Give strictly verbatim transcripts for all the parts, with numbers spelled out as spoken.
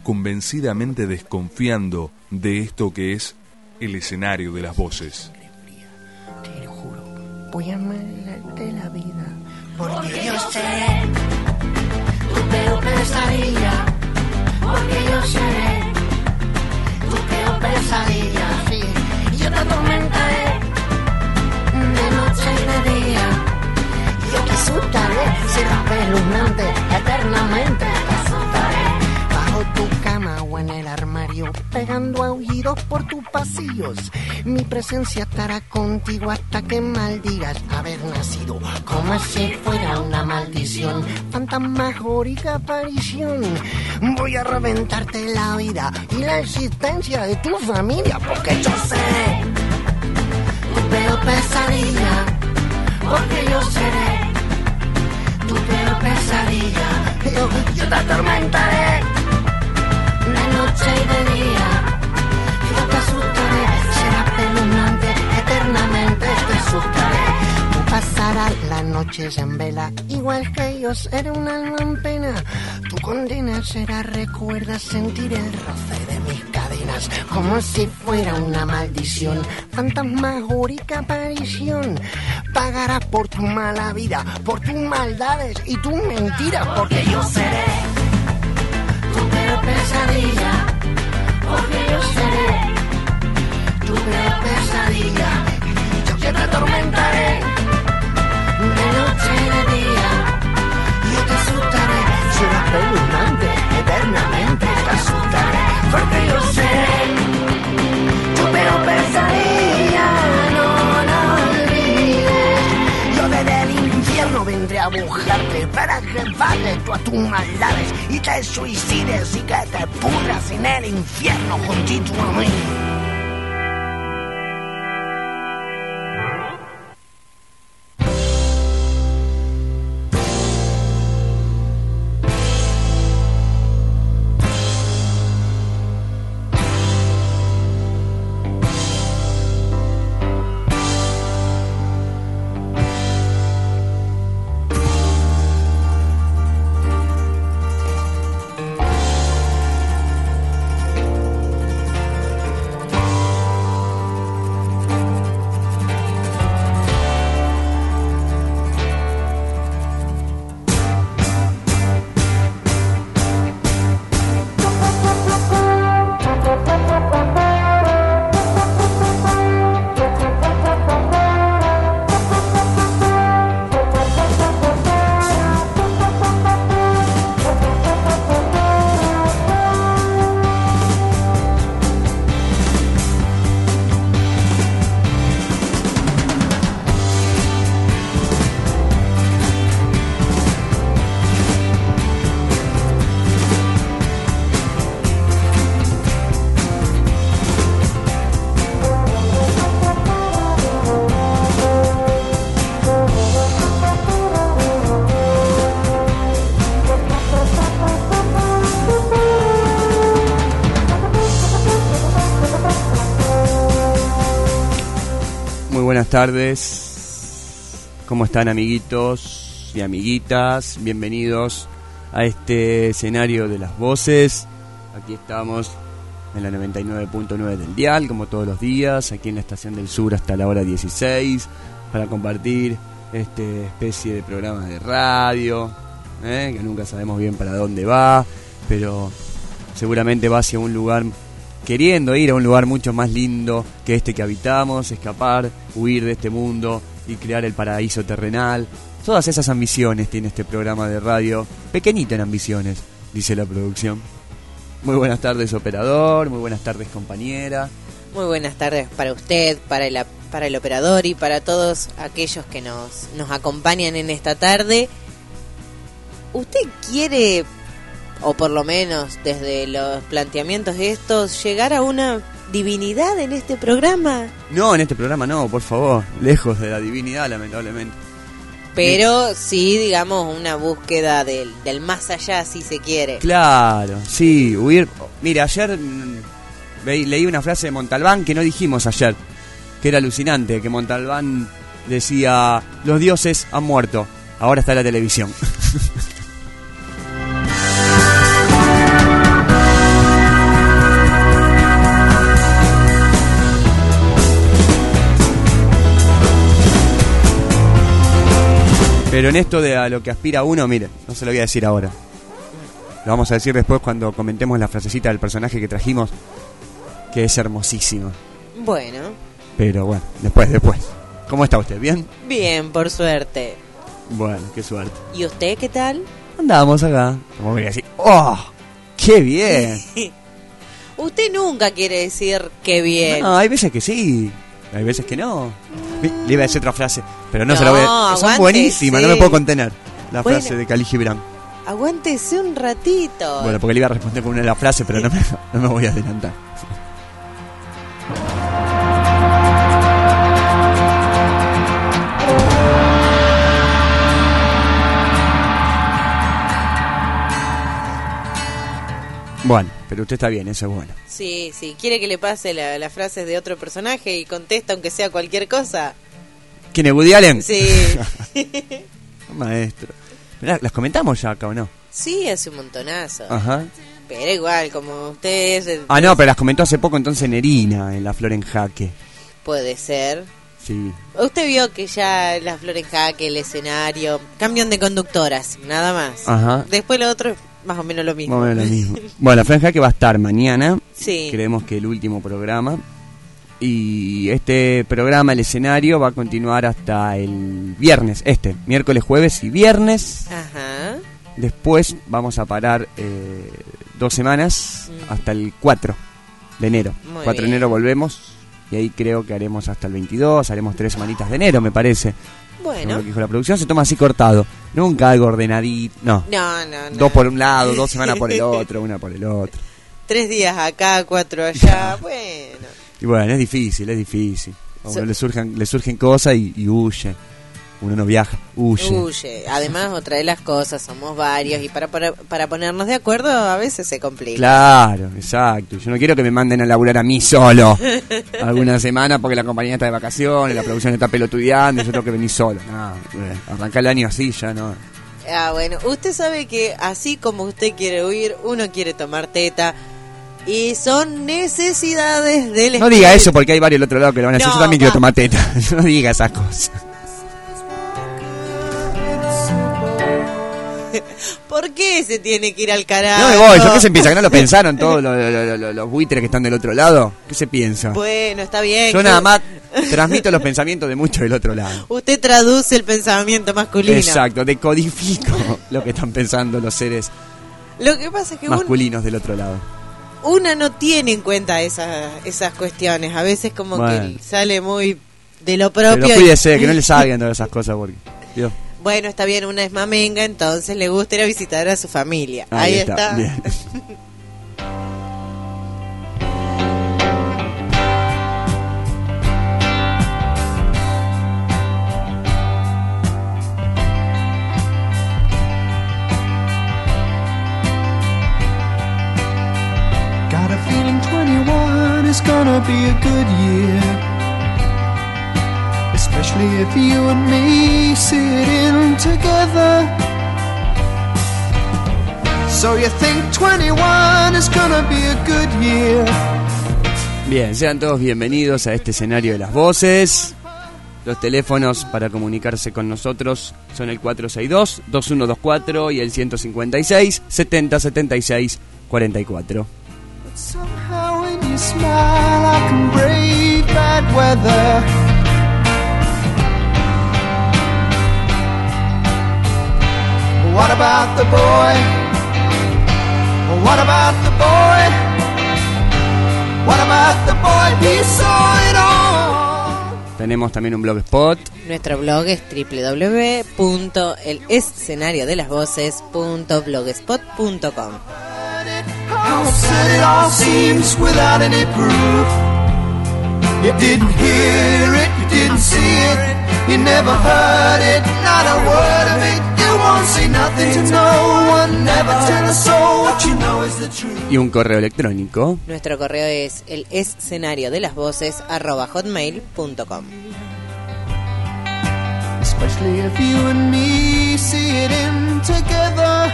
convencidamente desconfiando de esto que es el escenario de las voces. Te lo juro, voy a amarte la vida, porque yo seré tu peor pesadilla, porque yo seré tu peor pesadilla, sí, y yo te atormentaré de noche y de día, yo te asustaré, serás espeluznante, eternamente te asustaré, bajo tu cama o en el armario, pegando aullidos por tus pasillos, mi presencia estará contigo hasta que maldigas haber nacido, como si fuera una maldición, fantasmagórica aparición, voy a reventarte la vida y la existencia de tu familia, porque yo seré tu peor pesadilla, porque yo seré tu peor pesadilla, yo, yo te atormentaré de noche y de día, yo te asustaré, serás espeluznante, eternamente te asustaré, tú pasarás las noches en vela, igual que ellos, era un alma en pena, tu condena será, recuerda sentir el roce de mis cadenas, como si fuera una maldición, fantasmagórica aparición, pagarás por tu mala vida, por tus maldades y tus mentiras, porque yo seré tu peor pesadilla, porque yo seré tu peor pesadilla, yo que te atormentaré de noche y de día, yo te asustaré, serás espeluznante, eternamente te asustaré, porque yo seré tu peor pesadilla, no lo olvides, yo desde el infierno vendré a buscarte para que pagues tú a tus maldades y te suicides y que te pudras en el infierno juntito a mí. Buenas tardes, ¿cómo están, amiguitos y amiguitas? Bienvenidos a este escenario de las voces. Aquí estamos en la noventa y nueve punto nueve del dial, como todos los días, aquí en la Estación del Sur hasta la hora dieciséis, para compartir este especie de programa de radio, ¿eh? que nunca sabemos bien para dónde va, pero seguramente va hacia un lugar, queriendo ir a un lugar mucho más lindo que este que habitamos, escapar, huir de este mundo y crear el paraíso terrenal. Todas esas ambiciones tiene este programa de radio, pequeñito en ambiciones, dice la producción. Muy buenas tardes, operador, muy buenas tardes, compañera. Muy buenas tardes para usted, para el, para el operador y para todos aquellos que nos, nos acompañan en esta tarde. ¿Usted quiere, o por lo menos desde los planteamientos estos, llegar a una divinidad en este programa? No, en este programa no, por favor, lejos de la divinidad, lamentablemente. Pero sí, digamos, una búsqueda del, del más allá, si se quiere. Claro, sí, huir. Mira, ayer mmm, leí una frase de Montalbán que no dijimos ayer, que era alucinante, que Montalbán decía: los dioses han muerto, ahora está la televisión. Pero en esto de a lo que aspira uno, mire, no se lo voy a decir ahora. Lo vamos a decir después cuando comentemos la frasecita del personaje que trajimos, que es hermosísima. Bueno. Pero bueno, después, después. ¿Cómo está usted? ¿Bien? Bien, por suerte. Bueno, qué suerte. ¿Y usted qué tal? Andamos acá. Como voy a decir, ¡oh! ¡Qué bien! Usted nunca quiere decir qué bien. No, hay veces que sí, hay veces que no. Le iba a decir otra frase, pero no, No, se la voy a... Son aguántese. buenísimas, no me puedo contener. La Bueno. frase de Khalil Gibran. Aguántese un ratito. Bueno, porque le iba a responder con una de las frases, pero no me, no me voy a adelantar. Bueno, pero usted está bien, eso es bueno. Sí, sí. ¿Quiere que le pase la- las frases de otro personaje y contesta aunque sea cualquier cosa? ¿Quién es Woody Allen? Sí. Maestro. Mirá, ¿las comentamos ya acá o no? Sí, hace un montonazo. Ajá. Pero igual, como usted es... Ah, no, pero las comentó hace poco entonces en Erina, en La Flor en Jaque. Puede ser. Sí. Usted vio que ya la flor en jaque, el escenario, cambian de conductoras, nada más. Ajá. Después lo otro es más o menos lo mismo. Más o menos lo mismo. Bueno, La Flor en Jaque va a estar mañana. Sí. Creemos que el último programa. Y este programa, el escenario, va a continuar hasta el viernes, este, miércoles, jueves y viernes. Ajá. Después vamos a parar eh, dos semanas Mm. hasta el cuatro de enero. Muy cuatro de bien. enero volvemos y ahí creo que haremos hasta el veintidós, haremos tres semanitas de enero, me parece. Bueno. Lo que dijo la producción, se toma así cortado. Nunca algo ordenadito, no. No, no, no. Dos por un lado, dos semanas por el otro, una por el otro. Tres días acá, cuatro allá. Bueno. Y bueno, es difícil, es difícil. A uno So- le surgen, le surgen cosas y, y huye. Uno no viaja, huye. Huye. Además, otra de las cosas, somos varios y para, para, para ponernos de acuerdo a veces se complica. Claro, exacto. Yo no quiero que me manden a laburar a mí solo alguna semana porque la compañía está de vacaciones, la producción está pelotudeando y yo tengo que venir solo. No, eh, arrancar el año así ya no. Ah, bueno, usted sabe que así como usted quiere huir, uno quiere tomar teta. Y son necesidades del No diga eso porque hay varios del otro lado que lo van a decir. No, Yo también quiero va. tomar teta. No diga esas cosas. ¿Por qué se tiene que ir al carajo? No me voy, ¿yo qué se piensa? ¿Que no lo pensaron todos los, los, los- los buitres que están del otro lado? ¿Qué se piensa? Bueno, está bien. Yo que nada más transmito los pensamientos de muchos del otro lado. Usted traduce el pensamiento masculino. Exacto, decodifico lo que están pensando los seres Lo que pasa es que un- masculinos del otro lado. una no tiene en cuenta esas, esas cuestiones. A veces como Bueno. que sale muy de lo propio. Pero y- cuídese, que no le salgan todas esas cosas porque... Dios. Bueno, está bien, una es mamenga, entonces le gusta ir a visitar a su familia. Ahí, está. Bien. Got a feeling twenty-one is gonna be a good year, especially if you and me sitting together. So you think twenty-one is gonna be a good year? Bien, sean todos bienvenidos a este escenario de las voces. Los teléfonos para comunicarse con nosotros son el cuatro seis dos, dos uno dos cuatro y el ciento cincuenta y seis, setenta setenta y seis, cuarenta y cuatro. But somehow when you smile I can brave bad weather. What about the boy? What about the boy? What about the boy? He saw it all. Tenemos también un blogspot. Nuestro blog es doble u doble u doble u punto el escenario de las voces punto blogspot punto com. How absurd it all seems without any proof. You didn't hear it, you didn't see it, you never heard it, not a word of it. You won't say nothing to no one, never tell a soul what you know is the truth. Y un correo electrónico. Nuestro correo es el escenario de las voces arroba hotmail punto com. Especially if you and me see it in together.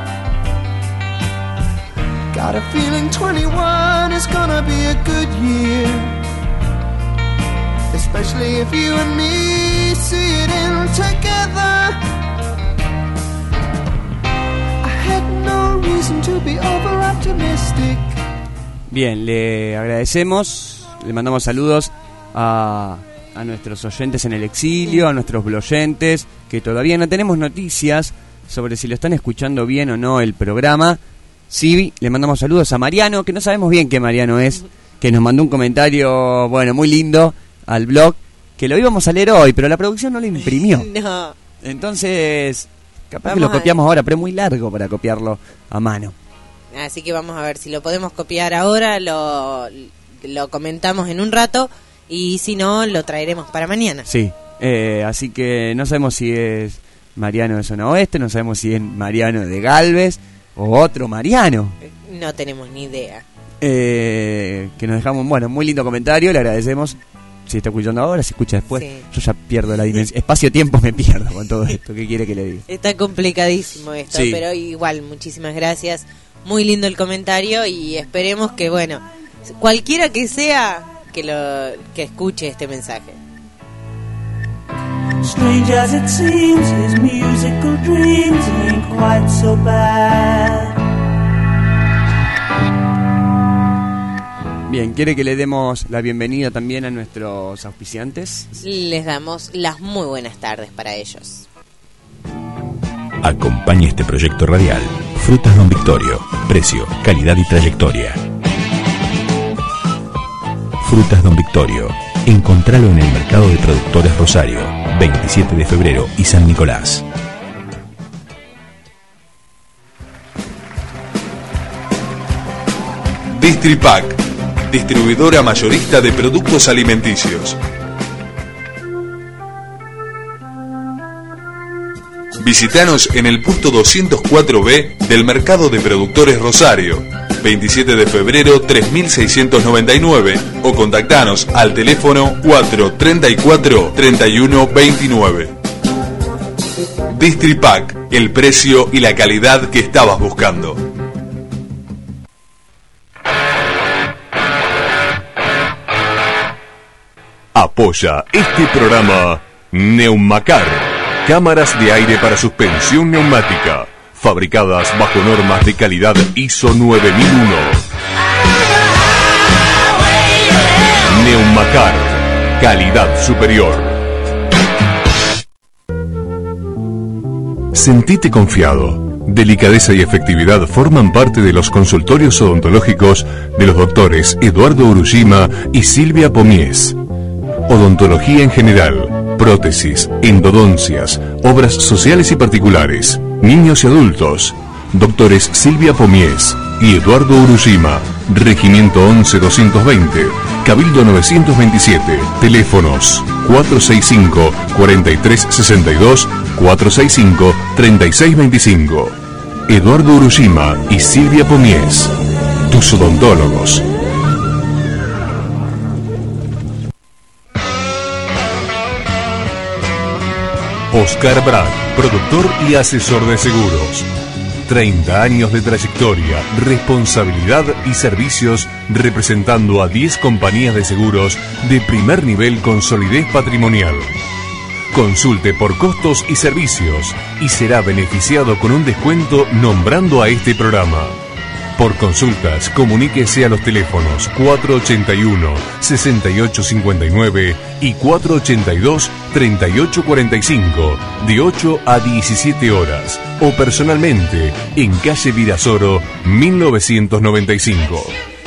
Got a feeling twenty-one is gonna be a good year, especially if you and me see it in together. no reason to be over optimistic. Bien, le agradecemos, le mandamos saludos a, a nuestros oyentes en el exilio, a nuestros bloyentes, que todavía no tenemos noticias sobre si lo están escuchando bien o no el programa. Sí, le mandamos saludos a Mariano, que no sabemos bien qué Mariano es, que nos mandó un comentario, bueno, muy lindo al blog, que lo íbamos a leer hoy, pero la producción no lo imprimió. No. Entonces, capaz Vamos que lo a- copiamos ahora, pero es muy largo para copiarlo a mano. Así que vamos a ver si lo podemos copiar ahora, lo, lo comentamos en un rato y si no, lo traeremos para mañana. Sí, eh, así que no sabemos si es Mariano de Zona Oeste, no sabemos si es Mariano de Galvez o otro Mariano. No tenemos ni idea. Eh, que nos dejamos, bueno, muy lindo comentario, le agradecemos. Si está escuchando ahora, si escucha después, Sí. yo ya pierdo la dimensión. Espacio-tiempo me pierdo con todo esto. ¿Qué quiere que le diga? Está complicadísimo esto, Sí. pero igual, muchísimas gracias. Muy lindo el comentario y esperemos que, bueno, cualquiera que sea, que lo que escuche este mensaje. Strange as it seems, his musical dreams ain't quite so bad. Bien, ¿quiere que le demos la bienvenida también a nuestros auspiciantes? Les damos las muy buenas tardes para ellos. Acompaña este proyecto radial. Frutas Don Victorio. Precio, calidad y trayectoria. Frutas Don Victorio. Encontralo en el Mercado de Productores Rosario, veintisiete de febrero y San Nicolás. Distripac, distribuidora mayorista de productos alimenticios. Visítanos en el punto doscientos cuatro B del Mercado de Productores Rosario, veintisiete de febrero tres mil seiscientos noventa y nueve, o contactanos al teléfono cuatro treinta y cuatro treinta y uno veintinueve. Distripac, el precio y la calidad que estabas buscando. Apoya este programa Neumacar, cámaras de aire para suspensión neumática, fabricadas bajo normas de calidad I S O nueve mil uno. Neumacar, calidad superior. Sentite confiado. Delicadeza y efectividad forman parte de los consultorios odontológicos de los doctores Eduardo Urushima y Silvia Pomies. Odontología en general, prótesis, endodoncias, obras sociales y particulares, niños y adultos. Doctores Silvia Pomies y Eduardo Urushima, Regimiento once doscientos veinte, Cabildo novecientos veintisiete, teléfonos cuatro seis cinco, cuatro tres seis dos, cuatro seis cinco, tres seis dos cinco. Eduardo Urushima y Silvia Pomies, tus odontólogos. Oscar Brad, productor y asesor de seguros. treinta años de trayectoria, responsabilidad y servicios representando a diez compañías de seguros de primer nivel con solidez patrimonial. Consulte por costos y servicios y será beneficiado con un descuento nombrando a este programa. Por consultas, comuníquese a los teléfonos cuatro ochenta y uno, sesenta y ocho cincuenta y nueve y cuatro ochenta y dos, treinta y ocho cuarenta y cinco, de ocho a diecisiete horas, o personalmente en calle Virasoro, mil novecientos noventa y cinco.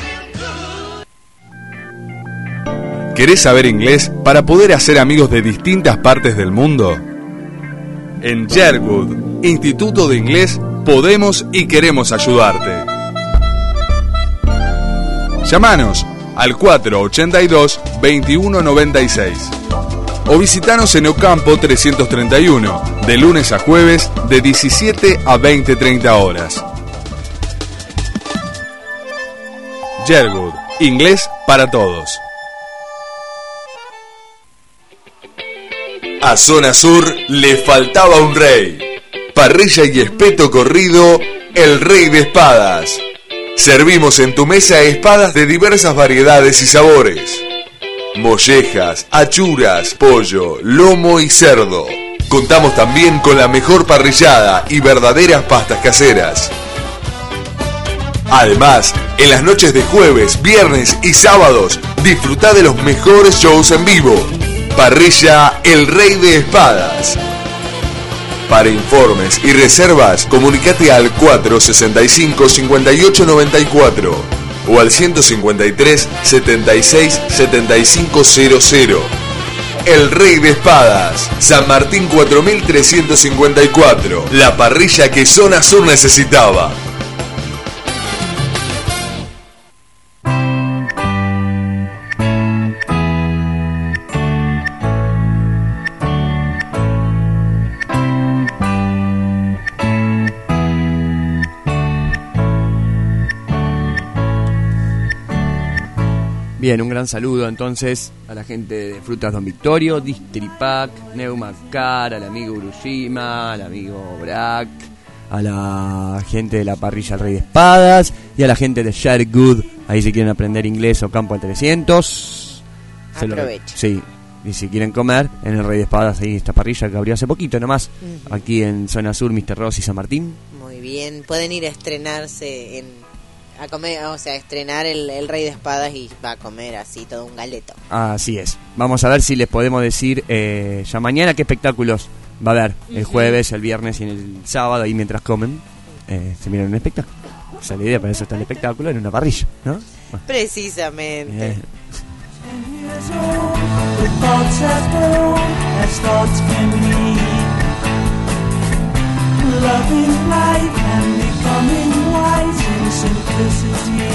¿Querés saber inglés para poder hacer amigos de distintas partes del mundo? En Sherwood, Instituto de Inglés, podemos y queremos ayudarte. Llámanos al cuatro ochenta y dos, veintiuno noventa y seis o visitanos en Ocampo trescientos treinta y uno, de lunes a jueves de diecisiete a veinte treinta horas. Sherwood, inglés para todos. A Zona Sur le faltaba un rey. Parrilla y espeto corrido, el rey de espadas. Servimos en tu mesa espadas de diversas variedades y sabores. Mollejas, achuras, pollo, lomo y cerdo. Contamos también con la mejor parrillada y verdaderas pastas caseras. Además, en las noches de jueves, viernes y sábados, disfruta de los mejores shows en vivo. Parrilla El Rey de Espadas. Para informes y reservas, comunicate al cuatro sesenta y cinco, cincuenta y ocho noventa y cuatro o al ciento cincuenta y tres, setenta y seis, setenta y cinco cero cero. El Rey de Espadas, San Martín cuatro mil trescientos cincuenta y cuatro, la parrilla que Zona Sur necesitaba. Bien, un gran saludo entonces a la gente de Frutas Don Victorio, Distripac, Neumacar, al amigo Urushima, al amigo Brack, a la gente de la parrilla El Rey de Espadas y a la gente de Share Good. Ahí si quieren aprender inglés o Campo al trescientos. Aprovechen. Sí, y si quieren comer en El Rey de Espadas, ahí esta parrilla que abrió hace poquito nomás, uh-huh. Aquí en Zona Sur, mister Ross y San Martín. Muy bien, pueden ir a estrenarse en... a comer, o sea, estrenar el, el Rey de Espadas y va a comer así todo un galeto. Así es. Vamos a ver si les podemos decir eh, ya mañana qué espectáculos va a haber. Uh-huh. El jueves, el viernes y el sábado, ahí mientras comen, eh, se miran un espectáculo. O sea, la idea para eso está el espectáculo en una parrilla, ¿no? Bueno. Precisamente. Eh. Loving life and becoming wise in simplicity.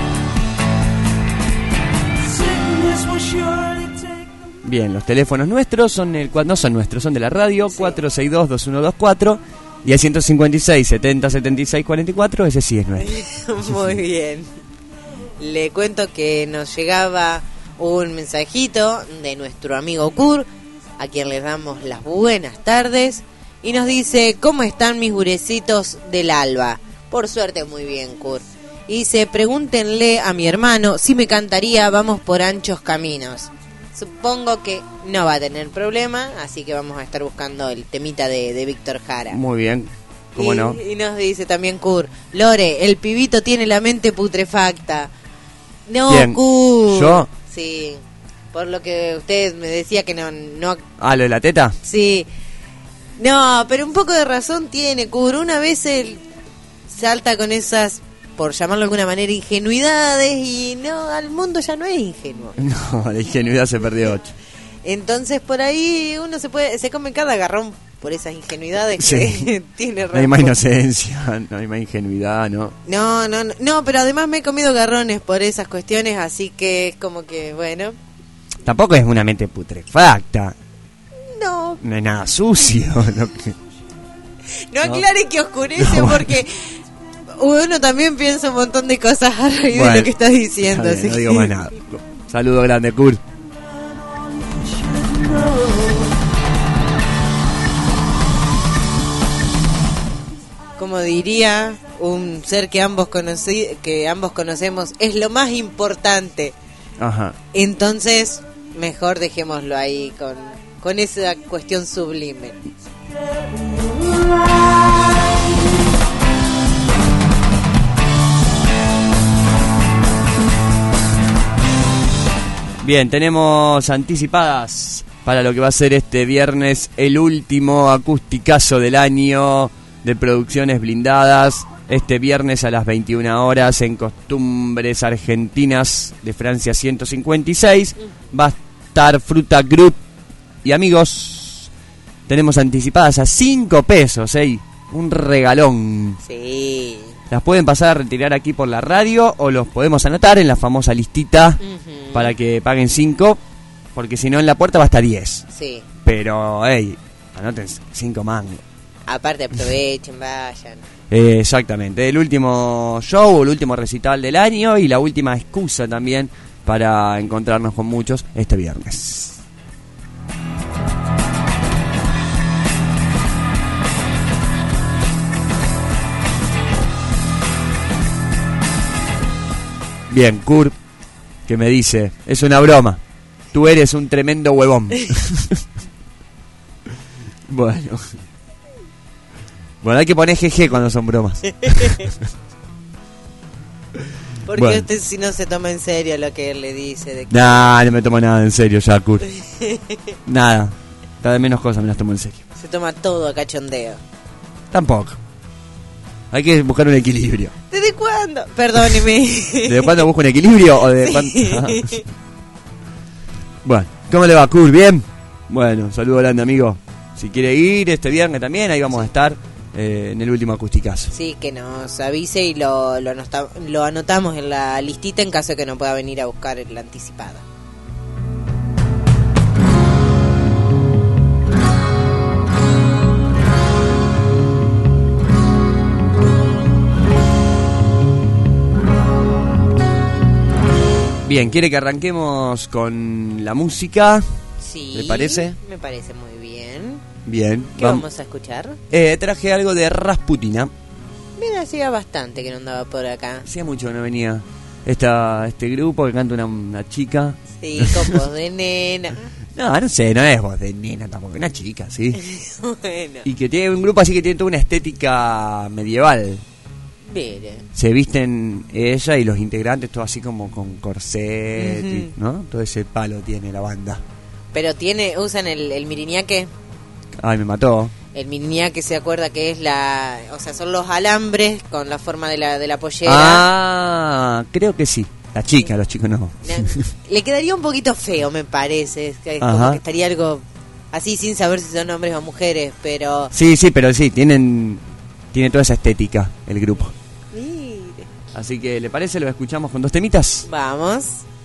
Sickness will surely take. Bien, los teléfonos nuestros son el no son nuestros, son de la radio, sí. cuatro seis dos, dos uno dos cuatro y el ciento cincuenta y seis, setenta, setenta y seis, cuarenta y cuatro, ese sí es nuestro. Muy bien. Le cuento que nos llegaba un mensajito de nuestro amigo Kur, a quien le damos las buenas tardes. Y nos dice, ¿cómo están mis gurecitos del alba? Por suerte muy bien, Kurt. Y dice, pregúntenle a mi hermano si me cantaría Vamos por anchos caminos. Supongo que no va a tener problema, así que vamos a estar buscando el temita de, de Víctor Jara. Muy bien, ¿cómo y, no? Y nos dice también Kurt, Lore, el pibito tiene la mente putrefacta. No, ¿Quién? Kurt. ¿Yo? Sí, por lo que usted me decía que no... no... Ah, ¿lo de la teta? Sí. No, pero un poco de razón tiene, Kur. Una vez él salta con esas, por llamarlo de alguna manera, ingenuidades y no, al mundo ya no es ingenuo. No, la ingenuidad se perdió ocho. Entonces por ahí uno se puede, se come cada agarrón por esas ingenuidades sí. que tiene. No hay más inocencia, no hay más ingenuidad, ¿no? No, no, no, no, pero además me he comido garrones por esas cuestiones, así que es como que, bueno. Tampoco es una mente putrefacta. No. No es nada sucio. No, no aclare que oscurece no, porque uno también piensa un montón de cosas a raíz bueno, de lo que estás diciendo. Bien, así no que... digo más nada. Saludo grande, Kurt. Como diría un ser que ambos conocí, que ambos conocemos, es lo más importante. Ajá. Entonces, mejor dejémoslo ahí con, con esa cuestión sublime. Bien, tenemos anticipadas para lo que va a ser este viernes el último acusticazo del año de Producciones Blindadas. Este viernes a las veintiuna horas en Costumbres Argentinas de Francia ciento cincuenta y seis va a estar Fruta Group y amigos. Tenemos anticipadas a cinco pesos, ¿eh? Un regalón. Sí. Las pueden pasar a retirar aquí por la radio o los podemos anotar en la famosa listita uh-huh. para que paguen cinco, porque si no en la puerta va a estar diez. Sí. Pero, hey, anoten cinco mangos. Aparte aprovechen, vayan. Eh, exactamente, el último show, el último recital del año y la última excusa también para encontrarnos con muchos este viernes. Bien, Kurt, que me dice, es una broma, tú eres un tremendo huevón. Bueno. Bueno, hay que poner jeje cuando son bromas. Porque Bueno. usted si no se toma en serio lo que él le dice. De que... Nah, no me tomo nada en serio, Yakur. Nada. Cada vez menos cosas me las tomo en serio. Se toma todo a cachondeo. Tampoco. Hay que buscar un equilibrio. ¿Desde cuándo? Perdóneme. ¿Desde cuándo busco un equilibrio o de cuándo? Sí. Bueno, ¿cómo le va, Kur? ¿Bien? Bueno, saludo grande, amigo. Si quiere ir este viernes también, ahí vamos a estar eh, en el último acusticazo. Sí, que nos avise y lo, lo, anota- lo anotamos en la listita en caso de que no pueda venir a buscar la anticipada. Bien, ¿quiere que arranquemos con la música? Sí. ¿Le parece? Me parece muy bien. Bien. ¿Qué vam- vamos a escuchar? Eh, traje algo de Rasputina. Mira, hacía bastante que no andaba por acá. Hacía mucho que no venía esta, este grupo que canta una, una chica. Sí, con voz de nena. No, no sé, no es voz de nena tampoco, una chica, ¿sí? Bueno, Y que tiene un grupo así que tiene toda una estética medieval. mire. Se visten ella y los integrantes todo así como con corset, y- Ujú. ¿no? Todo ese palo tiene la banda. Pero tiene, usan el, el miriñaque. Ay, me mató. El miriñaque se acuerda que es la... O sea, son los alambres con la forma de la, de la pollera. Ah, creo que sí. La chica, los chicos no. Le quedaría un poquito feo, me parece. Es que- como Ajá. que estaría algo así sin saber si son hombres o mujeres, pero... Sí, sí, pero sí, tienen tiene toda esa estética el grupo. Mire. Así que, ¿le parece? Lo escuchamos con dos temitas. Vamos.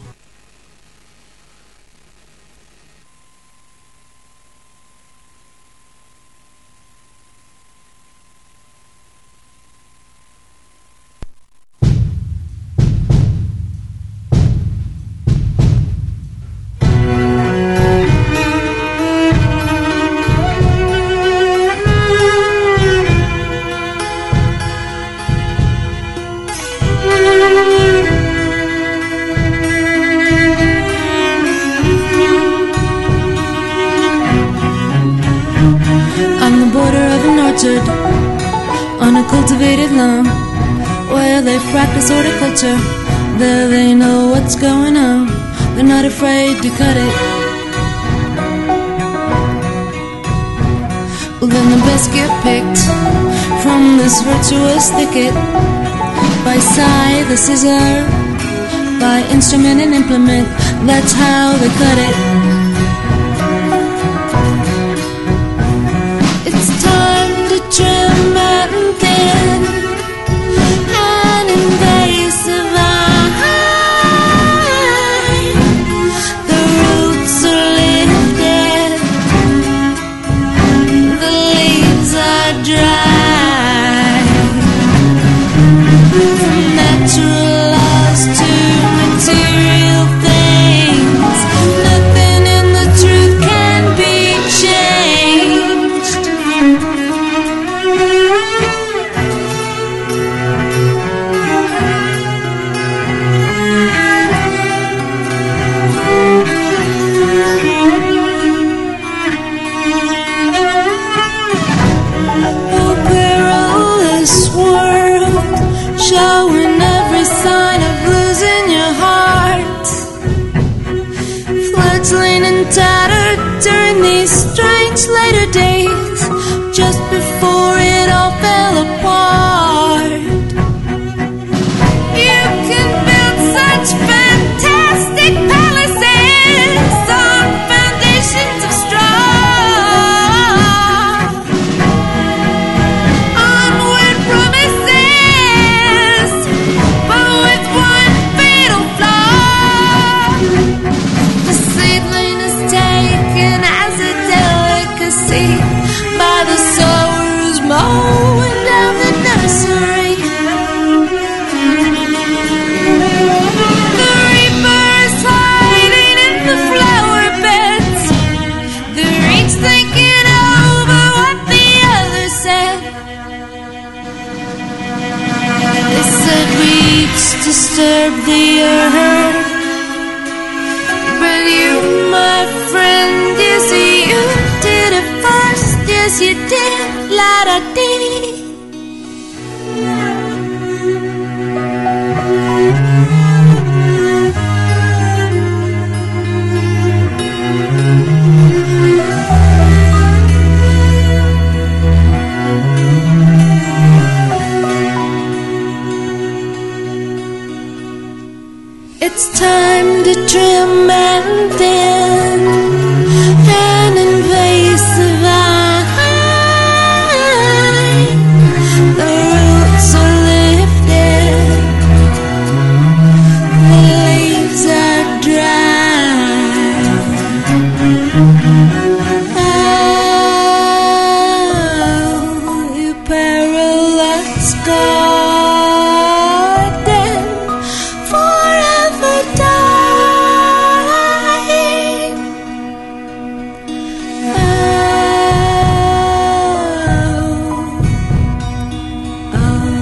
On the border of an orchard, on a cultivated lawn, where they practice horticulture, there they know what's going on. They're not afraid to cut it. Well, then the best get picked from this virtuous thicket, by scythe, the scissor, by instrument and implement. That's how they cut it. It's time to trim and thin an invasive vine. The roots are lifted, the leaves are dry. From natural laws to material things, nothing in the truth can be changed. A perilous world, showing every sign of losing your heart. Fledgling and tattered during these strange later days, just before it all fell apart. You can build such fantastic palaces on foundations of straw. Onward promises, but with one fatal flaw. The seedling is taken as a delicacy by the sowers mowing down the nursery. The reapers hiding in the flower beds. They're each thinking over what the other said. They said we each disturb the earth, but you, my friend, yes, you did it first. Yes, you did. La da dee. It's time to trim and thin an invasive vine. The roots are lifted, the leaves are dry. Oh, you perilous garden, forever dying. Oh, oh.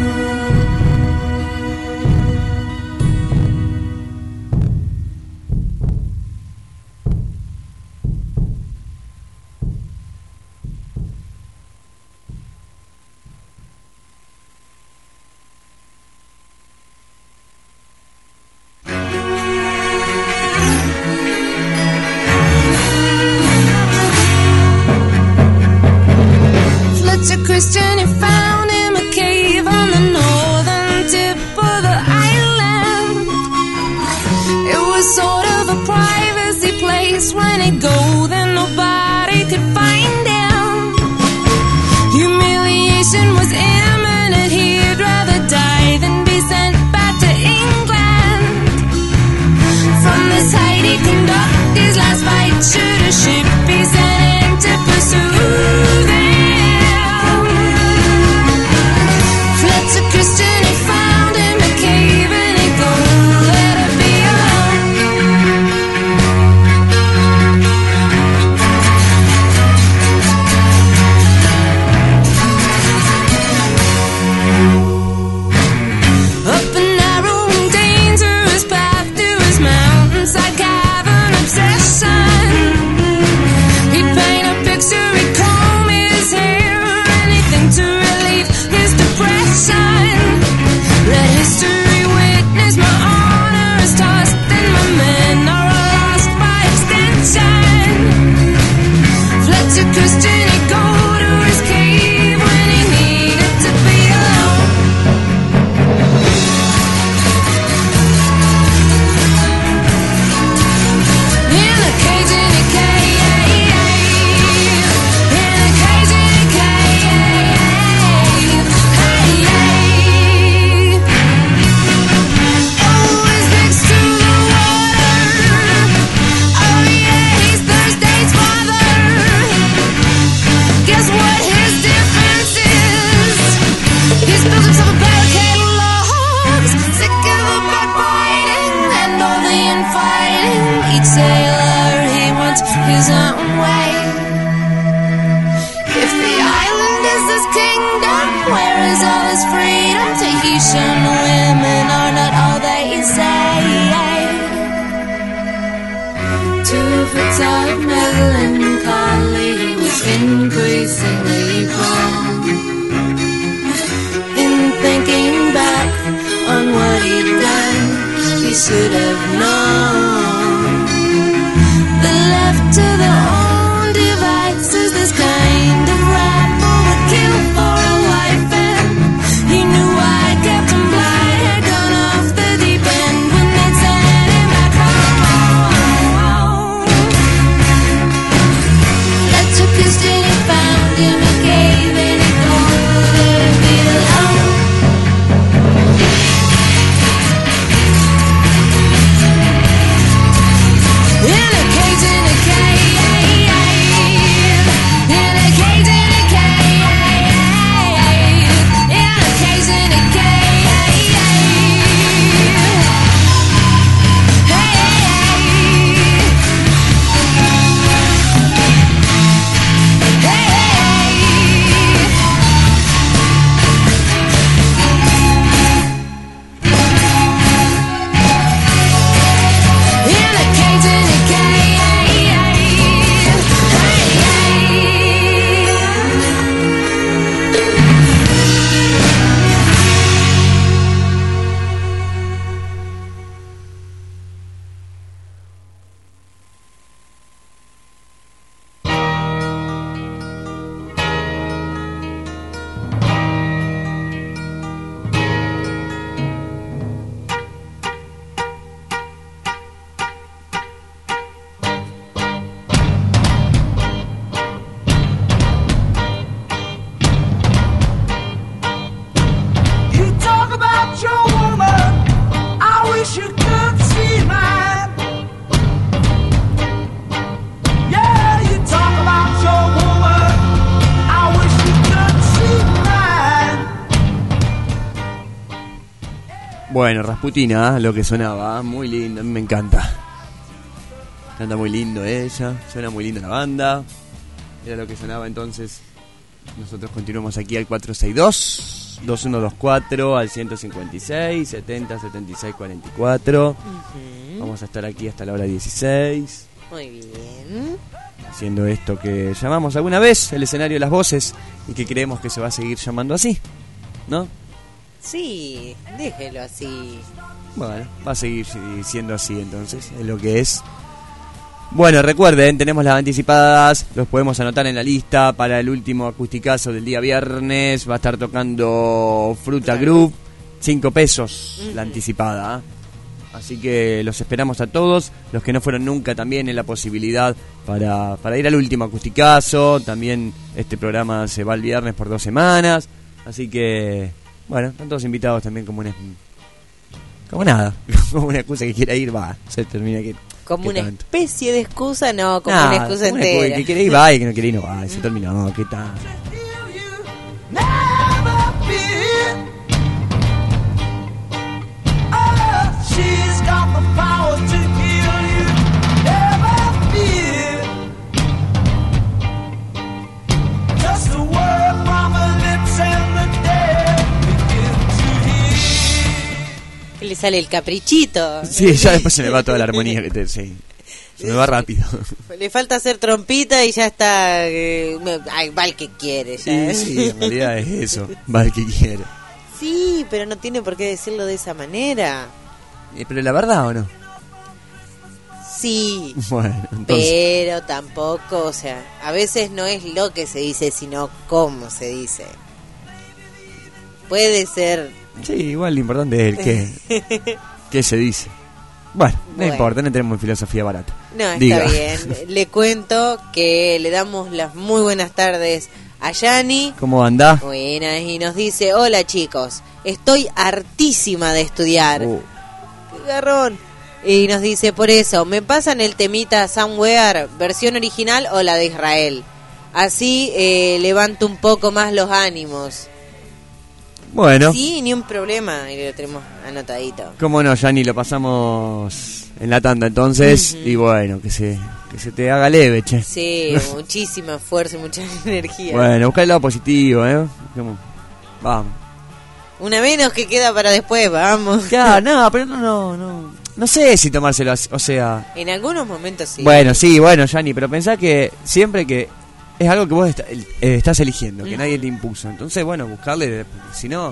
Fletcher Christian, he found him a cave on the northern tip of the island. It was sort of a privacy place. When he'd go, then nobody could find him. Humiliation was imminent. He'd rather die than be sent back to England. From this height he conduct his last fight. Should a ship be sent in to pursue them? Fletcher Christian, he found him a cave and he go, let it be alone. Up a narrow and dangerous path to his mountainside cavern obsession. He'd paint a picture, he'd comb his hair, anything to relieve his depression. Let history witness my honor is tossed and my men are lost by extension. Fletcher Christian, he'd go to his cave when he needed to be alone. In a cage, in a cave, in a cage, in a cave, hey, hey. Always next to the water. Oh yeah, he's Thursday's father. Guess what his difference is? He's built himself a barricade of logs, sick of the backbiting and all the infighting. Each sailor, he wants his own way. If the island is his kingdom, where is all his freedom? Tahitian women are not all they say. To fits of melancholy, he was increasingly prone. In thinking back on what he'd done, he should have known. The left to their own devices, this kind of rabble would kill for a wife, and he knew why kept him blind. Had gone off the deep end when they'd sent him back home. Fletcher Christian, he found him a cave and he told her to be alone. In a cage, in a cage. Bueno, Rasputina, ¿eh? Lo que sonaba, ¿eh? Muy lindo, a mí me encanta. Canta muy lindo ella, suena muy lindo la banda. Era lo que sonaba entonces. Nosotros continuamos aquí al cuatro seis dos, dos uno dos cuatro, al ciento cincuenta y seis, setenta, setenta y seis, cuarenta y cuatro. Uh-huh. Vamos a estar aquí hasta la hora dieciséis. Muy bien. Haciendo esto que llamamos alguna vez el escenario de las voces y que creemos que se va a seguir llamando así, ¿no? Sí, déjelo así. Bueno, va a seguir siendo así entonces, es lo que es. Bueno, recuerden, tenemos las anticipadas, los podemos anotar en la lista para el último acusticazo del día viernes. Va a estar tocando Fruta Group, cinco pesos la anticipada, ¿eh? Así que los esperamos a todos, los que no fueron nunca también en la posibilidad para, para ir al último acusticazo. También este programa se va el viernes por dos semanas, así que, bueno, están todos invitados también como una, como nada, como una excusa que quiera ir, va, se termina que... Como una tanto? especie de excusa, no, como Nah, una excusa como una entera. excusa, que quiere ir va y que no quiere ir no va, se terminó, ¿qué tal? She's got the power to heal you. Never fear. Just a word from her lips and the dead begin to hear. Que le sale el caprichito. Sí, ya después se me va toda la armonía que te, sí. Se me va rápido. Le falta hacer trompita y ya está. Eh, ay, va el que quiere. Ya. Sí, sí, en realidad es eso, va el que quiere. Sí, pero no tiene por qué decirlo de esa manera. Eh, ¿Pero la verdad o no? Sí, Bueno, entonces... pero tampoco, o sea, a veces no es lo que se dice, sino cómo se dice. Puede ser... Sí, igual lo importante es el qué, qué se dice. Bueno, no Bueno. importa, no tenemos filosofía barata. No, está Diga. bien. Le cuento que le damos las muy buenas tardes a Yani. ¿Cómo anda? Buenas, y nos dice, hola chicos, estoy hartísima de estudiar. Uh, ¡Qué garrón! Y nos dice, por eso, ¿me pasan el temita Somewhere, versión original o la de Israel? Así eh, levanto un poco más los ánimos. bueno, Sí, ni un problema, y lo tenemos anotadito. cómo no, Yanni, lo pasamos en la tanda entonces. Ujú. Y bueno, que se, que se te haga leve, che. Sí, muchísima fuerza y mucha energía. Bueno, busca el lado positivo, ¿eh? Como- Vamos. Una menos que queda para después, vamos. Claro, no, pero no, no, no. No sé si tomárselo así, o sea... En algunos momentos sí. Bueno, sí, bueno, Yanni, pero pensá que siempre que es algo que vos est- eh, estás eligiendo, que Ujú. nadie te impuso. Entonces, bueno, buscarle, si no...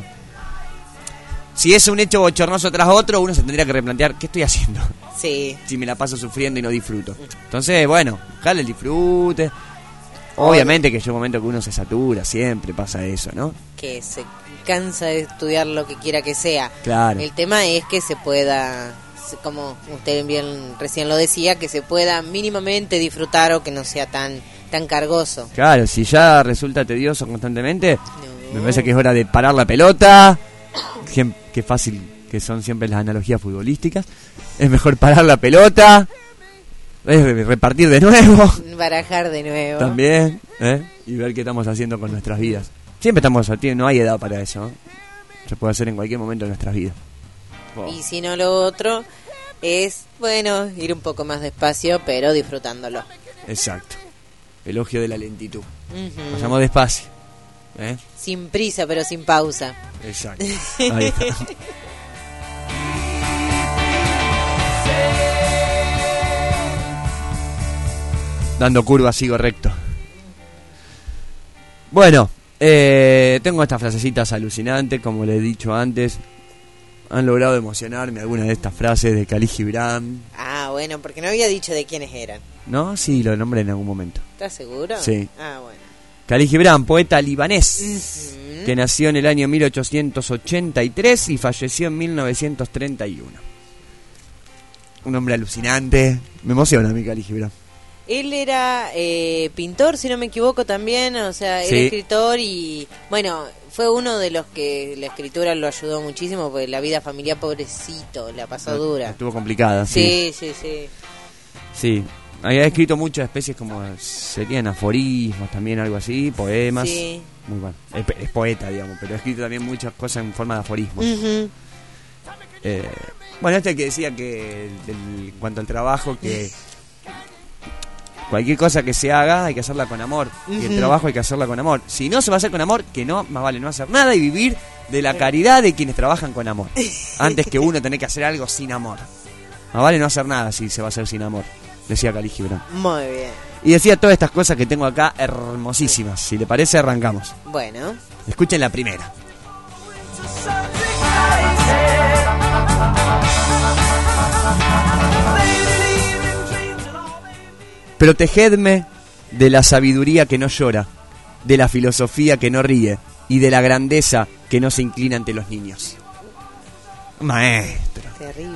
Si es un hecho bochornoso tras otro, uno se tendría que replantear, ¿qué estoy haciendo? Sí. Si me la paso sufriendo y no disfruto. Entonces, bueno, buscarle el disfrute. Obviamente que llega un momento que uno se satura, siempre pasa eso, ¿no? Que se cansa de estudiar lo que quiera que sea. Claro. El tema es que se pueda, se- como usted bien recién lo decía, que se pueda mínimamente disfrutar o que no sea tan tan cargoso. Claro, si ya resulta tedioso constantemente, No. me parece que es hora de parar la pelota. Qué, qué fácil que son siempre las analogías futbolísticas. Es mejor parar la pelota, es repartir de nuevo Barajar de nuevo. también, ¿eh? Y ver qué estamos haciendo con nuestras vidas. Siempre estamos a tiempo, no hay edad para eso, ¿no? Se puede hacer en cualquier momento de nuestras vidas. Oh. Y si no, lo otro es, bueno, ir un poco más despacio, pero disfrutándolo. Exacto. Elogio de la lentitud. Ujú. Vayamos despacio, ¿eh? Sin prisa, pero sin pausa. Exacto. Ahí está. Dando curvas sigo recto. Bueno, eh, tengo estas frasecitas alucinantes, como le he dicho antes. Han logrado emocionarme algunas de estas frases de Khalil Gibran. Ah, bueno, porque no había dicho de quiénes eran. ¿No? Sí, lo nombré en algún momento. ¿Estás seguro? Sí. Ah, bueno. Khalil Gibran, poeta libanés, Ujú. que nació en el año mil ochocientos ochenta y tres y falleció en mil novecientos treinta y uno. Un hombre alucinante. Me emociona a mí Khalil Gibran. Él era eh, pintor, si no me equivoco, también, o sea, era Sí. escritor y, bueno, fue uno de los que la escritura lo ayudó muchísimo, porque la vida familiar, pobrecito, la pasó dura. Estuvo complicada, sí. Sí, sí, sí. Sí. Había escrito muchas especies como serían aforismos también, algo así, poemas. Sí. Muy bueno. Es, es poeta, digamos, pero ha escrito también muchas cosas en forma de aforismos. Ujú. Eh, bueno, este que decía que el- en cuanto al trabajo, que cualquier cosa que se haga hay que hacerla con amor. Y el Ujú. trabajo hay que hacerla con amor. Si no se va a hacer con amor, que no, más vale no hacer nada y vivir de la caridad de quienes trabajan con amor. Antes que uno tener que hacer algo sin amor. Más vale no hacer nada si se va a hacer sin amor, decía Khalil Gibran. Muy bien. Y decía todas estas cosas que tengo acá hermosísimas. Si le parece, arrancamos. Bueno. Escuchen la primera. Protegedme de la sabiduría que no llora, de la filosofía que no ríe y de la grandeza que no se inclina ante los niños. Maestro. Terrible.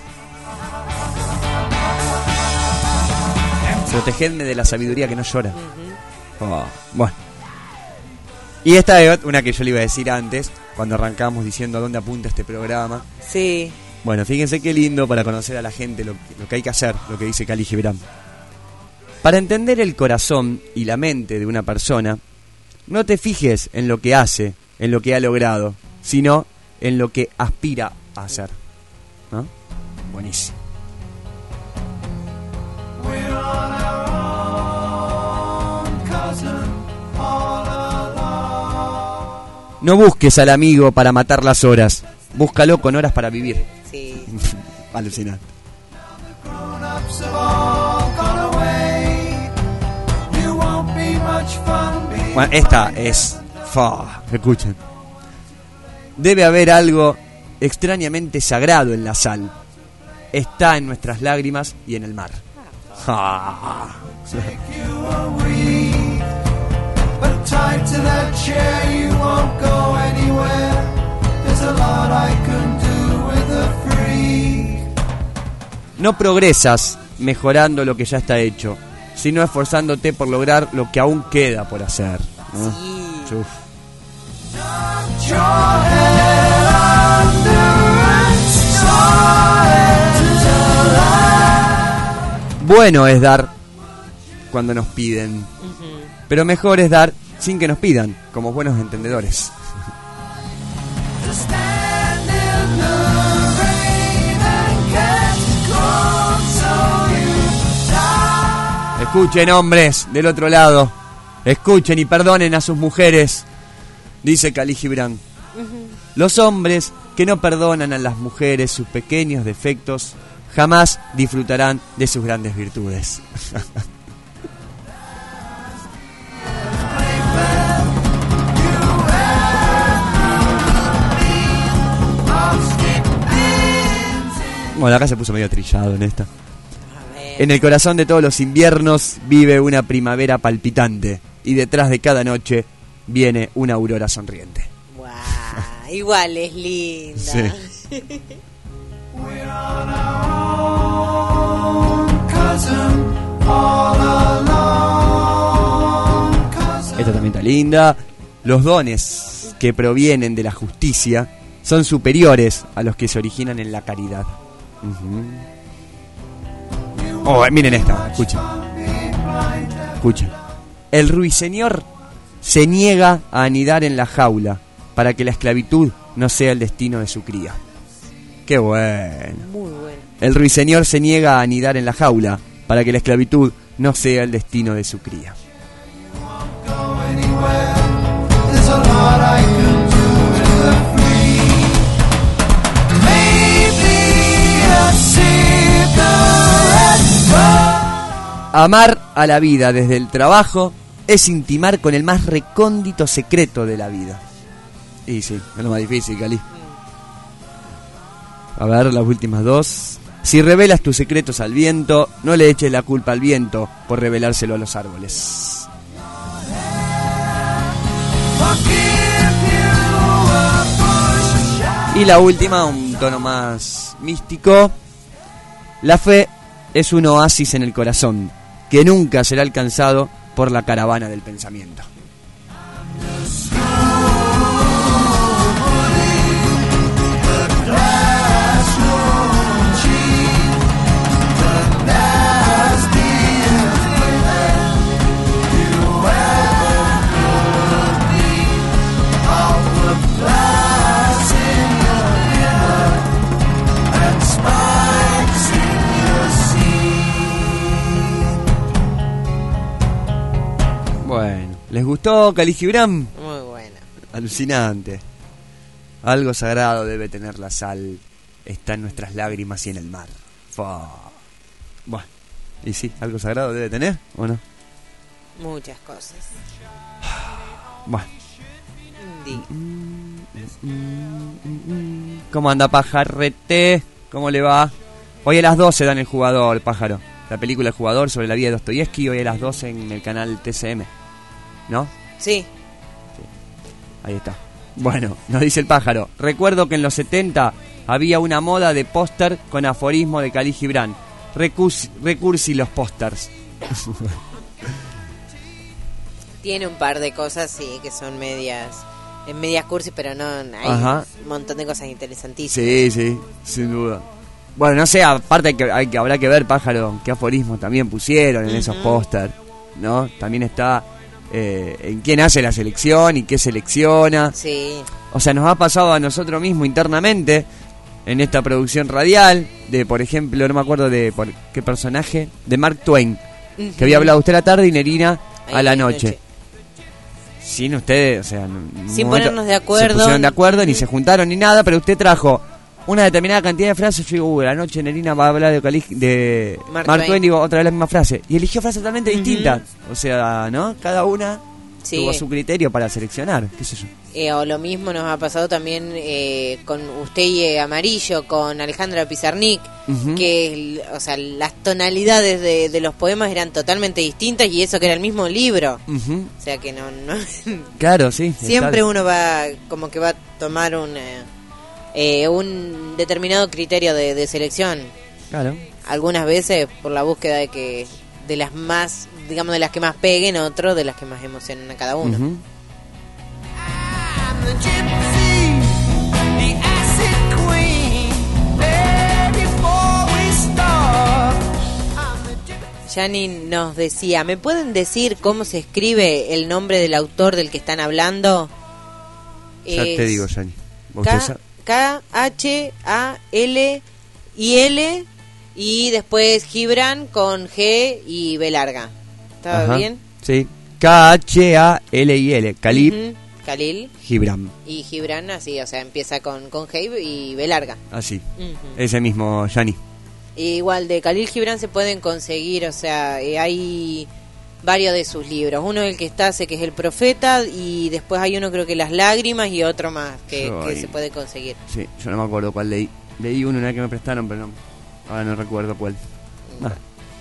Protegedme de la sabiduría que no llora. Oh, bueno. Y esta es una que yo le iba a decir antes, cuando arrancamos diciendo a dónde apunta este programa. Sí. Bueno, fíjense qué lindo para conocer a la gente lo, lo que hay que hacer, lo que dice Khalil Gibran. Para entender el corazón y la mente de una persona, no te fijes en lo que hace, en lo que ha logrado, sino en lo que aspira a hacer. ¿No? Buenísimo. No busques al amigo para matar las horas, búscalo con horas para vivir. Sí. Alucinante. Bueno, esta es... Fa, escuchen. Debe haber algo extrañamente sagrado en la sal. Está en nuestras lágrimas y en el mar. Ja. No progresas mejorando lo que ya está hecho, sino esforzándote por lograr lo que aún queda por hacer, ¿no? Sí. Uf. Bueno es dar cuando nos piden, pero mejor es dar sin que nos pidan, como buenos entendedores. Escuchen, hombres del otro lado, escuchen y perdonen a sus mujeres, dice Khalil Gibran. Los hombres que no perdonan a las mujeres sus pequeños defectos jamás disfrutarán de sus grandes virtudes. Bueno, acá se puso medio trillado en esta. En el corazón de todos los inviernos vive una primavera palpitante y detrás de cada noche viene una aurora sonriente. Wow, igual es linda. Sí. Esta también está linda. Los dones que provienen de la justicia son superiores a los que se originan en la caridad. Uh-huh. Oh, miren esta, escuchen. Escuchen. El ruiseñor se niega a anidar en la jaula para que la esclavitud no sea el destino de su cría. Qué bueno. Muy bueno. El ruiseñor se niega a anidar en la jaula para que la esclavitud no sea el destino de su cría. Amar a la vida desde el trabajo es intimar con el más recóndito secreto de la vida. Y sí, es lo más difícil, Cali. A ver, las últimas dos. Si revelas tus secretos al viento, no le eches la culpa al viento por revelárselo a los árboles. Y la última, un tono más místico. La fe es un oasis en el corazón que nunca será alcanzado por la caravana del pensamiento. ¿Les gustó Khalil Gibran? Muy buena. Alucinante. Algo sagrado debe tener la sal. Está en nuestras lágrimas y en el mar. Fa. Bueno, y sí, algo sagrado debe tener, ¿o no? Muchas cosas. Bueno. Di. ¿Cómo anda, pajarrete? ¿Cómo le va? Hoy a las doce dan El Jugador, pájaro. La película El Jugador sobre la vida de Dostoyevsky, hoy a las doce en el canal T C M. ¿No? Sí. Sí. Ahí está. Bueno, nos dice el pájaro. Recuerdo que en los setenta había una moda de póster con aforismo de Khalil Gibran. Recursi, recursi los pósters. Tiene un par de cosas, sí, que son medias... En medias cursis, pero no... Hay Ajá. un montón de cosas interesantísimas. Sí, sí, sin duda. Bueno, no sé, aparte hay que, hay que, habrá que ver, pájaro, qué aforismo también pusieron en uh-huh. esos pósters, ¿no? También está eh, en quién hace la selección y qué selecciona. Sí. O sea, nos ha pasado a nosotros mismos internamente en esta producción radial de, por ejemplo, no me acuerdo de por qué personaje, de Mark Twain, uh-huh. que había hablado usted a la tarde y Nerina Ahí a la noche. noche. Sin ustedes, o sea, sin ponernos de acuerdo. Se pusieron de acuerdo, ni se juntaron ni nada, pero usted trajo una determinada cantidad de frases. Yo digo, uy, la noche Nerina va a hablar de, Cali, de Mark, Mark Twain, digo, otra vez la misma frase. Y eligió frases totalmente uh-huh. distintas. O sea, ¿no? Cada una sí. tuvo su criterio para seleccionar, qué sé yo. Eh, o lo mismo nos ha pasado también eh, con Usted y eh, Amarillo, con Alejandra Pizarnik, uh-huh. que, o sea, las tonalidades de, de los poemas eran totalmente distintas y eso que era el mismo libro. Uh-huh. O sea que no... no claro, sí. Siempre uno va, como que va a tomar un, eh, un determinado criterio de, de selección. Claro. Algunas veces por la búsqueda de que de las más, digamos, de las que más peguen, otro de las que más emocionen a cada uno. Uh-huh. Yani nos decía, ¿me pueden decir cómo se escribe el nombre del autor del que están hablando? Ya es te digo, Yani. K H A L I L y después Gibran con G y B larga. ¿Estaba Ajá. bien? Sí. K H A L I L. Khalil. Uh-huh. Khalil. Gibran. Y Gibran así, o sea, empieza con, con G y B larga. Así. Uh-huh. Ese mismo, Yani. Igual de Khalil Gibran se pueden conseguir, o sea, eh, hay varios de sus libros. Uno es el que está, sé que es El Profeta, y después hay uno creo que Las Lágrimas y otro más que, que se puede conseguir. Sí, yo no me acuerdo cuál leí. Leí uno una que me prestaron, pero no, ahora no recuerdo cuál. Ah.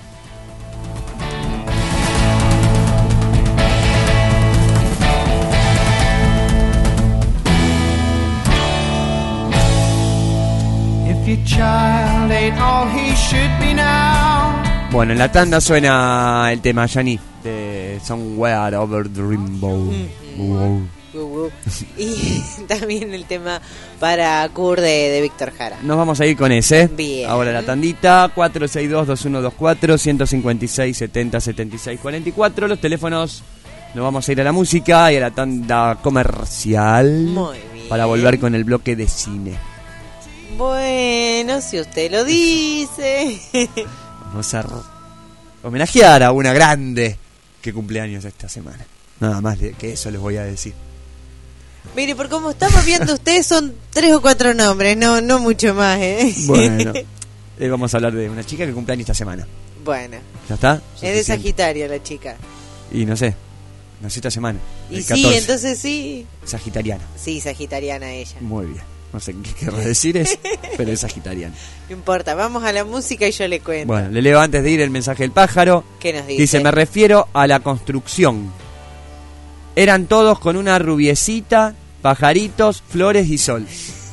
Bueno, en la tanda suena el tema, Yani, de Somewhere Over the Rainbow. Mm-hmm. Wow. Uh-huh. Y también el tema para Kur de, de Víctor Jara. Nos vamos a ir con ese. Bien. Ahora la tandita, cuatro seis dos, dos uno dos cuatro, uno cinco seis, setenta, setenta y seis, cuarenta y cuatro. Los teléfonos, nos vamos a ir a la música y a la tanda comercial. Muy bien. Para volver con el bloque de cine. Bueno, si usted lo dice. Vamos a homenajear a una grande que cumpleaños esta semana. Nada más que eso les voy a decir. Mire, por como estamos viendo ustedes son tres o cuatro nombres, no no mucho más, ¿eh? Bueno, eh, vamos a hablar de una chica que cumpleaños esta semana. Bueno. ¿Ya está? Es de Sagitario la chica. Y no sé, nació esta semana. Y sí, entonces sí. Sagitariana. Sí, sagitariana ella. Muy bien. No sé qué querrá decir eso, pero es sagitariana. No importa, vamos a la música y yo le cuento. Bueno, le leo antes de ir el mensaje del pájaro. ¿Qué nos dice? Dice, me refiero a la construcción. Eran todos con una rubiecita, pajaritos, flores y sol.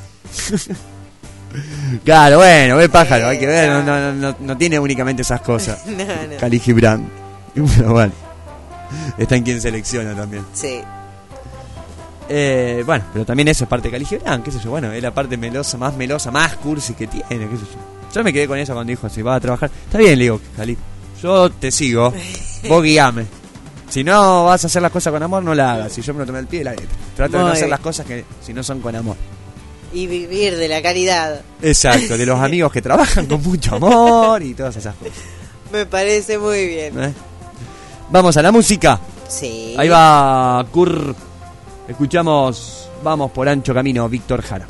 Claro, bueno, ve pájaro, hay que ver, no, no, no, no tiene únicamente esas cosas. No, no. Khalil Gibran. Pero bueno, está en quien selecciona también. Sí. Eh, bueno, pero también eso es parte de Khalil Gibran, qué sé yo, bueno, es la parte melosa, más melosa, más cursi que tiene, qué sé yo. Yo me quedé con eso cuando dijo, si vas a trabajar, está bien, le digo, Khalil, yo te sigo, vos guiame. Si no vas a hacer las cosas con amor, no la hagas. Si yo me lo tomé al pie, la letra. Trato Muy de no hacer las cosas que si no son con amor. Y vivir de la caridad. Exacto, de los amigos que trabajan con mucho amor y todas esas cosas. Me parece muy bien. ¿Eh? Vamos a la música. Sí. Ahí va, Cur. Escuchamos Vamos por ancho camino, Víctor Jara.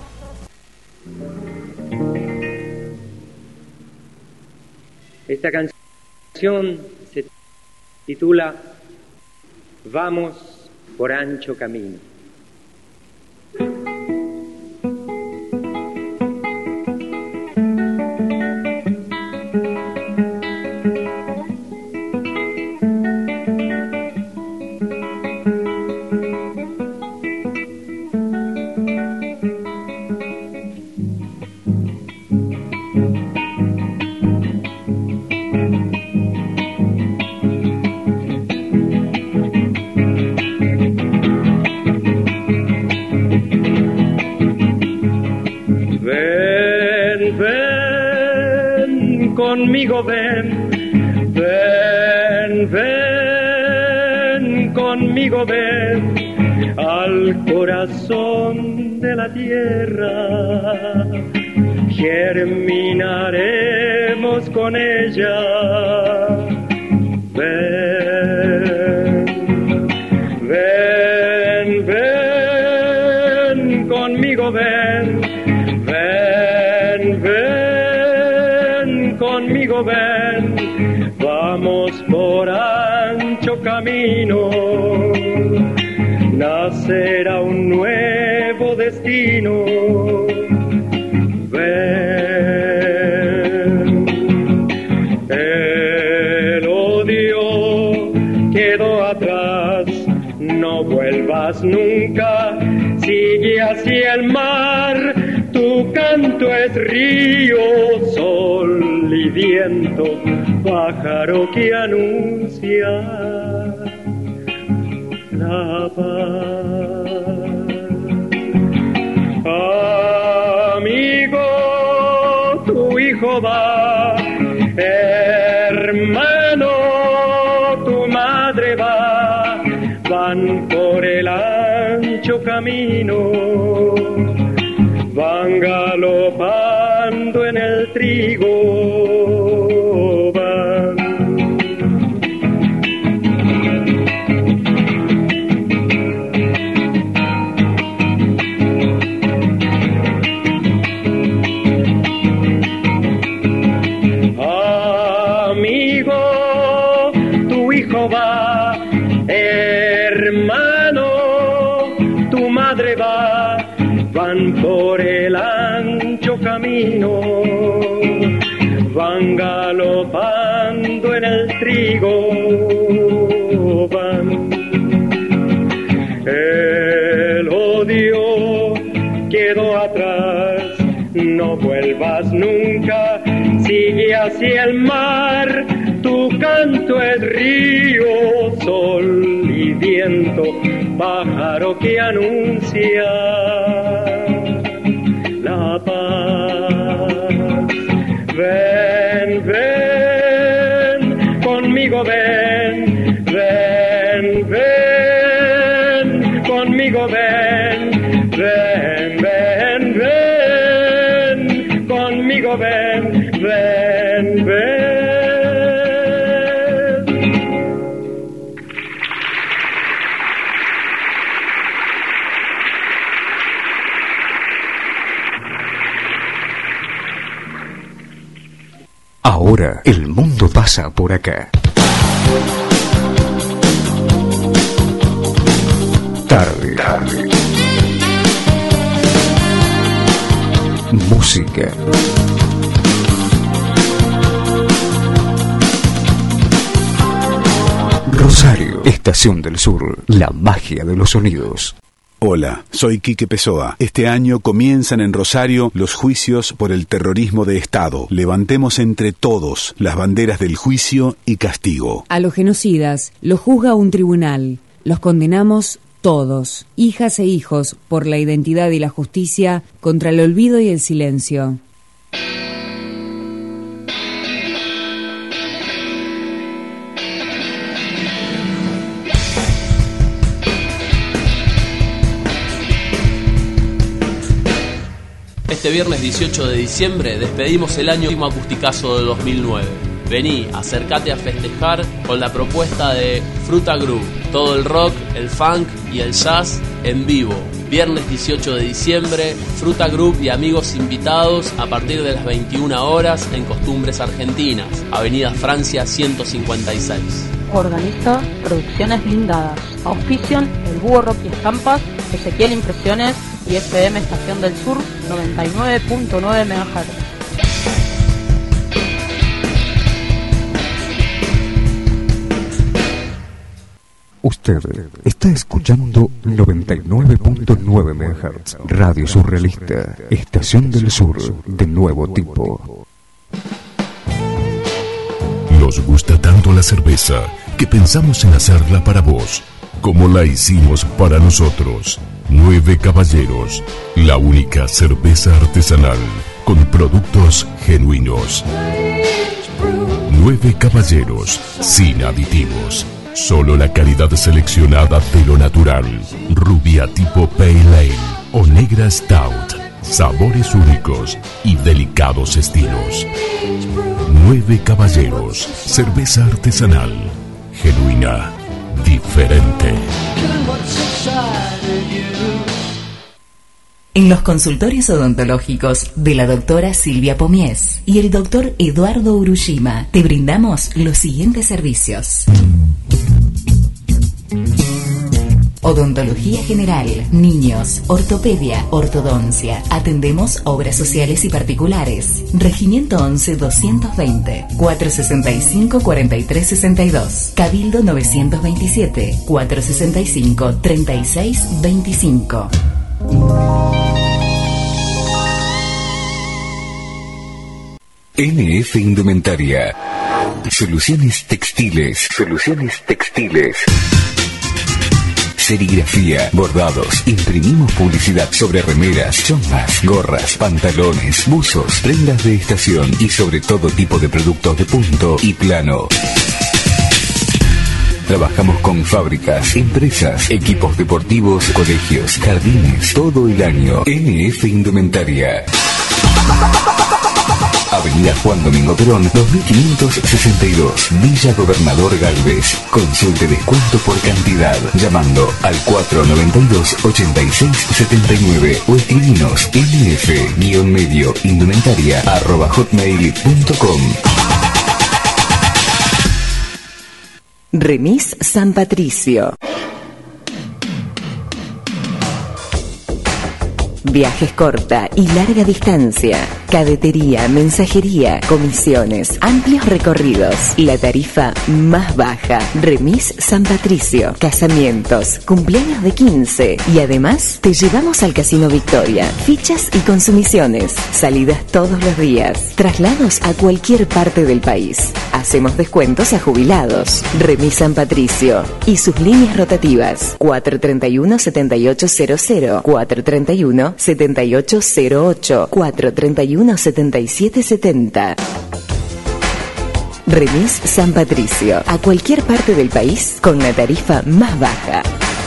Esta canción se titula Vamos por ancho camino. Conmigo ven, ven, ven, conmigo ven al corazón de la tierra, germinaremos con ella. Ven, ven, ven, conmigo ven, ven, ven, conmigo ven, vamos por ancho camino, nacerá un nuevo destino. Ven, el odio quedó atrás, no vuelvas nunca, sigue hacia el mar, tu canto es río, sol y viento, pájaro que anuncia la paz. Amigo, tu hijo va, hermano, tu madre va, van por el ancho camino, van galopando en el trigo, van. Amigo, tu hijo va, hermano, tu madre va, van por el ancho camino, van galopando en el trigo, van. El odio quedó atrás, no vuelvas nunca, sigue hacia el mar, tu canto es río, sol y viento, pájaro que anuncia la paz. Ven, ven, conmigo ven, ven, ven, conmigo ven, ven, ven, ven, conmigo ven, ven, ven. Ahora el mundo pasa por acá. Tarde. Tarde. Música. Rosario, Estación del Sur, la magia de los sonidos. Hola, soy Quique Pessoa. Este año comienzan en Rosario los juicios por el terrorismo de Estado. Levantemos entre todos las banderas del juicio y castigo. A los genocidas los juzga un tribunal. Los condenamos todos, hijas e hijos, por la identidad y la justicia, contra el olvido y el silencio. Este viernes dieciocho de diciembre despedimos el año último acusticazo de dos mil nueve. Vení, acércate a festejar con la propuesta de Fruta Groove, Todo el rock, el funk y el jazz en vivo. Viernes dieciocho de diciembre, Fruta Group y amigos invitados a partir de las veintiuna horas en Costumbres Argentinas, Avenida Francia ciento cincuenta y seis. Organiza Producciones Blindadas. Auspician El Búho Rock y Estampas, Ezequiel Impresiones y F M Estación del Sur noventa y nueve punto nueve megahertz. Usted está escuchando noventa y nueve punto nueve megahertz, Radio Surrealista, Estación del Sur, de nuevo tipo. Nos gusta tanto la cerveza que pensamos en hacerla para vos, como la hicimos para nosotros. Nueve Caballeros, la única cerveza artesanal con productos genuinos. Nueve Caballeros, sin aditivos. Solo la calidad seleccionada de lo natural. Rubia tipo Pale Ale o negra Stout. Sabores únicos y delicados estilos. Nueve Caballeros. Cerveza artesanal. Genuina. Diferente. En los consultorios odontológicos de la doctora Silvia Pomies y el doctor Eduardo Urushima te brindamos los siguientes servicios. Odontología general, niños, ortopedia, ortodoncia. Atendemos obras sociales y particulares. Regimiento once doscientos veinte, cuatrocientos sesenta y cinco, cuarenta y tres sesenta y dos. Cabildo novecientos veintisiete, cuatrocientos sesenta y cinco, treinta y seis veinticinco. N F Indumentaria. Soluciones textiles. Soluciones textiles. Serigrafía, bordados, imprimimos publicidad sobre remeras, chombas, gorras, pantalones, buzos, prendas de estación y sobre todo tipo de productos de punto y plano. Trabajamos con fábricas, empresas, equipos deportivos, colegios, jardines, todo el año. N F Indumentaria. Avenida Juan Domingo Perón, dos mil quinientos sesenta y dos, Villa Gobernador Galvez. Consulte descuento por cantidad llamando al cuatro noventa y dos, ochenta y seis setenta y nueve o escribinos nf-medio indumentaria arroba hotmail punto com. Remis San Patricio. Viajes corta y larga distancia, cadetería, mensajería, comisiones, amplios recorridos, la tarifa más baja. Remis San Patricio, casamientos, cumpleaños de quince y además te llevamos al Casino Victoria, fichas y consumiciones, salidas todos los días, traslados a cualquier parte del país. Hacemos descuentos a jubilados. Remis San Patricio y sus líneas rotativas cuatro treinta y uno, setenta y ocho cero cero, cuatro treinta y uno, setenta y ocho cero ocho, cuatro treinta y uno, setenta y siete setenta. Remis San Patricio, a cualquier parte del país con la tarifa más baja.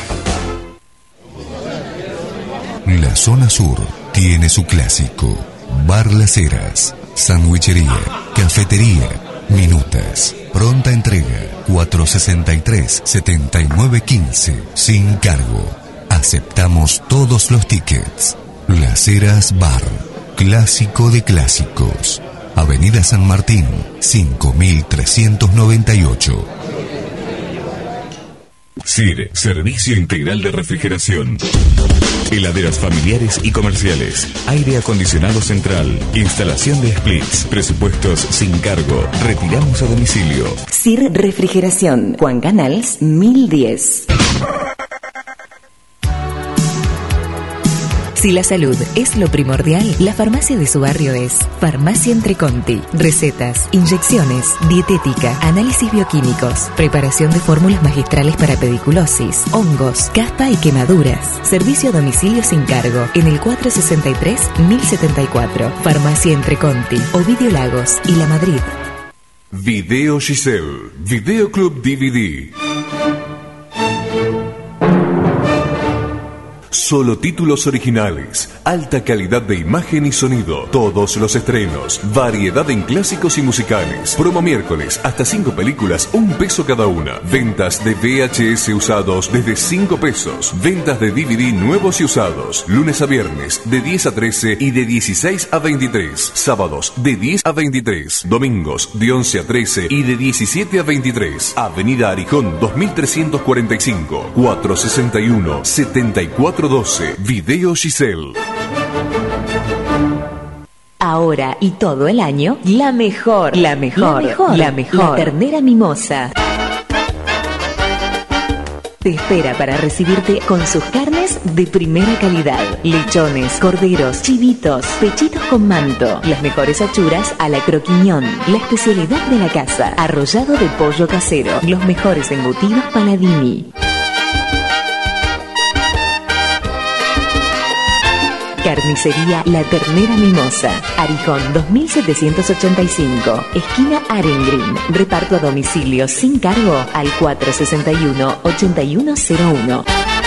La zona sur tiene su clásico: Bar Las Heras, sandwichería, cafetería, minutas, pronta entrega, cuatrocientos sesenta y tres, setenta y nueve quince, sin cargo. Aceptamos todos los tickets. Las Heras Bar, clásico de clásicos. Avenida San Martín, cinco mil trescientos noventa y ocho. S I R, Servicio Integral de Refrigeración. Heladeras familiares y comerciales. Aire acondicionado central. Instalación de splits. Presupuestos sin cargo. Retiramos a domicilio. S I R Refrigeración. Juan Canals mil diez. Si la salud es lo primordial, la farmacia de su barrio es Farmacia Entreconti. Recetas, inyecciones, dietética, análisis bioquímicos, preparación de fórmulas magistrales para pediculosis, hongos, caspa y quemaduras. Servicio a domicilio sin cargo en el cuatrocientos sesenta y tres, mil setenta y cuatro. Farmacia Entreconti, Ovidio Lagos y La Madrid. Video Giselle, Videoclub D V D. Solo títulos originales, alta calidad de imagen y sonido, todos los estrenos, variedad en clásicos y musicales. Promo miércoles, hasta cinco películas, un peso cada una. Ventas de V H S usados desde cinco pesos. Ventas de D V D nuevos y usados. Lunes a viernes, de diez a trece y de dieciséis a veintitrés. Sábados, de diez a veintitrés. Domingos, de once a trece y de diecisiete a veintitrés. Avenida Arijón dos mil trescientos cuarenta y cinco, cuatrocientos sesenta y uno, setenta y cuatro doce. Video Giselle. Ahora y todo el año, la mejor, la mejor, la mejor, la mejor. La ternera mimosa te espera para recibirte con sus carnes de primera calidad. Lechones, corderos, chivitos, pechitos con manto, las mejores achuras a la croquiñón, la especialidad de la casa, arrollado de pollo casero, los mejores embutidos Paladini. Carnicería La Ternera Mimosa, Arijón dos mil setecientos ochenta y cinco, esquina Arengrin. Reparto a domicilio sin cargo al cuatro sesenta y uno, ochenta y uno cero uno.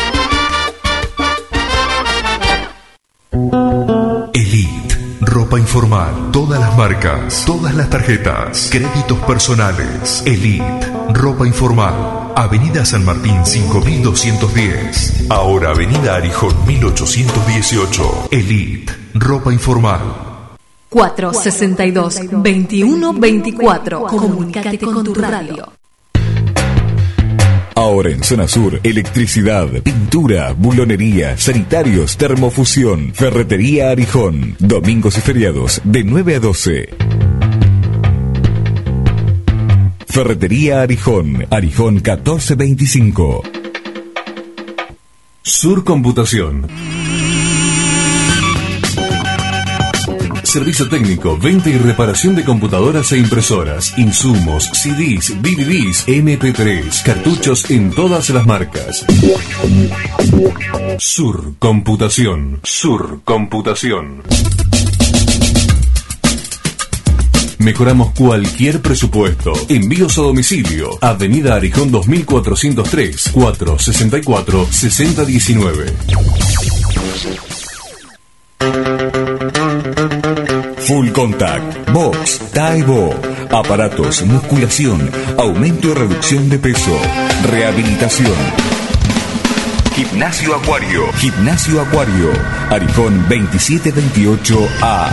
Elite, ropa informal, todas las marcas, todas las tarjetas, créditos personales. Elite, ropa informal. Avenida San Martín cinco mil doscientos diez. Ahora Avenida Arijón mil ochocientos dieciocho. Elite, ropa informal. cuatro sesenta y dos, veintiuno veinticuatro. Comunícate con tu radio. Ahora en Zona Sur, electricidad, pintura, bulonería, sanitarios, termofusión, ferretería Arijón. Domingos y feriados de nueve a doce. Ferretería Arijón, Arijón catorce veinticinco. Sur Computación. Servicio técnico, venta y reparación de computadoras e impresoras, insumos, C Ds, D V Ds, M P tres, cartuchos en todas las marcas. Sur Computación. Sur Computación. Mejoramos cualquier presupuesto. Envíos a domicilio. Avenida Arijón dos mil cuatrocientos tres, cuatrocientos sesenta y cuatro, sesenta diecinueve. Full Contact, Box, Taibo, aparatos, musculación, aumento y reducción de peso, rehabilitación. Gimnasio Acuario, Gimnasio Acuario, Arijón veintisiete veintiocho A.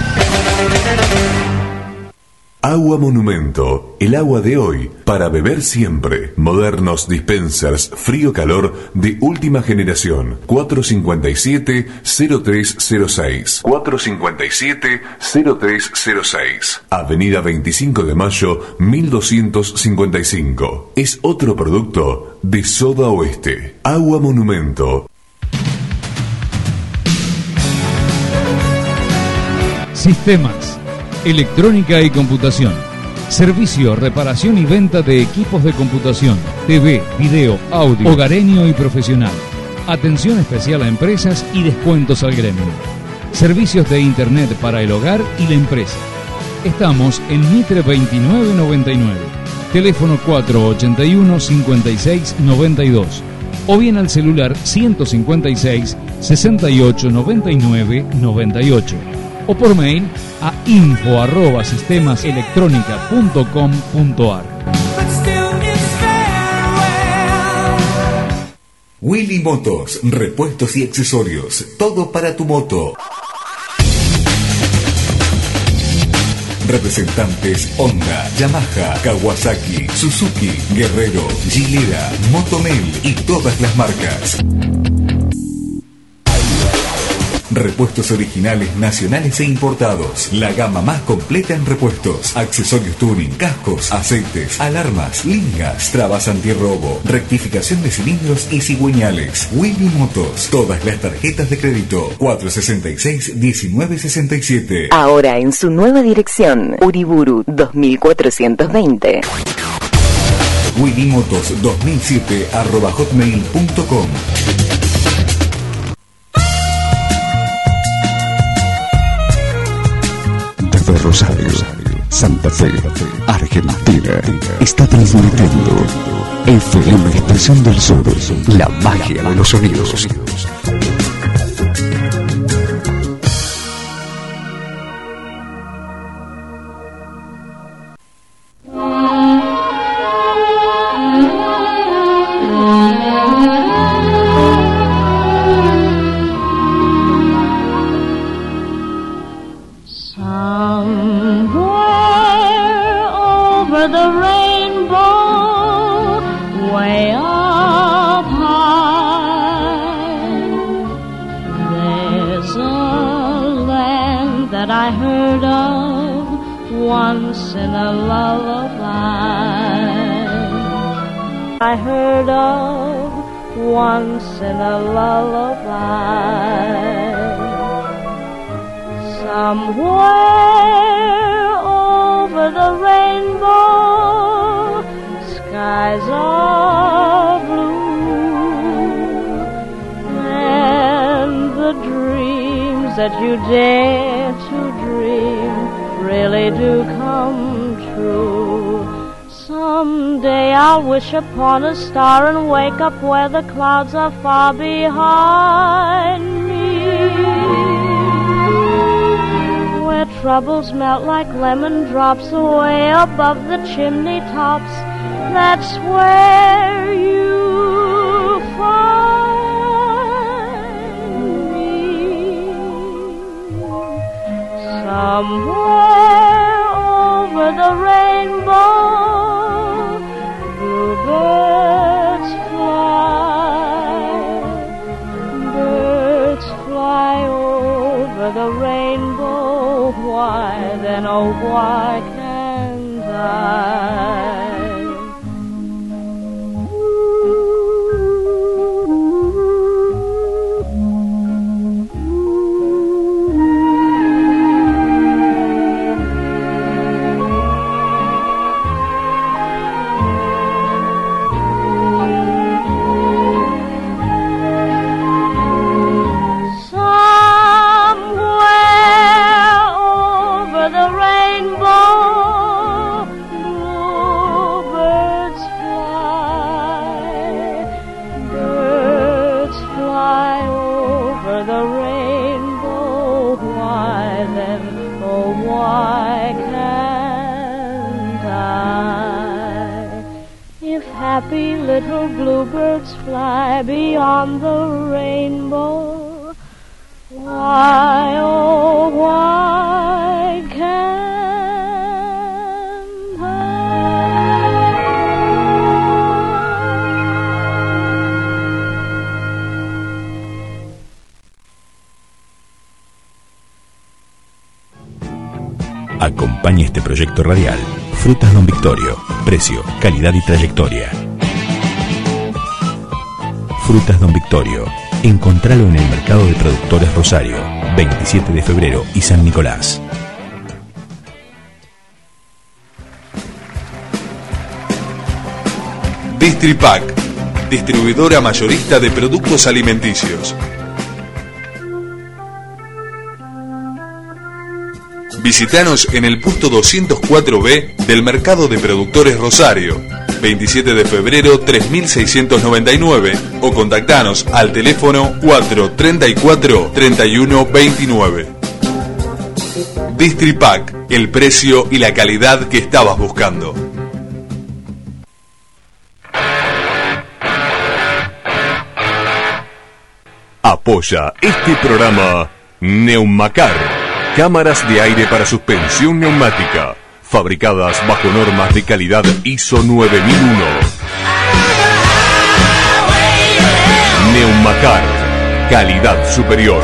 Agua Monumento, el agua de hoy para beber siempre. Modernos dispensers frío-calor de última generación. cuatro cinco siete, cero tres cero seis. cuatro cinco siete, cero tres cero seis. Avenida veinticinco de mayo, mil doscientos cincuenta y cinco. Es otro producto de Soda Oeste. Agua Monumento. Sistemas, electrónica y computación. Servicio, reparación y venta de equipos de computación, T V, video, audio, hogareño y profesional. Atención especial a empresas y descuentos al gremio. Servicios de internet para el hogar y la empresa. Estamos en Mitre veintinueve noventa y nueve. Teléfono cuatro ochenta y uno, cincuenta y seis, noventa y dos. O bien al celular ciento cincuenta y seis, sesenta y ocho, noventa y nueve, noventa y ocho. O por mail a info arroba sistemas electrónica punto com punto ar. Willy Motos, repuestos y accesorios, todo para tu moto. Representantes Honda, Yamaha, Kawasaki, Suzuki, Guerrero, Gilera, Motomel y todas las marcas. Repuestos originales nacionales e importados. La gama más completa en repuestos. Accesorios tuning, cascos, aceites, alarmas, lingas, trabas antirrobo, rectificación de cilindros y cigüeñales. Willy Motos. Todas las tarjetas de crédito. cuatro sesenta y seis, diecinueve sesenta y siete. Ahora en su nueva dirección. Uriburu dos mil cuatrocientos veinte. Willy Motos dos mil siete arroba hotmail punto com. Desde Rosario, Santa Fe, Argentina, está transmitiendo F M Expresión del Sur, la magia de los sonidos. over the rainbow, way up high. There's a land that I heard of once in a lullaby. I heard of once in a lullaby. Somewhere over the rainbow, skies are blue, and the dreams that you dare to dream really do come true. Someday I'll wish upon a star and wake up where the clouds are far behind me, where troubles melt like lemon drops away above the chimney tops. That's where you find me. Somewhere over the rainbow, bluebirds fly, birds fly over the rainbow. Why then, oh why can't I? Happy little bluebirds fly beyond the rainbow. Why, oh, why can't I? Acompaña este proyecto radial Frutas Don Victorio. Precio, calidad y trayectoria. Frutas Don Victorio. Encontralo en el Mercado de Productores Rosario, veintisiete de febrero y San Nicolás. Distripac, distribuidora mayorista de productos alimenticios. Visítanos en el puesto doscientos cuatro B del Mercado de Productores Rosario, veintisiete de febrero tres mil seiscientos noventa y nueve, o contactanos al teléfono cuatro treinta y cuatro treinta y uno veintinueve. Distripac, el precio y la calidad que estabas buscando. Apoya este programa Neumacar. Cámaras de aire para suspensión neumática, fabricadas bajo normas de calidad I S O nueve mil uno. Neumacar, calidad superior.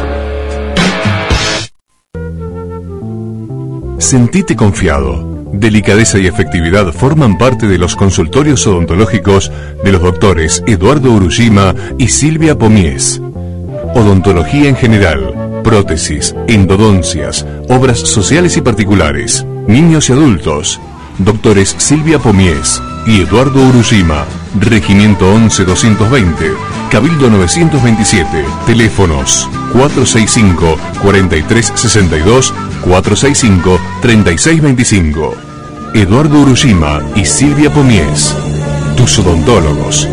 Sentite confiado. Delicadeza y efectividad forman parte de los consultorios odontológicos de los doctores Eduardo Urushima y Silvia Pomies. Odontología en general, prótesis, endodoncias, obras sociales y particulares, niños y adultos. Doctores Silvia Pomies y Eduardo Urushima. Regimiento once doscientos veinte, Cabildo novecientos veintisiete. Teléfonos cuatro seis cinco, cuatro tres seis dos, cuatro seis cinco, tres seis dos cinco. Eduardo Urushima y Silvia Pomies, tus odontólogos.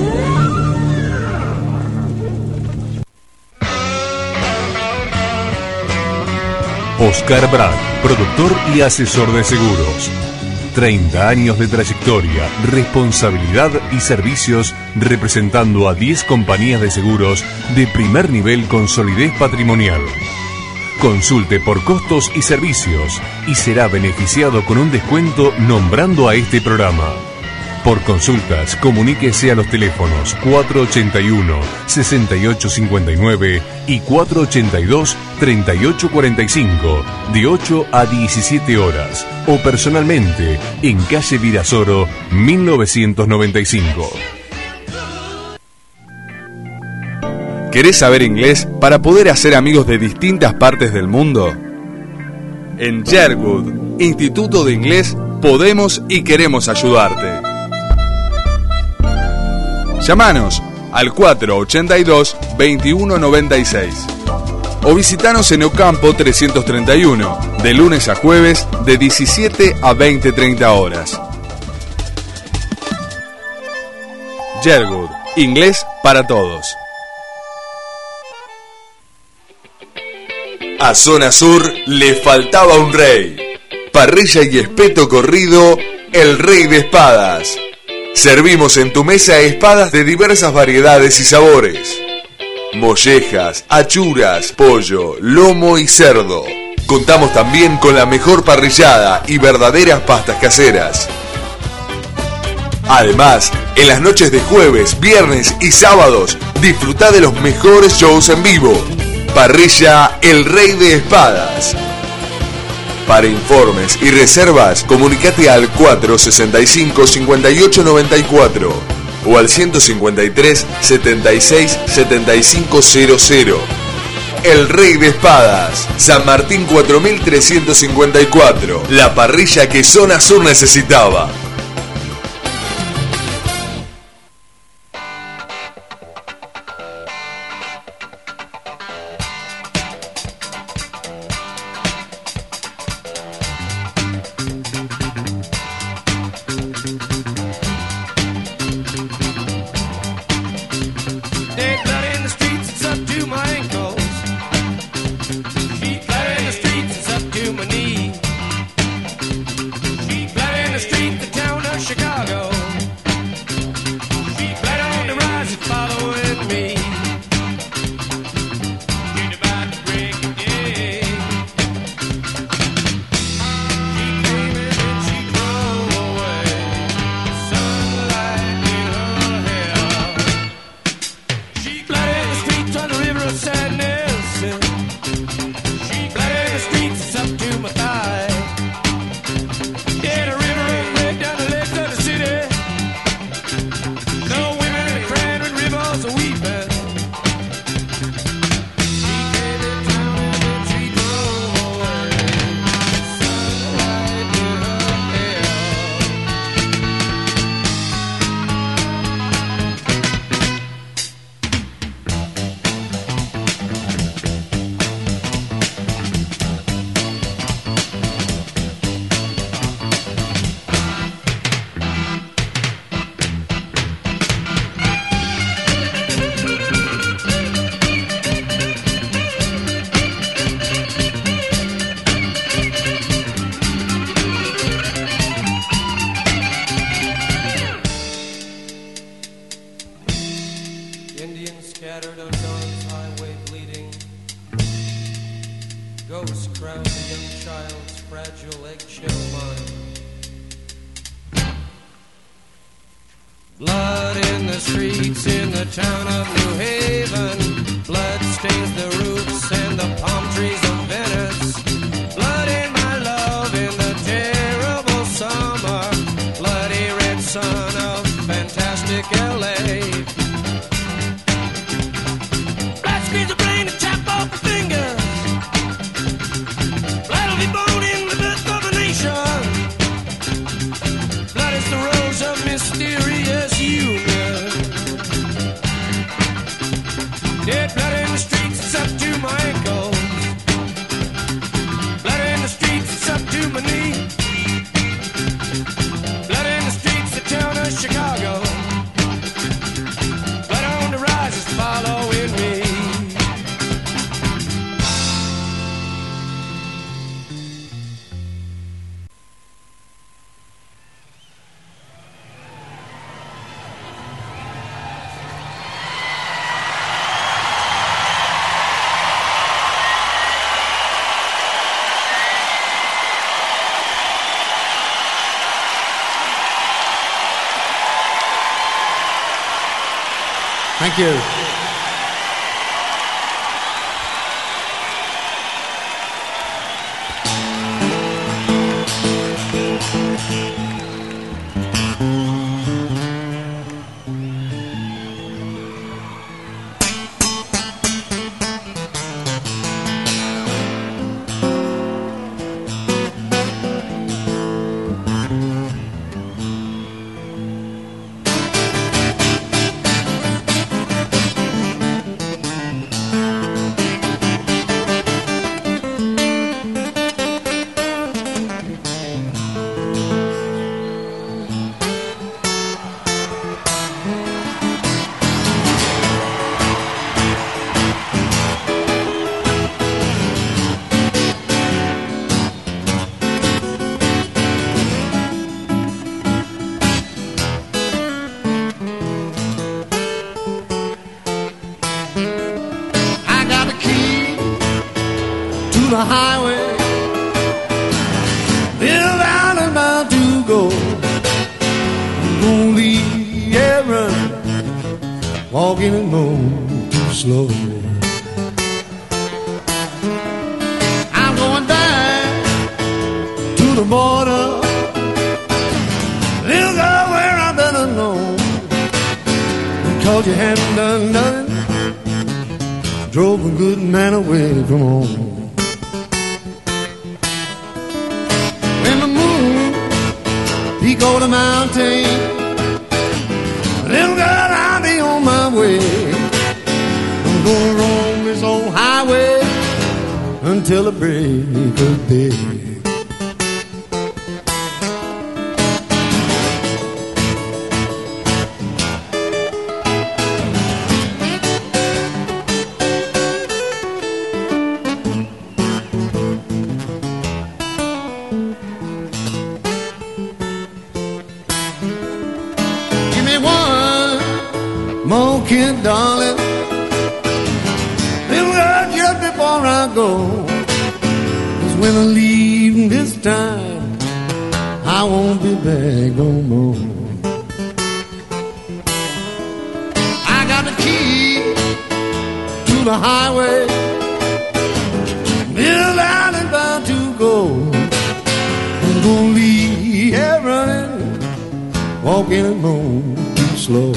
Oscar Brad, productor y asesor de seguros. treinta años de trayectoria, responsabilidad y servicios representando a diez compañías de seguros de primer nivel con solidez patrimonial. Consulte por costos y servicios y será beneficiado con un descuento nombrando a este programa. Por consultas, comuníquese a los teléfonos cuatro ochenta y uno, sesenta y ocho cincuenta y nueve y cuatro ochenta y dos, treinta y ocho cuarenta y cinco de ocho a diecisiete horas o personalmente en calle Virasoro mil novecientos noventa y cinco. ¿Querés saber inglés para poder hacer amigos de distintas partes del mundo? En Sherwood, Instituto de Inglés, podemos y queremos ayudarte. Llámanos al cuatro ochenta y dos, veintiuno noventa y seis o visitanos en Ocampo trescientos treinta y uno, de lunes a jueves de diecisiete a veinte treinta horas. Sherwood, inglés para todos. A Zona Sur le faltaba un rey. Parrilla y espeto corrido, el rey de espadas. Servimos en tu mesa espadas de diversas variedades y sabores. Mollejas, achuras, pollo, lomo y cerdo. Contamos también con la mejor parrillada y verdaderas pastas caseras. Además, en las noches de jueves, viernes y sábados, disfruta de los mejores shows en vivo. Parrilla El Rey de Espadas. Para informes y reservas, comunicate al cuatro sesenta y cinco, cincuenta y ocho noventa y cuatro o al ciento cincuenta y tres, setenta y seis, setenta y cinco cero cero. El Rey de Espadas, San Martín cuatro mil trescientos cincuenta y cuatro, la parrilla que Zona Sur necesitaba. Thank you. the highway, little down and bound to go. I'm gonna leave, yeah, running, walking and going too slow. I'm going down to the border, little girl, where I better know, because you hadn't done nothing, drove a good man away from home. When the moon peak over the mountain, little girl, I'll be on my way. I'm gonna roam this old highway until the break of day. Kid, darling, little girl, just before I go, 'cause when I leave this time, I won't be back no more. I got the key to the highway, little down and bound to go. I'm gonna leave here running, walking and move too slow.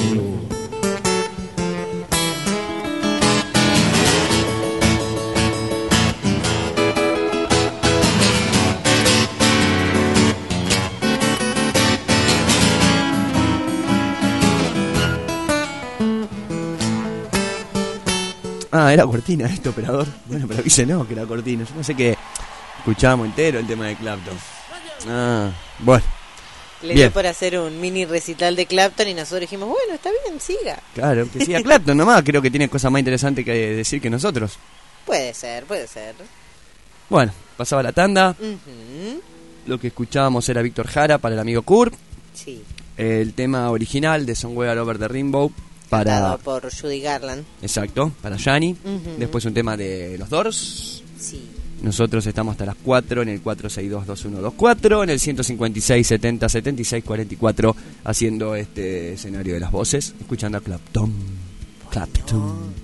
Ah, era cortina este operador. Bueno, pero dice no, que era cortina. Yo no sé qué. Escuchábamos entero el tema de Clapton. Ah, bueno. Le bien. dio por hacer un mini recital de Clapton y nosotros dijimos, bueno, está bien, siga. Claro, que siga Clapton nomás. Creo que tiene cosas más interesantes que decir que nosotros. Puede ser, puede ser. Bueno, pasaba la tanda. Uh-huh. Lo que escuchábamos era Víctor Jara para el amigo Kurt. Sí. El tema original de Somewhere Over the Rainbow. Para... Cantado por Judy Garland. Exacto, para Yanni. Uh-huh. Después un tema de los Doors. Sí. Nosotros estamos hasta las cuatro en el cuatro seis dos, dos uno dos cuatro, en el ciento cincuenta y seis, setenta, setenta y seis, cuarenta y cuatro, haciendo este escenario de las voces, escuchando a Clapton. Clapton.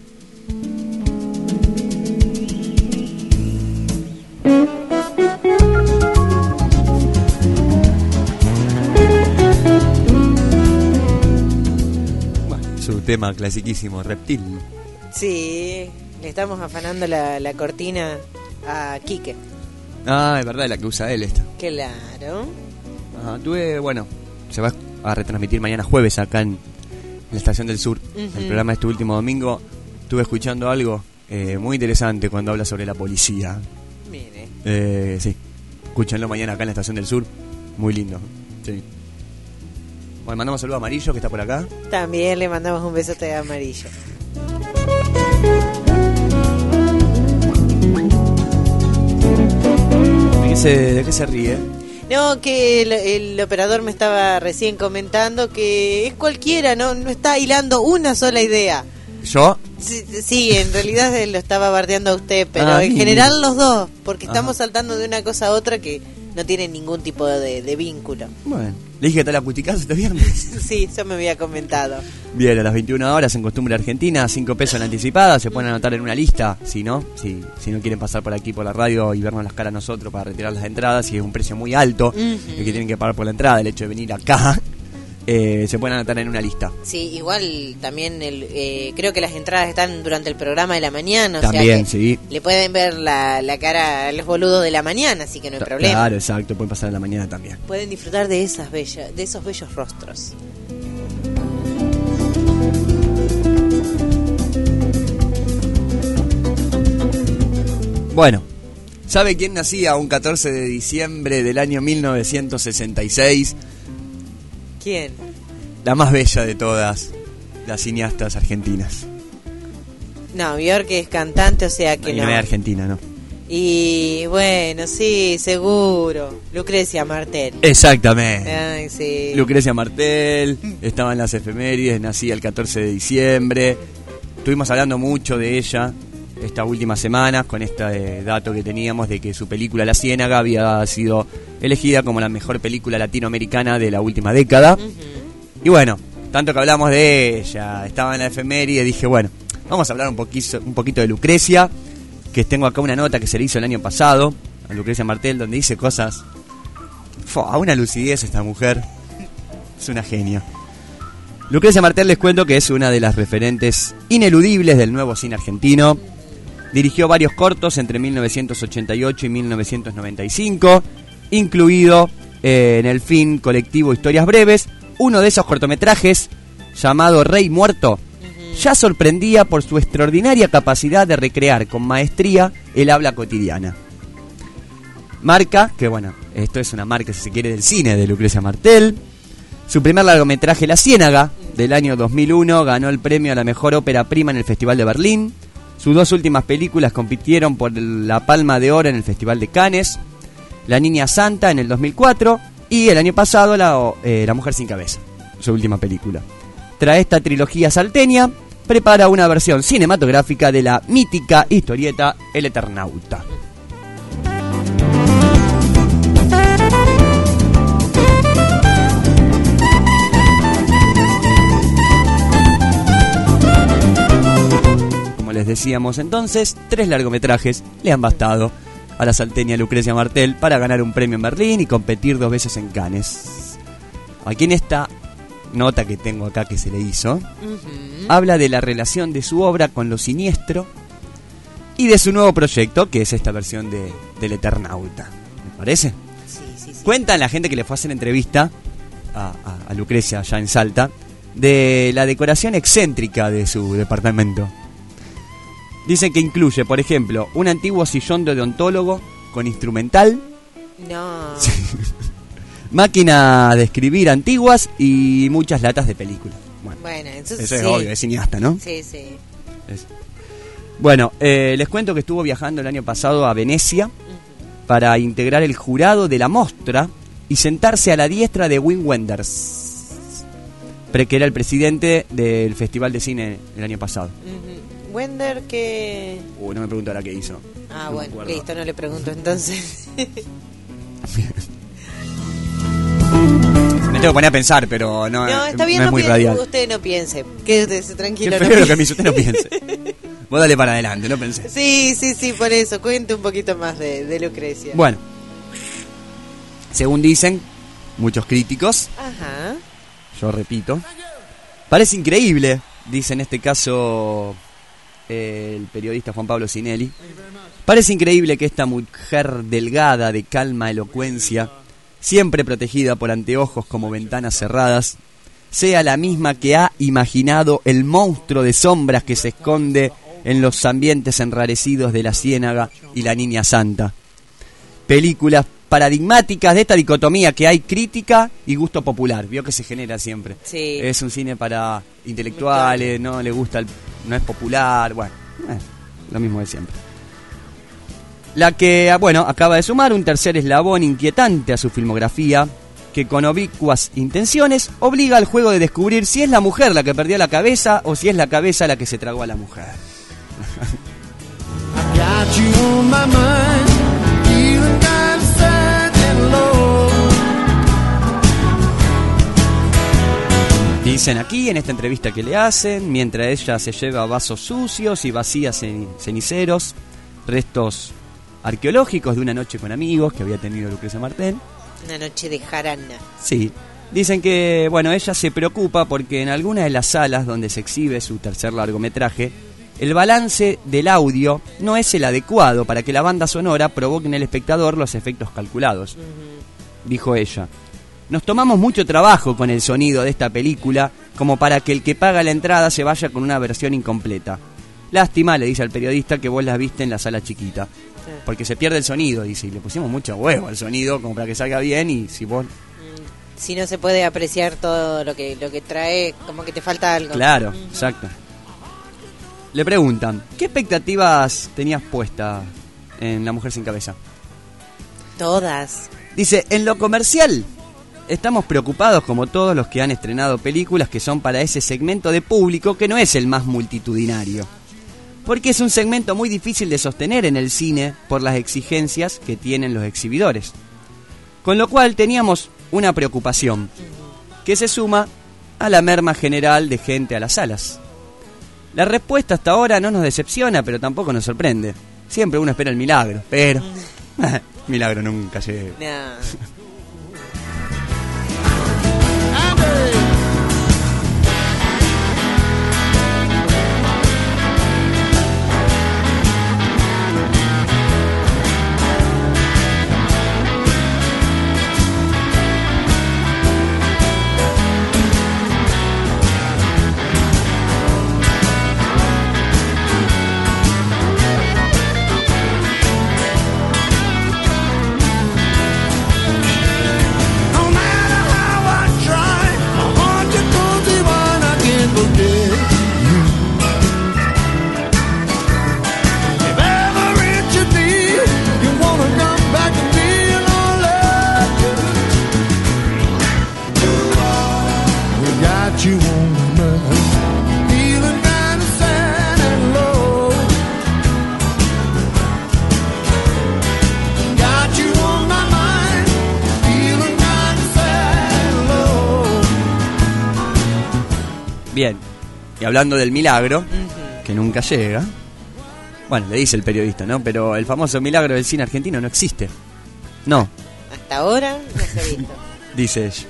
Su tema clasiquísimo, Reptil. Sí, le estamos afanando la, la cortina a Quique. Ah, es verdad, la que usa él esta. Claro. Ajá, tuve, bueno, se va a retransmitir mañana jueves acá en la Estación del Sur, Uh-huh. el programa de este último domingo. Estuve escuchando algo eh, muy interesante cuando habla sobre la policía. Mire. Eh, sí, escúchenlo mañana acá en la Estación del Sur, muy lindo. Sí. Bueno, mandamos saludos a Amarillo, que está por acá. También le mandamos un besote a Amarillo. ¿De qué se, de qué se ríe? No, que el, el operador me estaba recién comentando que es cualquiera, no, no está hilando una sola idea. ¿Yo? Sí, sí, en realidad lo estaba bardeando a usted, pero Ah, en sí. general los dos, porque Ajá. estamos saltando de una cosa a otra que no tienen ningún tipo de, de vínculo. Bueno, le dije que está la pusticazo este viernes. Sí, eso me había comentado. Bien, a las veintiuna horas en Costumbre Argentina, cinco pesos en la anticipada, se pueden anotar en una lista, si no, si, si no quieren pasar por aquí por la radio y vernos las caras nosotros para retirar las entradas, y es un precio muy alto, uh-huh. el que tienen que pagar por la entrada, el hecho de venir acá, eh, se pueden anotar en una lista. Sí, igual también el, eh, creo que las entradas están durante el programa de la mañana, o también, sea que sí. le pueden ver la, la cara a los boludos de la mañana, así que no hay problema. Claro, exacto, pueden pasar en la mañana también. Pueden disfrutar de esas bellas, de esos bellos rostros. Bueno, ¿sabe quién nacía un catorce de diciembre del año mil novecientos sesenta y seis? ¿Quién? La más bella de todas las cineastas argentinas. No, Bjork es cantante, o sea que no. No es argentina, ¿no? Y bueno, sí, seguro. Lucrecia Martel. Exactamente. Ay, sí. Lucrecia Martel, estaba en las efemérides, nacía el catorce de diciembre. Estuvimos hablando mucho de ella estas últimas semanas con este dato que teníamos de que su película La Ciénaga había sido elegida como la mejor película latinoamericana de la última década. Uh-huh. Y bueno, tanto que hablamos de ella, estaba en la efeméride, dije, bueno, vamos a hablar un poquito, un poquito de Lucrecia, que tengo acá una nota que se le hizo el año pasado a Lucrecia Martel, donde dice cosas, a una lucidez esta mujer, es una genia. Lucrecia Martel, les cuento que es una de las referentes ineludibles del nuevo cine argentino. Dirigió varios cortos entre mil novecientos ochenta y ocho y mil novecientos noventa y cinco, incluido eh, en el film colectivo Historias Breves. Uno de esos cortometrajes, llamado Rey Muerto, uh-huh. ya sorprendía por su extraordinaria capacidad de recrear con maestría el habla cotidiana. Marca, que bueno, esto es una marca, si se quiere, del cine de Lucrecia Martel. Su primer largometraje, La Ciénaga, del año dos mil uno, ganó el premio a la mejor ópera prima en el Festival de Berlín. Sus dos últimas películas compitieron por la Palma de Oro en el Festival de Cannes, La Niña Santa en el dos mil cuatro y el año pasado La, eh, La Mujer Sin Cabeza, su última película. Tras esta trilogía salteña, prepara una versión cinematográfica de la mítica historieta El Eternauta. Les decíamos entonces, tres largometrajes le han bastado a la salteña Lucrecia Martel para ganar un premio en Berlín y competir dos veces en Cannes. Aquí en esta nota que tengo acá que se le hizo, uh-huh. habla de la relación de su obra con lo siniestro y de su nuevo proyecto, que es esta versión de, del Eternauta. ¿Me parece? Sí, sí, sí. Cuentan la gente que le fue a hacer entrevista a, a, a Lucrecia allá en Salta de la decoración excéntrica de su departamento. Dicen que incluye, por ejemplo, un antiguo sillón de odontólogo con instrumental. No. Máquina de escribir antiguas y muchas latas de película. Bueno, bueno entonces eso es sí. obvio, es cineasta, ¿no? Sí, sí. Es. Bueno, eh, les cuento que estuvo viajando el año pasado a Venecia uh-huh. para integrar el jurado de la Mostra y sentarse a la diestra de Wim Wenders, que era el presidente del Festival de Cine el año pasado. Uh-huh. Wender que... Uh, no me pregunto ahora qué hizo. Ah, no bueno, listo, no le pregunto entonces. Me tengo que poner a pensar, pero no, no está bien, no es no muy piense, radial. Usted no piense, quédese tranquilo. Qué feo no lo que me dice, usted no piense. Vos dale para adelante, no pensé. Sí, sí, sí, por eso, cuente un poquito más de, de Lucrecia. Bueno, según dicen muchos críticos, ajá. yo repito, parece increíble, dice en este caso... el periodista Juan Pablo Sinelli. Parece increíble que esta mujer delgada, de calma elocuencia, siempre protegida por anteojos como ventanas cerradas, sea la misma que ha imaginado el monstruo de sombras que se esconde en los ambientes enrarecidos de La Ciénaga y La Niña Santa. Películas paradigmáticas de esta dicotomía que hay crítica y gusto popular. Vio que se genera siempre. Sí. Es un cine para intelectuales, no le gusta, el, no es popular, bueno, eh, lo mismo de siempre. La que, bueno, acaba de sumar un tercer eslabón inquietante a su filmografía, que con oblicuas intenciones obliga al juego de descubrir si es la mujer la que perdió la cabeza o si es la cabeza la que se tragó a la mujer. Got you on my mind, feeling kind of sad and Dicen aquí en esta entrevista que le hacen, mientras ella se lleva vasos sucios y vacía cen- ceniceros, restos arqueológicos de una noche con amigos que había tenido Lucrecia Martel. Una noche de jarana. Sí, dicen que, bueno, ella se preocupa porque en alguna de las salas donde se exhibe su tercer largometraje, el balance del audio no es el adecuado para que la banda sonora provoque en el espectador los efectos calculados. Uh-huh. Dijo ella: nos tomamos mucho trabajo con el sonido de esta película como para que el que paga la entrada se vaya con una versión incompleta. Lástima, le dice al periodista, que vos la viste en la sala chiquita. Sí. Porque se pierde el sonido, dice, y le pusimos mucho huevo al sonido como para que salga bien, y si vos... Si no se puede apreciar todo lo que, lo que trae, como que te falta algo. Claro, uh-huh. Exacto. Le preguntan, ¿qué expectativas tenías puestas en La Mujer Sin Cabeza? Todas. Dice, en lo comercial... estamos preocupados como todos los que han estrenado películas que son para ese segmento de público que no es el más multitudinario. Porque es un segmento muy difícil de sostener en el cine por las exigencias que tienen los exhibidores. Con lo cual teníamos una preocupación, que se suma a la merma general de gente a las salas. La respuesta hasta ahora no nos decepciona, pero tampoco nos sorprende. Siempre uno espera el milagro, pero... milagro nunca llega. No. Bien, y hablando del milagro, uh-huh. que nunca llega, bueno, le dice el periodista, ¿no? Pero el famoso milagro del cine argentino no existe. No. Hasta ahora no se ha visto. Dice ella.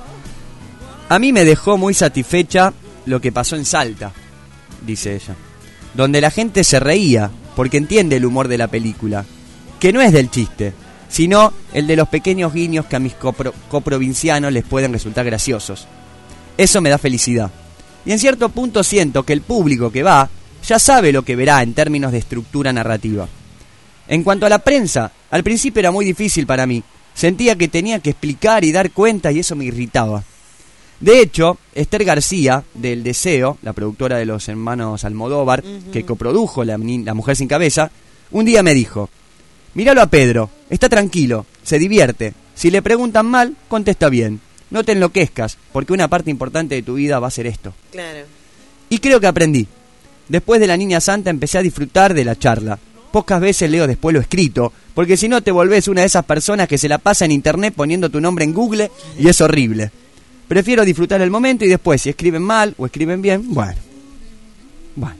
A mí me dejó muy satisfecha lo que pasó en Salta, dice ella, donde la gente se reía porque entiende el humor de la película, que no es del chiste, sino el de los pequeños guiños que a mis copro- coprovincianos les pueden resultar graciosos. Eso me da felicidad. Y en cierto punto siento que el público que va ya sabe lo que verá en términos de estructura narrativa. En cuanto a la prensa, al principio era muy difícil para mí. Sentía que tenía que explicar y dar cuenta y eso me irritaba. De hecho, Esther García, del Deseo, la productora de los hermanos Almodóvar, uh-huh. que coprodujo la, la Mujer Sin Cabeza, un día me dijo: míralo a Pedro, está tranquilo, se divierte. Si le preguntan mal, contesta bien. No te enloquezcas, porque una parte importante de tu vida va a ser esto. Claro. Y creo que aprendí. Después de La Niña Santa empecé a disfrutar de la charla. Pocas veces leo después lo escrito, porque si no te volvés una de esas personas que se la pasa en internet poniendo tu nombre en Google y es horrible. Prefiero disfrutar el momento y después, si escriben mal o escriben bien, bueno. Bueno.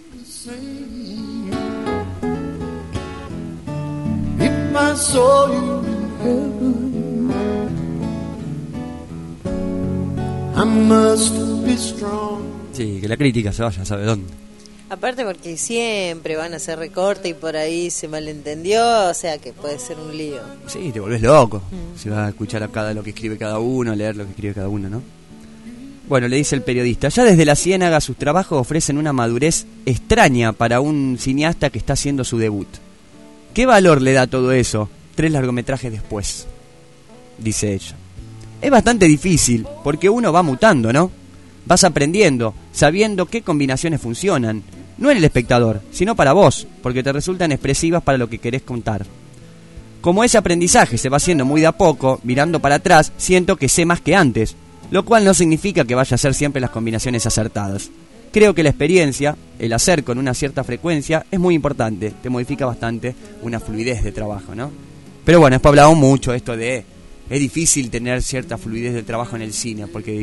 If I saw you in heaven, I must be strong. Sí, que la crítica se vaya, ¿sabe dónde? Aparte porque siempre van a hacer recorte y por ahí se malentendió, o sea que puede ser un lío. Sí, te volvés loco. Mm. Si vas a escuchar a cada lo que escribe cada uno, leer lo que escribe cada uno, ¿no? Bueno, le dice el periodista, ya desde La Ciénaga sus trabajos ofrecen una madurez extraña para un cineasta que está haciendo su debut. ¿Qué valor le da todo eso tres largometrajes después? Dice ella. Es bastante difícil, porque uno va mutando, ¿no? Vas aprendiendo, sabiendo qué combinaciones funcionan, no en el espectador, sino para vos, porque te resultan expresivas para lo que querés contar. Como ese aprendizaje se va haciendo muy de a poco, mirando para atrás, siento que sé más que antes, lo cual no significa que vaya a ser siempre las combinaciones acertadas. Creo que la experiencia, el hacer con una cierta frecuencia, es muy importante, te modifica bastante una fluidez de trabajo, ¿no? Pero bueno, después hablamos mucho esto de, es difícil tener cierta fluidez de trabajo en el cine, porque dice,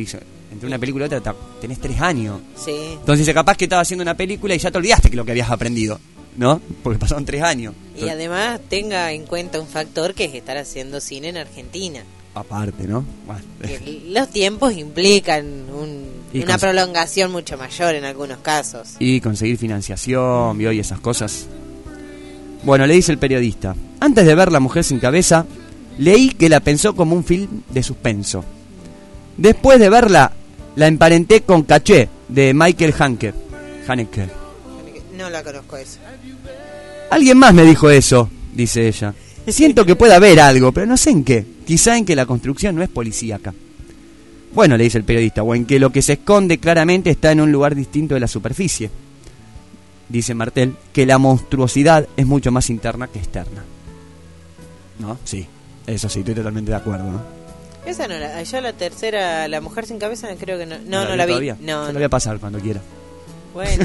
Entre una película y otra tenés tres años. Sí. Entonces capaz que estabas haciendo una película y ya te olvidaste que lo que habías aprendido, ¿no? Porque pasaron tres años. Y además tenga en cuenta un factor que es estar haciendo cine en Argentina. Aparte, ¿no? Bueno. Que los tiempos implican un, una cons- prolongación mucho mayor en algunos casos. Y conseguir financiación, ¿vio? Y esas cosas. Bueno, le dice el periodista: antes de ver La mujer sin cabeza, leí que la pensó como un film de suspenso. Después de verla, la emparenté con Caché, de Michael Haneke. Haneke. No la conozco eso. Alguien más me dijo eso, dice ella. Siento que puede haber algo, pero no sé en qué. Quizá en que la construcción no es policíaca. Bueno, le dice el periodista, o en que lo que se esconde claramente está en un lugar distinto de la superficie. Dice Martel que la monstruosidad es mucho más interna que externa. ¿No? Sí, eso sí, estoy totalmente de acuerdo, ¿no? Esa no la, yo la tercera, La mujer sin cabeza, creo que no. No, ¿No no la vi. todavía? No, Se no. lo voy a pasar cuando quiera. Bueno.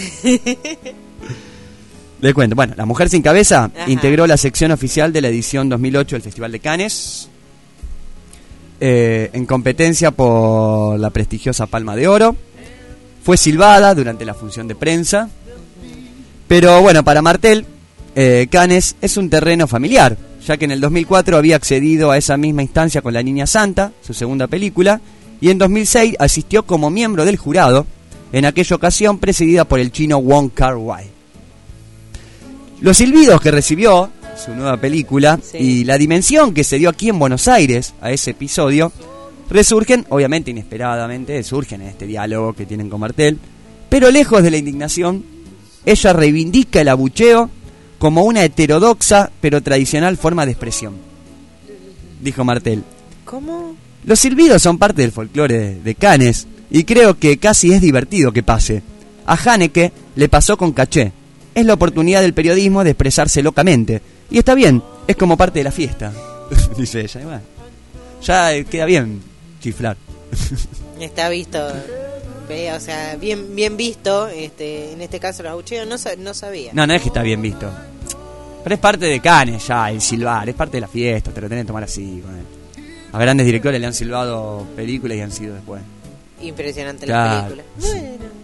Le cuento, bueno, La mujer sin cabeza Ajá. integró la sección oficial de la edición dos mil ocho del Festival de Cannes, eh, en competencia por la prestigiosa Palma de Oro. Fue silbada durante la función de prensa, pero bueno, para Martel, eh, Cannes es un terreno familiar, ya que en el dos mil cuatro había accedido a esa misma instancia con La Niña Santa, su segunda película, y en dos mil seis asistió como miembro del jurado, en aquella ocasión presidida por el chino Wong Kar-wai. Los silbidos que recibió su nueva película sí. y la dimensión que se dio aquí en Buenos Aires a ese episodio resurgen, obviamente inesperadamente, surgen en este diálogo que tienen con Martel, pero lejos de la indignación, ella reivindica el abucheo como una heterodoxa pero tradicional forma de expresión. Dijo Martel. ¿Cómo? Los silbidos son parte del folclore de, de Cannes y creo que casi es divertido que pase. A Haneke le pasó con Caché. Es la oportunidad del periodismo de expresarse locamente. Y está bien, es como parte de la fiesta. Dice ella. Y bueno, ya queda bien chiflar. Está visto, o sea, bien bien visto. Este, en este caso los abucheos, no, no sabía. No, no es que está bien visto. Pero es parte de Cannes ya, el silbar. Es parte de la fiesta, te lo tenés que tomar así. Con él. A grandes directores le han silbado películas y han sido después. Impresionante claro, la película. Sí. Bueno.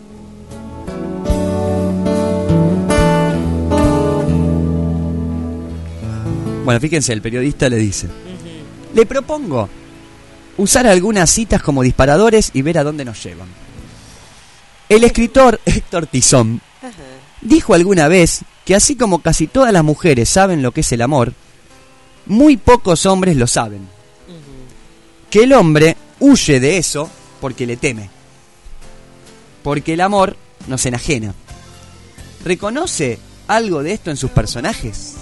Bueno, fíjense, el periodista le dice: uh-huh. le propongo usar algunas citas como disparadores y ver a dónde nos llevan. El escritor Héctor Tizón uh-huh. dijo alguna vez que así como casi todas las mujeres saben lo que es el amor, muy pocos hombres lo saben. Uh-huh. Que el hombre huye de eso porque le teme. Porque el amor nos enajena. ¿Reconoce algo de esto en sus personajes?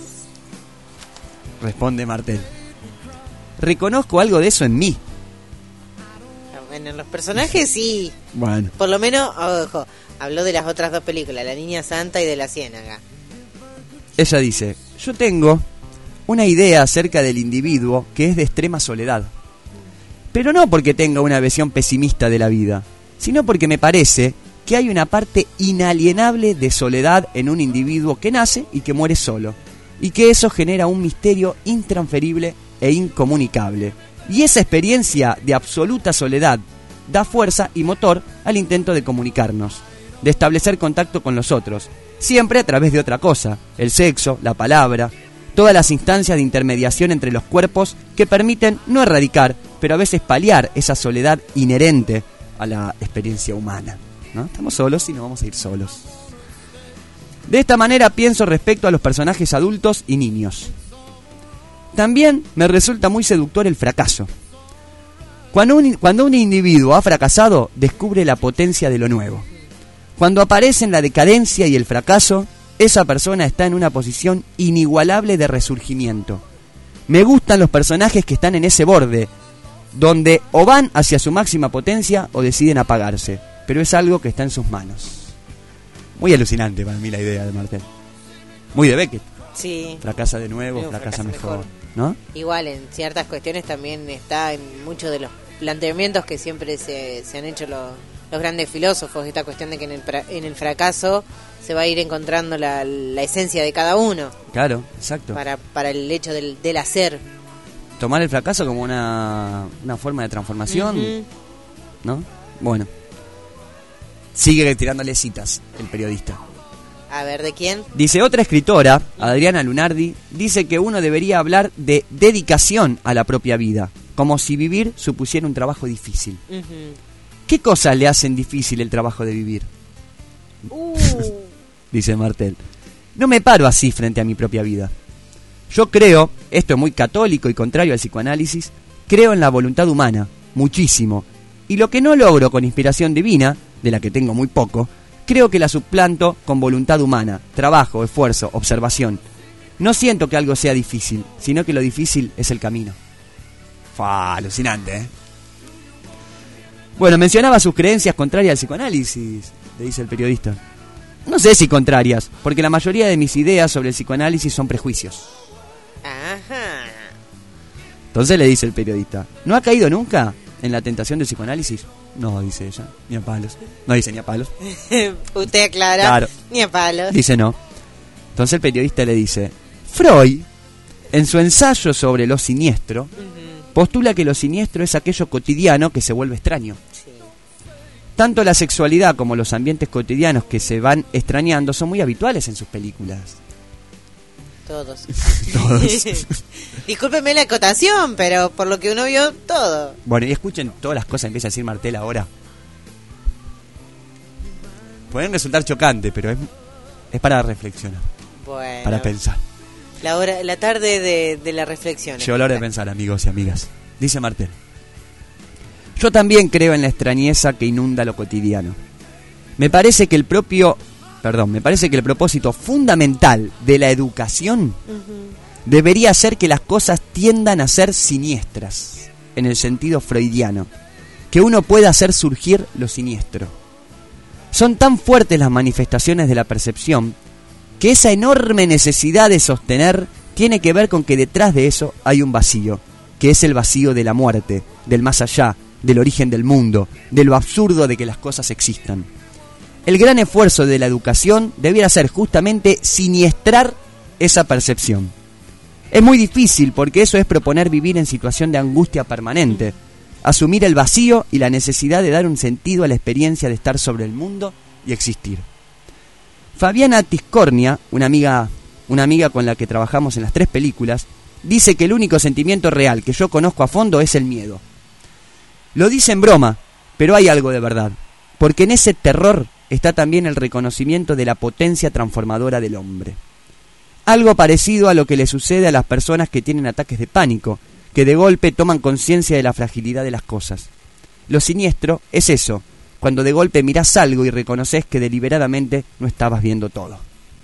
Responde Martel: reconozco algo de eso en mí. Bueno, en los personajes sí. Bueno. Por lo menos, ojo, habló de las otras dos películas, La Niña Santa y de La Ciénaga. Ella dice: yo tengo una idea acerca del individuo que es de extrema soledad. Pero no porque tenga una visión pesimista de la vida, sino porque me parece que hay una parte inalienable de soledad en un individuo que nace y que muere solo. Y que eso genera un misterio intransferible e incomunicable. Y esa experiencia de absoluta soledad da fuerza y motor al intento de comunicarnos, de establecer contacto con los otros, siempre a través de otra cosa: el sexo, la palabra, todas las instancias de intermediación entre los cuerpos que permiten no erradicar, pero a veces paliar esa soledad inherente a la experiencia humana, ¿no? Estamos solos y no vamos a ir solos. De esta manera pienso respecto a los personajes adultos y niños. También me resulta muy seductor el fracaso. Cuando un, cuando un individuo ha fracasado, descubre la potencia de lo nuevo. Cuando aparecen la decadencia y el fracaso, esa persona está en una posición inigualable de resurgimiento. Me gustan los personajes que están en ese borde, donde o van hacia su máxima potencia o deciden apagarse, pero es algo que está en sus manos. Muy alucinante para mí la idea de Martel. Muy de Beckett. Sí. Fracasa de nuevo, Luego fracasa, fracasa mejor, mejor, ¿no? Igual en ciertas cuestiones también está en muchos de los planteamientos que siempre se, se han hecho los, los grandes filósofos, esta cuestión de que en el, en el fracaso se va a ir encontrando la, la esencia de cada uno. Claro, exacto. Para, para el hecho del, del hacer. Tomar el fracaso como una, una forma de transformación. Uh-huh. ¿no? Bueno. Sigue tirándole citas el periodista. A ver, ¿de quién? Dice, otra escritora, Adriana Lunardi, dice que uno debería hablar de dedicación a la propia vida, como si vivir supusiera un trabajo difícil. Uh-huh. ¿Qué cosas le hacen difícil el trabajo de vivir? Uh. Dice Martel. No me paro así frente a mi propia vida. Yo creo, esto es muy católico y contrario al psicoanálisis, creo en la voluntad humana, muchísimo. Y lo que no logro con inspiración divina, de la que tengo muy poco, creo que la suplanto con voluntad humana, trabajo, esfuerzo, observación. No siento que algo sea difícil, sino que lo difícil es el camino. Fua, alucinante, ¿eh? Bueno, mencionaba sus creencias contrarias al psicoanálisis, le dice el periodista. No sé si contrarias, porque la mayoría de mis ideas sobre el psicoanálisis son prejuicios. Ajá. Entonces le dice el periodista, ¿no ha caído nunca en la tentación del psicoanálisis? No, dice ella, ni a palos. No dice ni a palos. Usted aclara, Claro. ni a palos. Dice no. Entonces el periodista le dice, Freud, en su ensayo sobre lo siniestro, uh-huh. postula que lo siniestro es aquello cotidiano que se vuelve extraño. Sí. Tanto la sexualidad como los ambientes cotidianos que se van extrañando son muy habituales en sus películas. Todos. Todos. Discúlpeme la acotación, pero por lo que uno vio, todo. Bueno, y escuchen todas las cosas que empieza a decir Martel ahora. Pueden resultar chocantes, pero es, es para reflexionar. Bueno. Para pensar. La hora, la tarde de, de la reflexión. Llegó la hora de pensar, amigos y amigas. Dice Martel. Yo también creo en la extrañeza que inunda lo cotidiano. Me parece que el propio... Perdón, me parece que el propósito fundamental de la educación uh-huh. debería ser que las cosas tiendan a ser siniestras, en el sentido freudiano, que uno pueda hacer surgir lo siniestro. Son tan fuertes las manifestaciones de la percepción que esa enorme necesidad de sostener tiene que ver con que detrás de eso hay un vacío, que es el vacío de la muerte, del más allá, del origen del mundo, de lo absurdo de que las cosas existan. El gran esfuerzo de la educación debiera ser justamente siniestrar esa percepción. Es muy difícil porque eso es proponer vivir en situación de angustia permanente, asumir el vacío y la necesidad de dar un sentido a la experiencia de estar sobre el mundo y existir. Fabiana Tiscornia, una amiga, una amiga con la que trabajamos en las tres películas, dice que el único sentimiento real que yo conozco a fondo es el miedo. Lo dice en broma, pero hay algo de verdad, porque en ese terror está también el reconocimiento de la potencia transformadora del hombre. Algo parecido a lo que le sucede a las personas que tienen ataques de pánico, que de golpe toman conciencia de la fragilidad de las cosas. Lo siniestro es eso, cuando de golpe mirás algo y reconoces que deliberadamente no estabas viendo todo.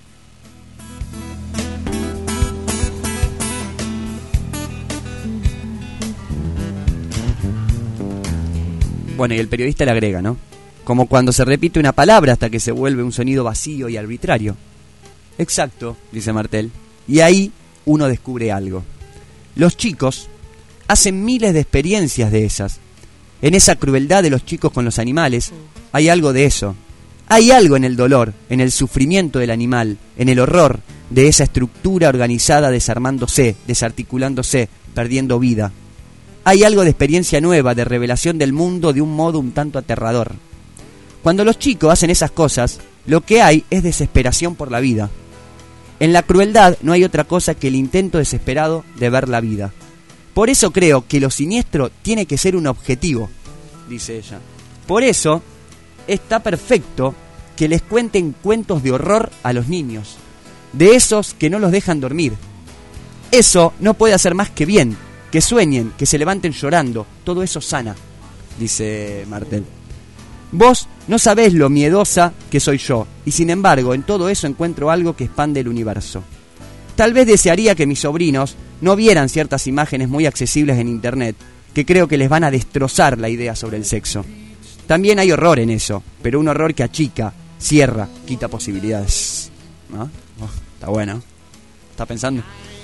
Bueno, y el periodista le agrega, ¿no? Como cuando se repite una palabra hasta que se vuelve un sonido vacío y arbitrario. Exacto, dice Martel. Y ahí uno descubre algo. Los chicos hacen miles de experiencias de esas. En esa crueldad de los chicos con los animales, hay algo de eso. Hay algo en el dolor, en el sufrimiento del animal, en el horror de esa estructura organizada desarmándose, desarticulándose, perdiendo vida. Hay algo de experiencia nueva, de revelación del mundo de un modo un tanto aterrador. Cuando los chicos hacen esas cosas, lo que hay es desesperación por la vida. En la crueldad no hay otra cosa que el intento desesperado de ver la vida. Por eso creo que lo siniestro tiene que ser un objetivo, dice ella. Por eso está perfecto que les cuenten cuentos de horror a los niños, de esos que no los dejan dormir. Eso no puede hacer más que bien, que sueñen, que se levanten llorando, todo eso sana, dice Martel. Vos no sabés lo miedosa que soy yo, y sin embargo en todo eso encuentro algo que expande el universo. Tal vez desearía que mis sobrinos no vieran ciertas imágenes muy accesibles en internet, que creo que les van a destrozar la idea sobre el sexo. También hay horror en eso, pero un horror que achica, cierra, quita posibilidades. ¿No? Oh, está bueno. ¿Está pensando?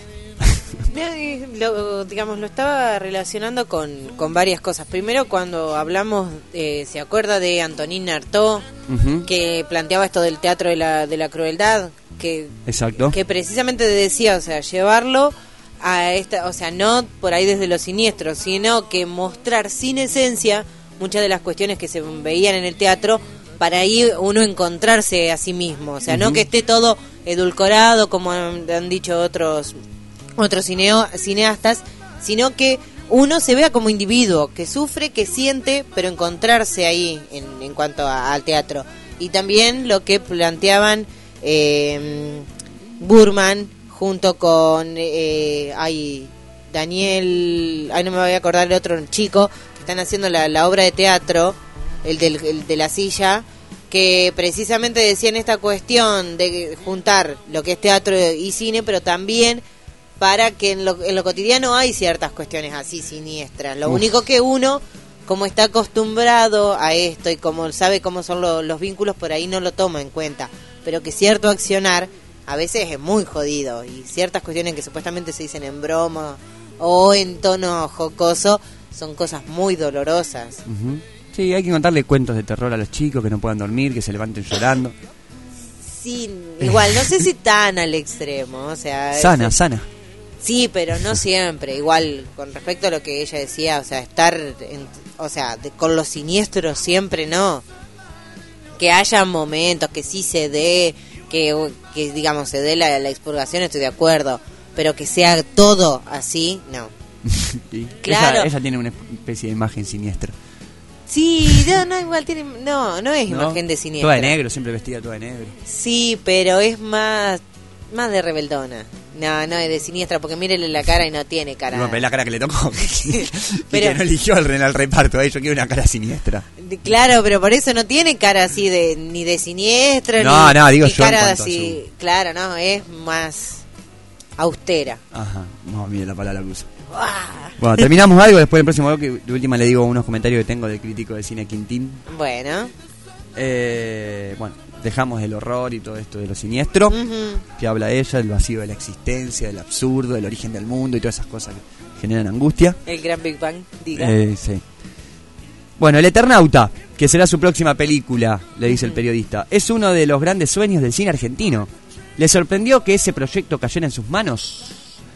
Lo, digamos, lo estaba relacionando con, con varias cosas. Primero, cuando hablamos, eh, ¿se acuerda de Antonin Artaud? Uh-huh. Que planteaba esto del teatro de la, de la crueldad, que, Exacto. que precisamente decía, o sea, llevarlo a esta, o sea, no por ahí desde lo siniestro, sino que mostrar sin esencia muchas de las cuestiones que se veían en el teatro, para ahí uno encontrarse a sí mismo, o sea, uh-huh. no que esté todo edulcorado como han, han dicho otros otros cineo, cineastas, sino que uno se vea como individuo, que sufre, que siente, pero encontrarse ahí en, en cuanto a, al teatro. Y también lo que planteaban eh, Burman junto con eh, ay, Daniel, ay no me voy a acordar el otro chico, que están haciendo la, la obra de teatro, el, del, el de la silla, que precisamente decían esta cuestión de juntar lo que es teatro y cine, pero también para que en lo, en lo cotidiano hay ciertas cuestiones así siniestras. Lo Uf. único que uno, como está acostumbrado a esto y como sabe cómo son lo, los vínculos, por ahí no lo toma en cuenta, pero que cierto accionar a veces es muy jodido, y ciertas cuestiones que supuestamente se dicen en broma o en tono jocoso son cosas muy dolorosas. Uh-huh. Sí, hay que contarle cuentos de terror a los chicos, que no puedan dormir, que se levanten llorando. Sí, igual, no sé si tan al extremo, o sea... Sana, es, sana. Sí, pero no siempre. Igual, con respecto a lo que ella decía, o sea, estar, en, o sea, de, con los siniestros siempre no. Que haya momentos, que sí se dé, que, que digamos, se dé la, la expurgación, estoy de acuerdo. Pero que sea todo así, no. Sí. Claro. Ella, ella tiene una especie de imagen siniestra. Sí, no, no, igual tiene, no, no es ¿No? imagen de siniestra. Toda de negro, siempre vestida toda de negro. Sí, pero es más, más de rebeldona. No, no es de siniestra, porque mírele la cara y no tiene cara. No, pero es la cara que le tocó. Pero que no eligió al, al reparto, ¿eh? Yo quiero una cara siniestra. Claro, pero por eso no tiene cara así de ni de siniestra, no, ni, no, digo ni yo cara así. Su... Claro, no, es más austera. Ajá, no, mire la palabra que usa. Bueno, terminamos algo, después del próximo bloque de última le digo unos comentarios que tengo del crítico de cine Quintín. Bueno. Eh, bueno, dejamos el horror y todo esto de lo siniestro, uh-huh. que habla ella, del vacío de la existencia, del absurdo, del origen del mundo y todas esas cosas que generan angustia. El gran Big Bang, diga. Eh, sí. Bueno, El Eternauta, que será su próxima película, le dice uh-huh. el periodista, es uno de los grandes sueños del cine argentino. ¿Le sorprendió que ese proyecto cayera en sus manos?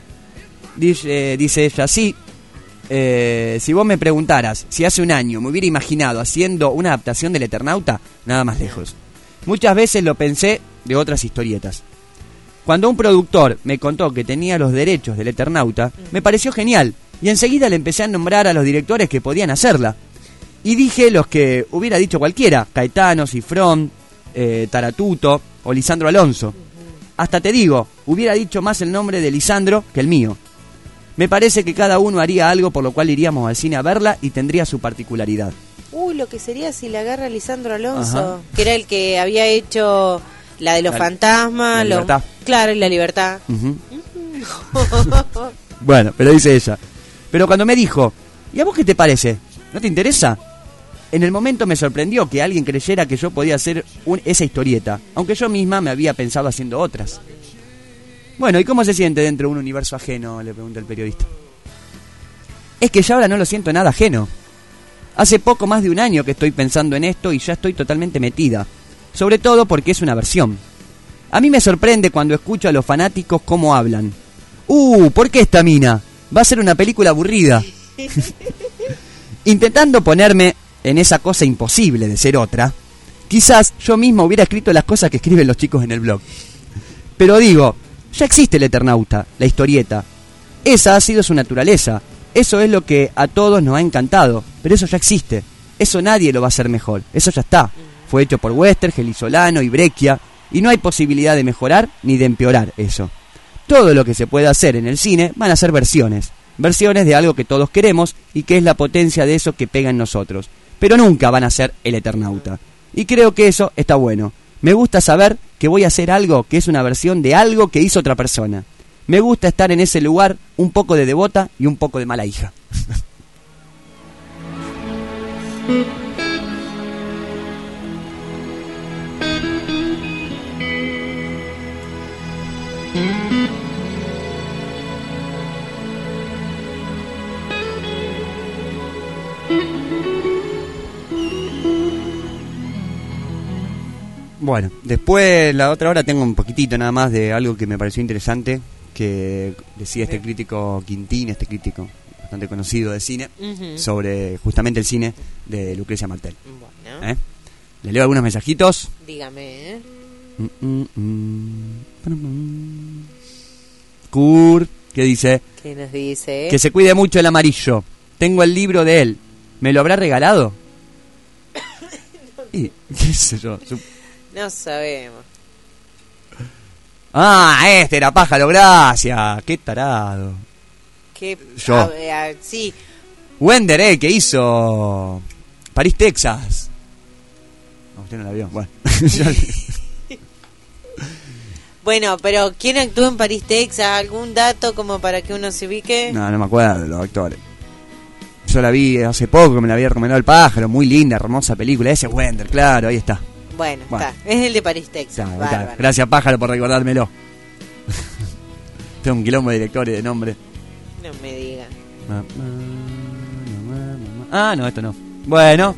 Dice, dice ella, sí, eh, si vos me preguntaras si hace un año me hubiera imaginado haciendo una adaptación del Eternauta, nada más lejos. Muchas veces lo pensé de otras historietas. Cuando un productor me contó que tenía los derechos del Eternauta, me pareció genial, y enseguida le empecé a nombrar a los directores que podían hacerla. Y dije los que hubiera dicho cualquiera, Caetano, Cifrón, eh, Taratuto o Lisandro Alonso. Hasta te digo, hubiera dicho más el nombre de Lisandro que el mío. Me parece que cada uno haría algo por lo cual iríamos al cine a verla y tendría su particularidad. Uy, lo que sería si la agarra Lisandro Alonso, ajá. que era el que había hecho la de los la, fantasmas, la lo, libertad. Claro, y la libertad. Uh-huh. Uh-huh. Bueno, pero dice ella. Pero cuando me dijo, ¿y a vos qué te parece? ¿No te interesa? En el momento me sorprendió que alguien creyera que yo podía hacer un, esa historieta, aunque yo misma me había pensado haciendo otras. Bueno, ¿y cómo se siente dentro de un universo ajeno?, le pregunta el periodista. Es que ya ahora no lo siento nada ajeno. Hace poco más de un año que estoy pensando en esto y ya estoy totalmente metida. Sobre todo porque es una versión. A mí me sorprende cuando escucho a los fanáticos cómo hablan. ¡Uh! ¿Por qué esta mina? Va a ser una película aburrida. Intentando ponerme en esa cosa imposible de ser otra, quizás yo mismo hubiera escrito las cosas que escriben los chicos en el blog. Pero digo, ya existe el Eternauta, la historieta. Esa ha sido su naturaleza. Eso es lo que a todos nos ha encantado. Pero eso ya existe. Eso nadie lo va a hacer mejor. Eso ya está. Fue hecho por Westergel y Solano y Breccia. Y no hay posibilidad de mejorar ni de empeorar eso. Todo lo que se puede hacer en el cine van a ser versiones. Versiones de algo que todos queremos y que es la potencia de eso que pega en nosotros. Pero nunca van a ser el Eternauta. Y creo que eso está bueno. Me gusta saber que voy a hacer algo que es una versión de algo que hizo otra persona. Me gusta estar en ese lugar un poco de devota y un poco de mala hija. Bueno, después la otra hora tengo un poquitito nada más de algo que me pareció interesante, que decía este crítico Quintín, este crítico bastante conocido de cine, Ujú. sobre justamente el cine de Lucrecia Martel. Bueno, ¿Eh? ¿Le leo algunos mensajitos? dígame, ¿eh? Mm, mm, mm. Kurt, ¿qué dice? ¿Qué nos dice? Que se cuide mucho el amarillo. Tengo el libro de él. ¿Me lo habrá regalado? Y, qué sé yo. Su- No sabemos. Ah, este era Pájaro, gracias. Qué tarado. ¿Qué? Yo. A ver, a- sí. Wender, eh, que hizo París, Texas. No, usted no la vio. Bueno. Bueno, pero ¿quién actuó en París, Texas? ¿Algún dato como para que uno se ubique? No, no me acuerdo de los actores. Yo la vi hace poco, me la había recomendado El Pájaro. Muy linda, hermosa película. Ese es Wender, claro, ahí está. Bueno, Bueno. está. Es el de París, Texas. Está, ahí está. Bárbaro. Gracias, Pájaro, por recordármelo. Tengo un quilombo de directores de nombre. No me digan. Ma- ma- ma- ma- ma- Ah, no, esto no. Bueno.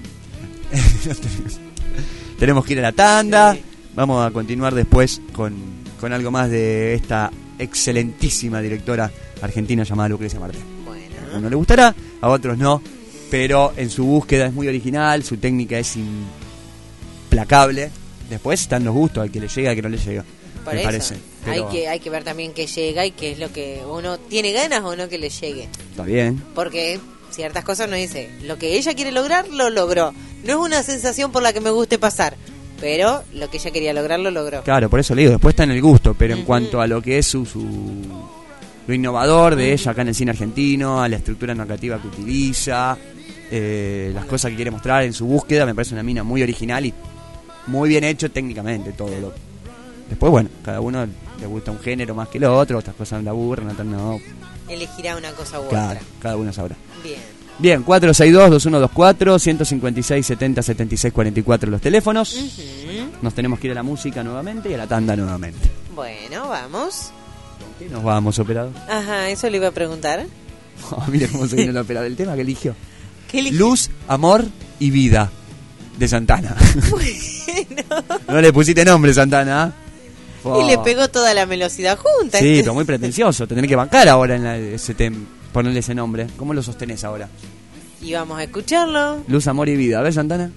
Tenemos que ir a la tanda. Vamos a continuar después con, con algo más de esta excelentísima directora argentina llamada Lucrecia Martel. Bueno. A uno le gustará, a otros no, pero en su búsqueda es muy original, su técnica es implacable. Después están los gustos, al que le llega, al que no le llega. Por me eso. parece. Hay Pero que, hay que ver también qué llega y qué es lo que uno tiene ganas o no que le llegue. está bien. Porque ciertas cosas no dice. Lo que ella quiere lograr, lo logró. No es una sensación por la que me guste pasar. Pero lo que ella quería lograr, lo logró. Claro, por eso le digo, después está en el gusto, pero en Ujú. cuanto a lo que es su, su lo innovador de ella acá en el cine argentino, a la estructura narrativa que utiliza, eh, las cosas que quiere mostrar en su búsqueda, me parece una mina muy original y muy bien hecho técnicamente todo lo. Después, bueno, cada uno le gusta un género más que el otro, otras cosas la aburren, otras no. Elegirá una cosa u Claro, otra. cada uno sabrá. Bien. Bien, cuatro seis dos, dos uno dos cuatro, uno cinco seis, setenta, setenta y seis, cuarenta y cuatro los teléfonos. Ujú. Nos tenemos que ir a la música nuevamente y a la tanda nuevamente. Bueno, vamos. ¿Qué nos vamos, operador? Ajá, eso le iba a preguntar. Oh, mira cómo se viene el operador. El tema que eligió. ¿Qué eligió? Luz, amor y vida. De Santana. No le pusiste nombre, Santana. Oh. Y le pegó toda la velocidad junta. Sí, Este- pero muy pretencioso. Tendré que bancar ahora en la, ese tem, ponerle ese nombre. ¿Cómo lo sostenés ahora? Y vamos a escucharlo. Luz, amor y vida. A ver, Santana.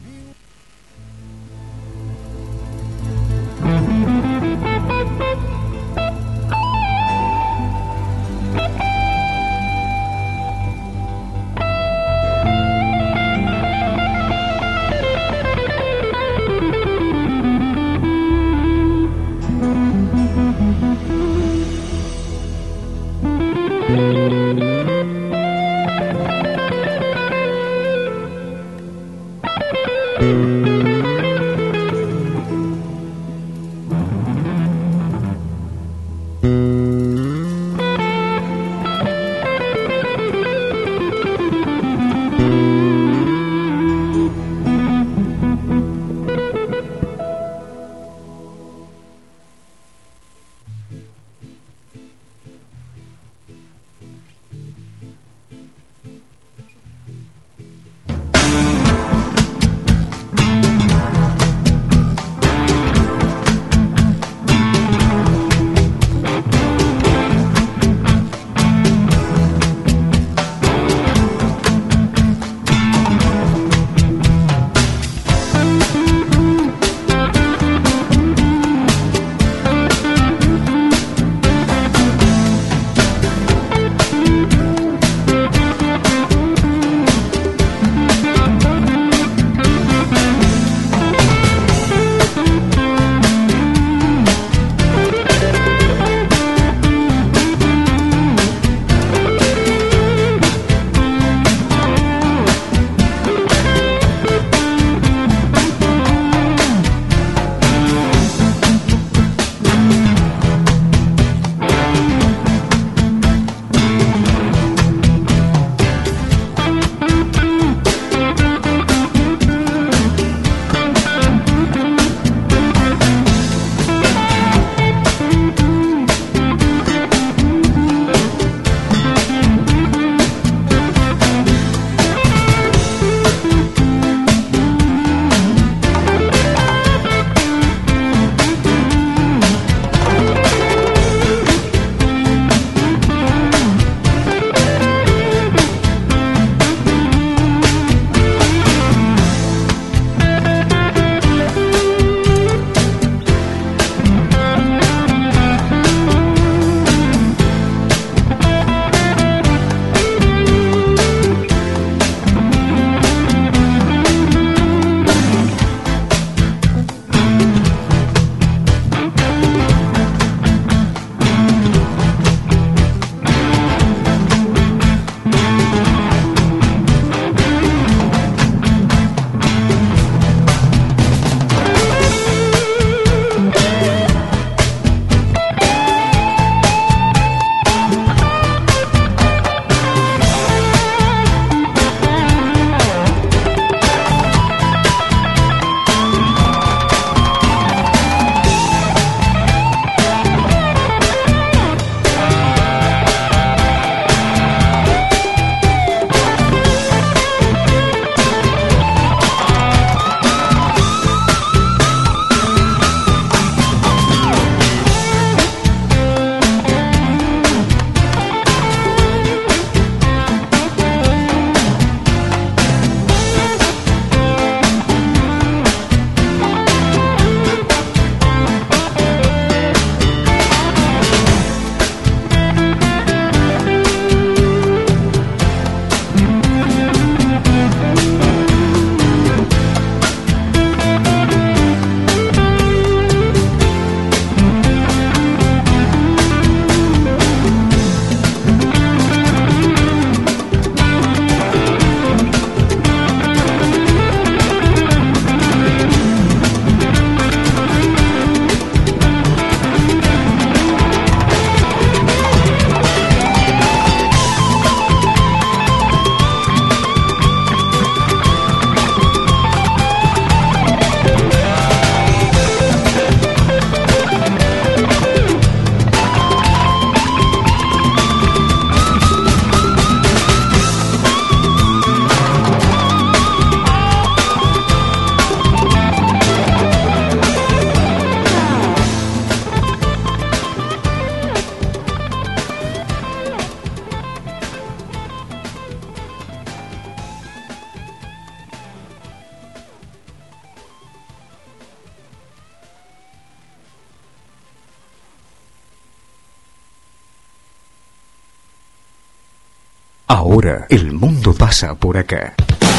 Ahora el mundo pasa por acá.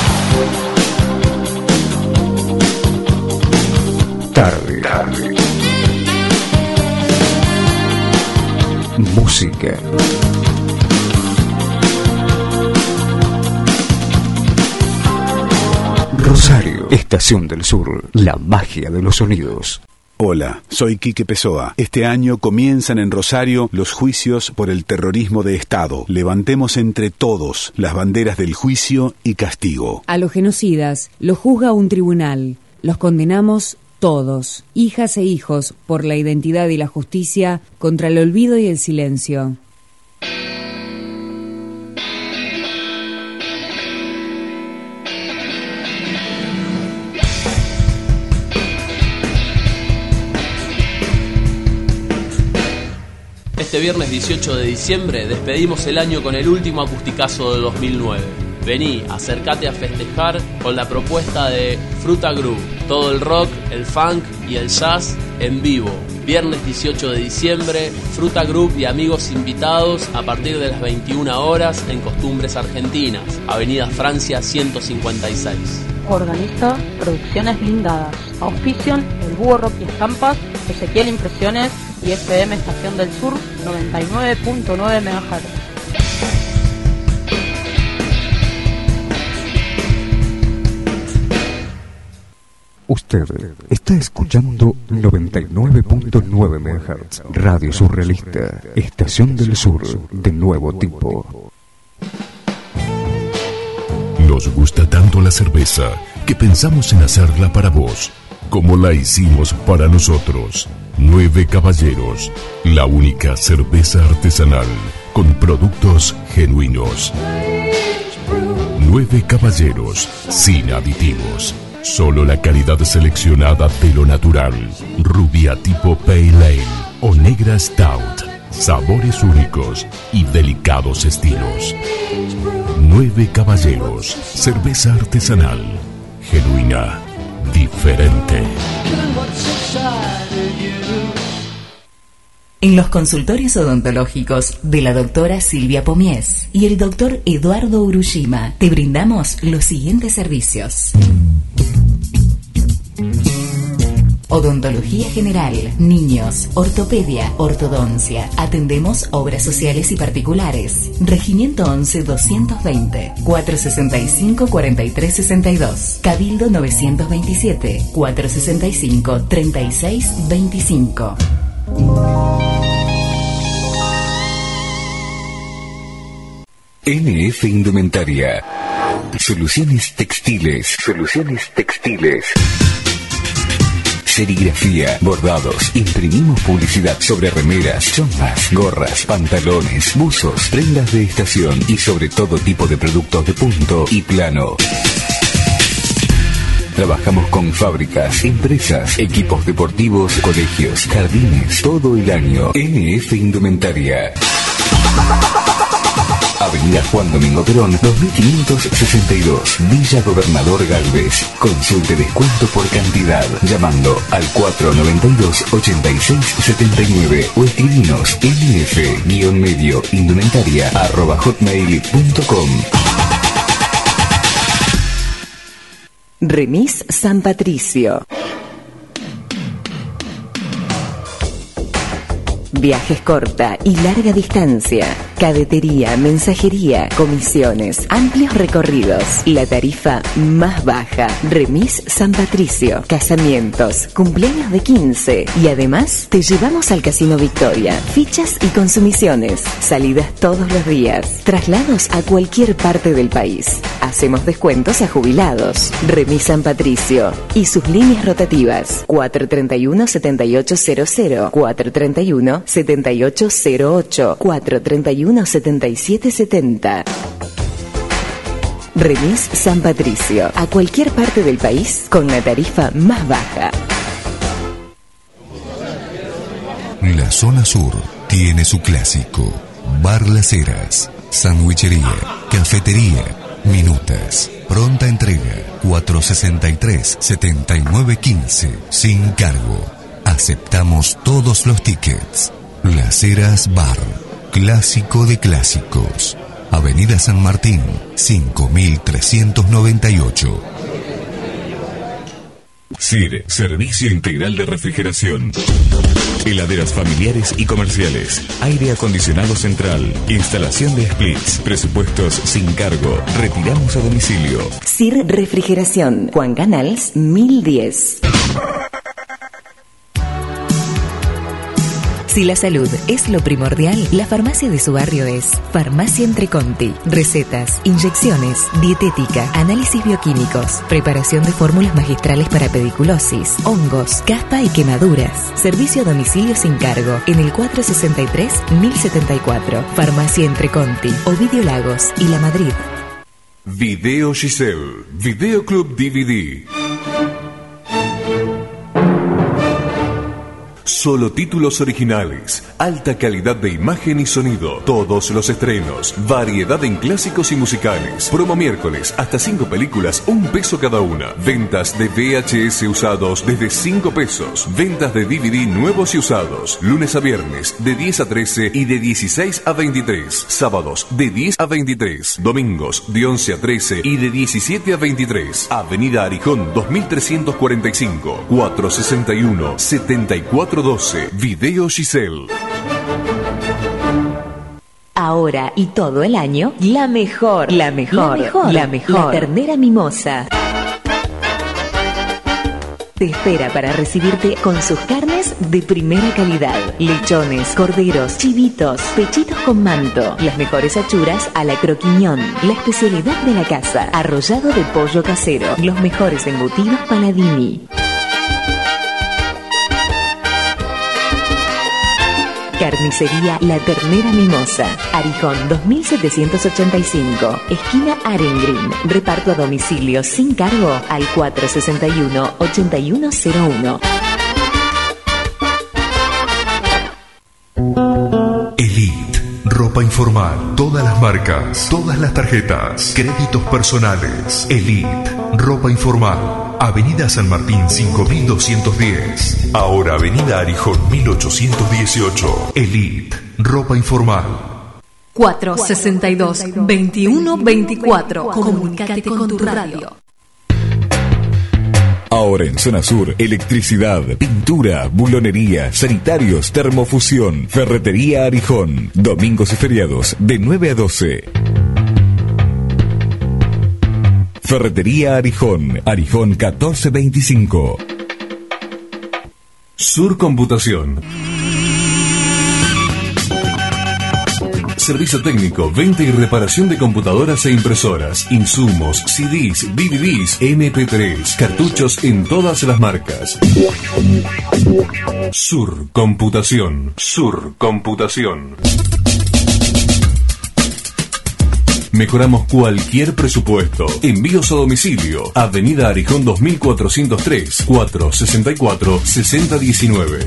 Tarde. Tarde. Música. Rosario, Estación del Sur, la magia de los sonidos. Hola, soy Quique Pessoa. Este año comienzan en Rosario los juicios por el terrorismo de Estado. Levantemos entre todos las banderas del juicio y castigo. A los genocidas los juzga un tribunal. Los condenamos todos, hijas e hijos, por la identidad y la justicia, contra el olvido y el silencio. Este viernes dieciocho de diciembre despedimos el año con el último acusticazo de dos mil nueve. Vení, acércate a festejar con la propuesta de Fruta Group. Todo el rock, el funk y el jazz en vivo. Viernes dieciocho de diciembre, Fruta Group y amigos invitados a partir de las veintiuna horas en Costumbres Argentinas, Avenida Francia ciento cincuenta y seis. Organiza Producciones Blindadas. Auspician El Búho Rock y Estampas, Ezequiel Impresiones y F M Estación del Sur noventa y nueve punto nueve megahertz. Usted está escuchando noventa y nueve punto nueve megahertz. Radio Surrealista, Estación del Sur, de nuevo tipo. Nos gusta tanto la cerveza que pensamos en hacerla para vos, como la hicimos para nosotros. Nueve Caballeros, la única cerveza artesanal con productos genuinos. Nueve Caballeros, sin aditivos. Solo la calidad seleccionada de lo natural. Rubia tipo Pale Ale o Negra Stout. Sabores únicos y delicados estilos. Nueve Caballeros, cerveza artesanal. Genuina, diferente. En los consultorios odontológicos de la doctora Silvia Pomies y el doctor Eduardo Urushima te brindamos los siguientes servicios. Odontología general, niños, ortopedia, ortodoncia. Atendemos obras sociales y particulares. Regimiento once doscientos veinte, cuatrocientos sesenta y cinco, cuarenta y tres sesenta y dos. Cabildo novecientos veintisiete, cuatrocientos sesenta y cinco, treinta y seis veinticinco. N F Indumentaria. Soluciones textiles. Soluciones textiles. Serigrafía, bordados, imprimimos publicidad sobre remeras, chombas, gorras, pantalones, buzos, prendas de estación y sobre todo tipo de productos de punto y plano. Trabajamos con fábricas, empresas, equipos deportivos, colegios, jardines, todo el año. N F Indumentaria. Avenida Juan Domingo Perón, dos mil quinientos sesenta y dos, Villa Gobernador Galvez. Consulte descuento por cantidad llamando al cuatro noventa y dos, ochenta y seis setenta y nueve o escribinos nf-medio indumentaria arroba hotmail punto com. Remis San Patricio. Viajes corta y larga distancia, cadetería, mensajería, comisiones, amplios recorridos, la tarifa más baja. Remis San Patricio, casamientos, cumpleaños de quince y además te llevamos al Casino Victoria, fichas y consumiciones, salidas todos los días, traslados a cualquier parte del país. Hacemos descuentos a jubilados. Remis San Patricio y sus líneas rotativas cuatro treinta y uno, setenta y ocho cero cero, cuatro treinta y uno, setenta y ocho cero ocho, cuatro treinta y uno, setenta y siete setenta. Remis San Patricio, a cualquier parte del país con la tarifa más baja. La zona sur tiene su clásico. Bar Las Heras, sandwichería, cafetería, minutas, pronta entrega, cuatrocientos sesenta y tres, setenta y nueve quince, sin cargo. Aceptamos todos los tickets. Las Heras Bar, clásico de clásicos. Avenida San Martín, cinco mil trescientos noventa y ocho. S I R, Servicio Integral de Refrigeración. Heladeras familiares y comerciales. Aire acondicionado central. Instalación de splits. Presupuestos sin cargo. Retiramos a domicilio. S I R Refrigeración. Juan Canals mil diez. Si la salud es lo primordial, la farmacia de su barrio es Farmacia Entreconti. Recetas, inyecciones, dietética, análisis bioquímicos, preparación de fórmulas magistrales para pediculosis, hongos, caspa y quemaduras. Servicio a domicilio sin cargo en el cuatrocientos sesenta y tres mil setenta y cuatro. Farmacia Entreconti, Ovidio Lagos y La Madrid. Video Giselle, Videoclub D V D. Solo títulos originales, alta calidad de imagen y sonido, todos los estrenos, variedad en clásicos y musicales. Promo miércoles, hasta cinco películas, un peso cada una. Ventas de V H S usados desde cinco pesos. Ventas de D V D nuevos y usados, lunes a viernes de diez a trece y de dieciséis a veintitrés. Sábados de diez a veintitrés. Domingos de once a trece y de diecisiete a veintitrés. Avenida Arijón dos mil trescientos cuarenta y cinco, cuatrocientos sesenta y uno, setenta y cuatro doce. Video Giselle. Ahora y todo el año, la mejor, la mejor, la mejor, la mejor. La ternera mimosa te espera para recibirte con sus carnes de primera calidad. Lechones, corderos, chivitos, pechitos con manto, las mejores achuras a la croquiñón, la especialidad de la casa, arrollado de pollo casero, los mejores embutidos Paladini. Carnicería La Ternera Mimosa, Arijón dos mil setecientos ochenta y cinco, esquina Arengrin. Reparto a domicilio sin cargo al cuatrocientos sesenta y uno, ochenta y uno cero uno. Elite, ropa informal, todas las marcas, todas las tarjetas, créditos personales. Elite, ropa informal. Avenida San Martín cinco mil doscientos diez. Ahora Avenida Arijón mil ochocientos dieciocho. Elite, ropa informal. cuatro sesenta y dos, veintiuno veinticuatro. Comunícate con tu radio. Ahora en Zona Sur, electricidad, pintura, bulonería, sanitarios, termofusión, ferretería Arijón. Domingos y feriados de nueve a doce. Ferretería Arijón, Arijón catorce veinticinco. Sur Computación. Servicio técnico, venta y reparación de computadoras e impresoras, insumos, C Ds, D V Ds, M P tres, cartuchos en todas las marcas. Sur Computación. Sur Computación. Mejoramos cualquier presupuesto. Envíos a domicilio. Avenida Arijón dos mil cuatrocientos tres, cuatrocientos sesenta y cuatro, sesenta diecinueve.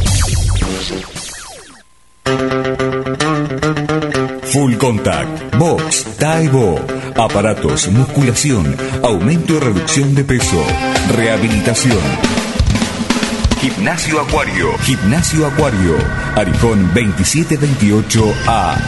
Full Contact, Box, Taibo, aparatos, musculación, aumento y reducción de peso, rehabilitación. Gimnasio Acuario, Gimnasio Acuario, Arijón veintisiete veintiocho A.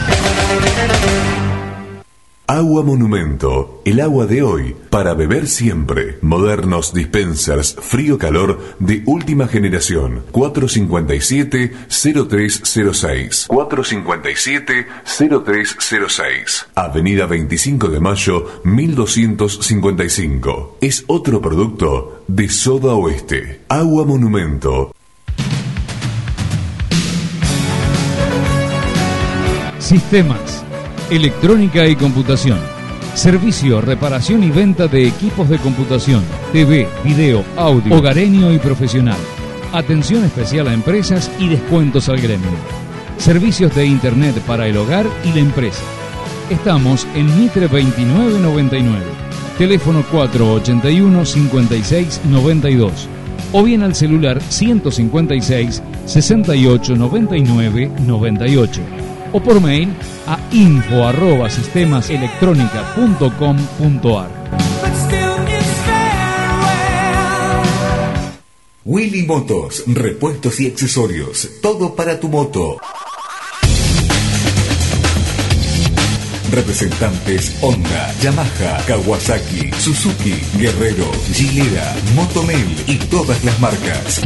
Agua Monumento, el agua de hoy para beber siempre. Modernos dispensers frío-calor de última generación. cuatrocientos cincuenta y siete, cero tres cero seis. cuatrocientos cincuenta y siete, cero tres cero seis. Avenida veinticinco de mayo, mil doscientos cincuenta y cinco. Es otro producto de Soda Oeste. Agua Monumento. Sistemas, electrónica y computación. Servicio, reparación y venta de equipos de computación, T V, video, audio, hogareño y profesional. Atención especial a empresas y descuentos al gremio. Servicios de internet para el hogar y la empresa. Estamos en Mitre veintinueve noventa y nueve. Teléfono cuatro ochenta y uno, cincuenta y seis noventa y dos. O bien al celular ciento cincuenta y seis, sesenta y ocho noventa y nueve noventa y ocho. O por mail a info arroba sistemaselectronica punto com punto ar. Willy Motos, repuestos y accesorios, todo para tu moto. Representantes Honda, Yamaha, Kawasaki, Suzuki, Guerrero, Gilera, Motomel y todas las marcas.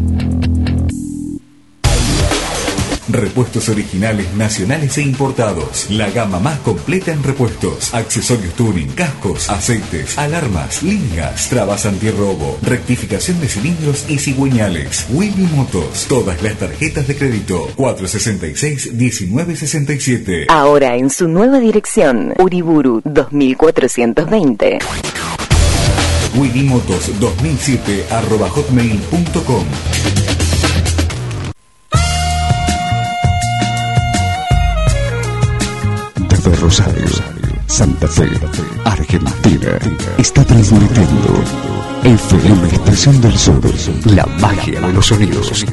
Repuestos originales nacionales e importados. La gama más completa en repuestos. Accesorios tuning, cascos, aceites, alarmas, lingas, trabas antirrobo, rectificación de cilindros y cigüeñales. Willy Motos. Todas las tarjetas de crédito. cuatro sesenta y seis, diecinueve sesenta y siete. Ahora en su nueva dirección. Uriburu dos mil cuatrocientos veinte. Willy Motos dos mil siete arroba hotmail punto com. Desde Rosario, Santa Fe, Argentina, está transmitiendo F M Estación del Sur, la magia de los sonidos.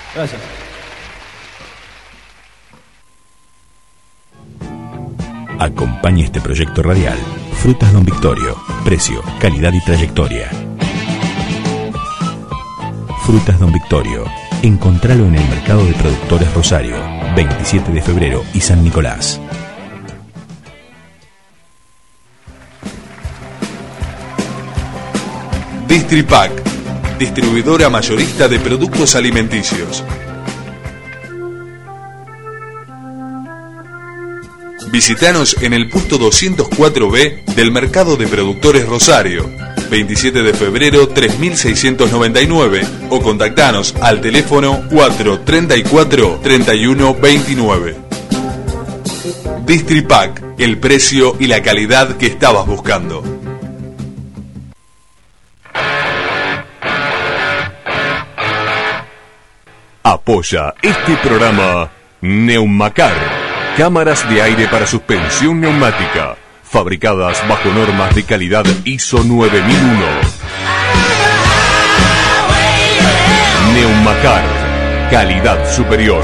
Gracias. Acompaña este proyecto radial. Frutas Don Victorio. Precio, calidad y trayectoria. Frutas Don Victorio. Encontralo en el Mercado de Productores Rosario, veintisiete de febrero y San Nicolás. Distripac, distribuidora mayorista de productos alimenticios. Visítanos en el puesto doscientos cuatro B del Mercado de Productores Rosario, veintisiete de febrero tres mil seiscientos noventa y nueve, o contactanos al teléfono cuatro treinta y cuatro treinta y uno veintinueve. Distripac, el precio y la calidad que estabas buscando. Apoya este programa Neumacar. Cámaras de aire para suspensión neumática, fabricadas bajo normas de calidad I S O nueve mil uno. Neumacar, calidad superior.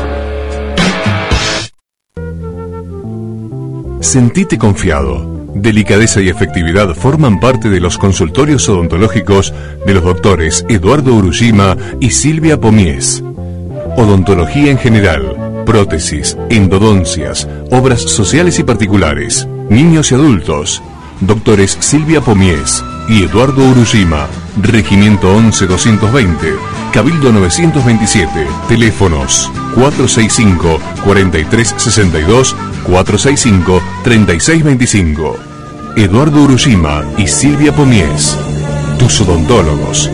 Sentite confiado. Delicadeza y efectividad forman parte de los consultorios odontológicos de los doctores Eduardo Urushima y Silvia Pomies. Odontología en general, prótesis, endodoncias, obras sociales y particulares, niños y adultos. Doctores Silvia Pomies y Eduardo Urushima. Regimiento once doscientos veinte, Cabildo novecientos veintisiete. Teléfonos cuatro seis cinco, cuatro tres seis dos, cuatro seis cinco, tres seis dos cinco. Eduardo Urushima y Silvia Pomies, tus odontólogos.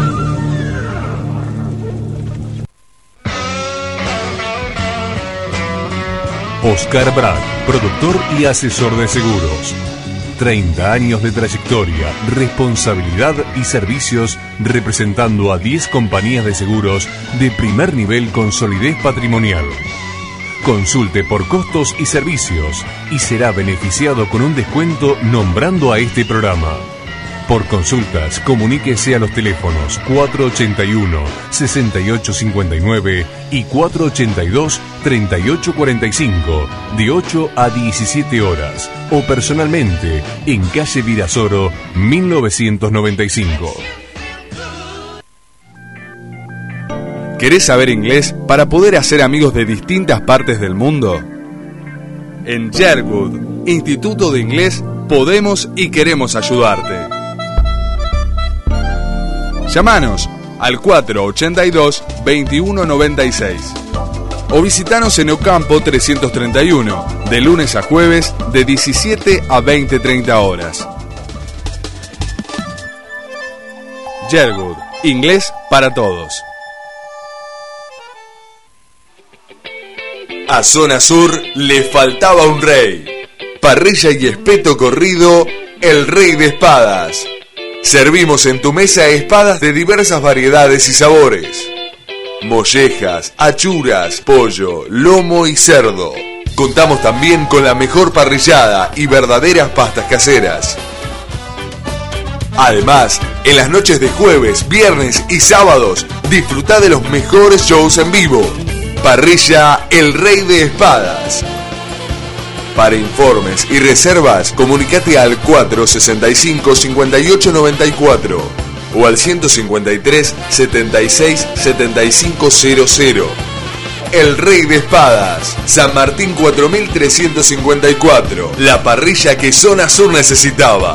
Oscar Brad, productor y asesor de seguros. treinta años de trayectoria, responsabilidad y servicios representando a diez compañías de seguros de primer nivel con solidez patrimonial. Consulte por costos y servicios y será beneficiado con un descuento nombrando a este programa. Por consultas, comuníquese a los teléfonos cuatro ochenta y uno, sesenta y ocho cincuenta y nueve y cuatro ochenta y dos, treinta y ocho cuarenta y cinco, de ocho a diecisiete horas, o personalmente en calle Virasoro, mil novecientos noventa y cinco. ¿Querés saber inglés para poder hacer amigos de distintas partes del mundo? En Sherwood, Instituto de Inglés, podemos y queremos ayudarte. Llámanos al cuatro ochenta y dos, veintiuno noventa y seis o visitanos en Ocampo trescientos treinta y uno, de lunes a jueves de diecisiete a veinte treinta horas. Sherwood, inglés para todos. A Zona Sur le faltaba un rey. Parrilla y espeto corrido, el rey de espadas. Servimos en tu mesa espadas de diversas variedades y sabores. Mollejas, achuras, pollo, lomo y cerdo. Contamos también con la mejor parrillada y verdaderas pastas caseras. Además, en las noches de jueves, viernes y sábados, disfruta de los mejores shows en vivo. Parrilla El Rey de Espadas. Para informes y reservas, comunicate al cuatro sesenta y cinco, cincuenta y ocho noventa y cuatro o al ciento cincuenta y tres, setenta y seis, setenta y cinco cero cero. El Rey de Espadas, San Martín cuatro mil trescientos cincuenta y cuatro, la parrilla que Zona Sur necesitaba.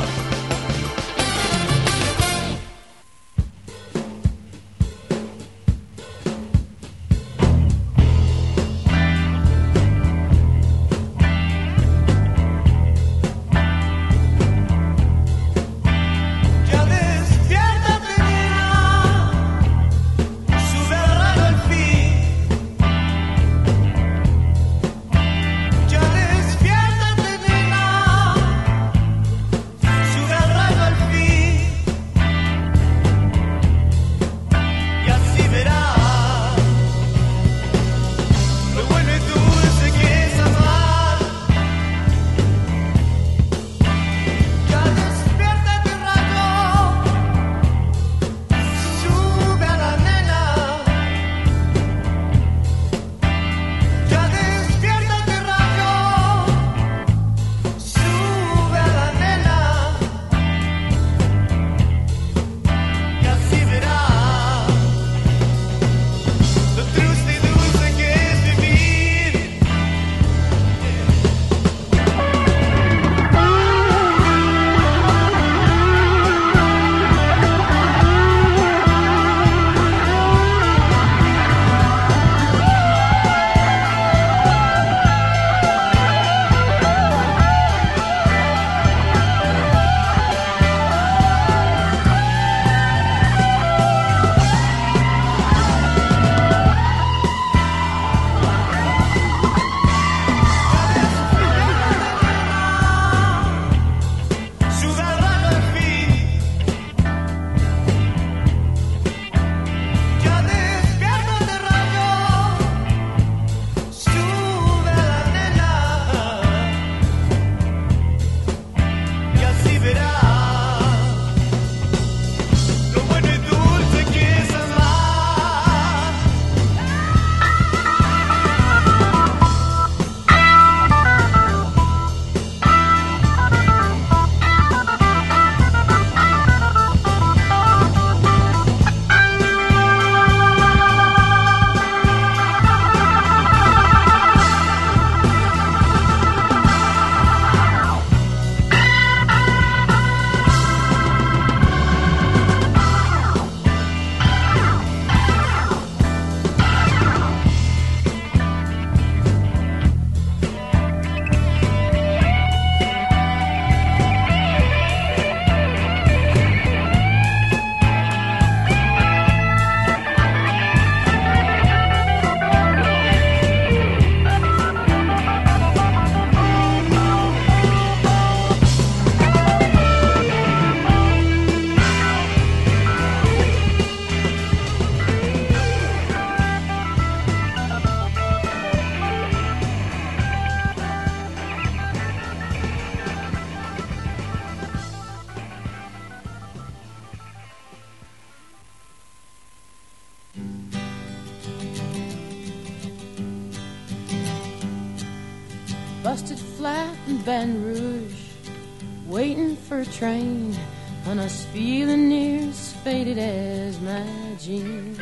busted flat in Baton Rouge, waiting for a train, and I was feeling near as faded as my jeans.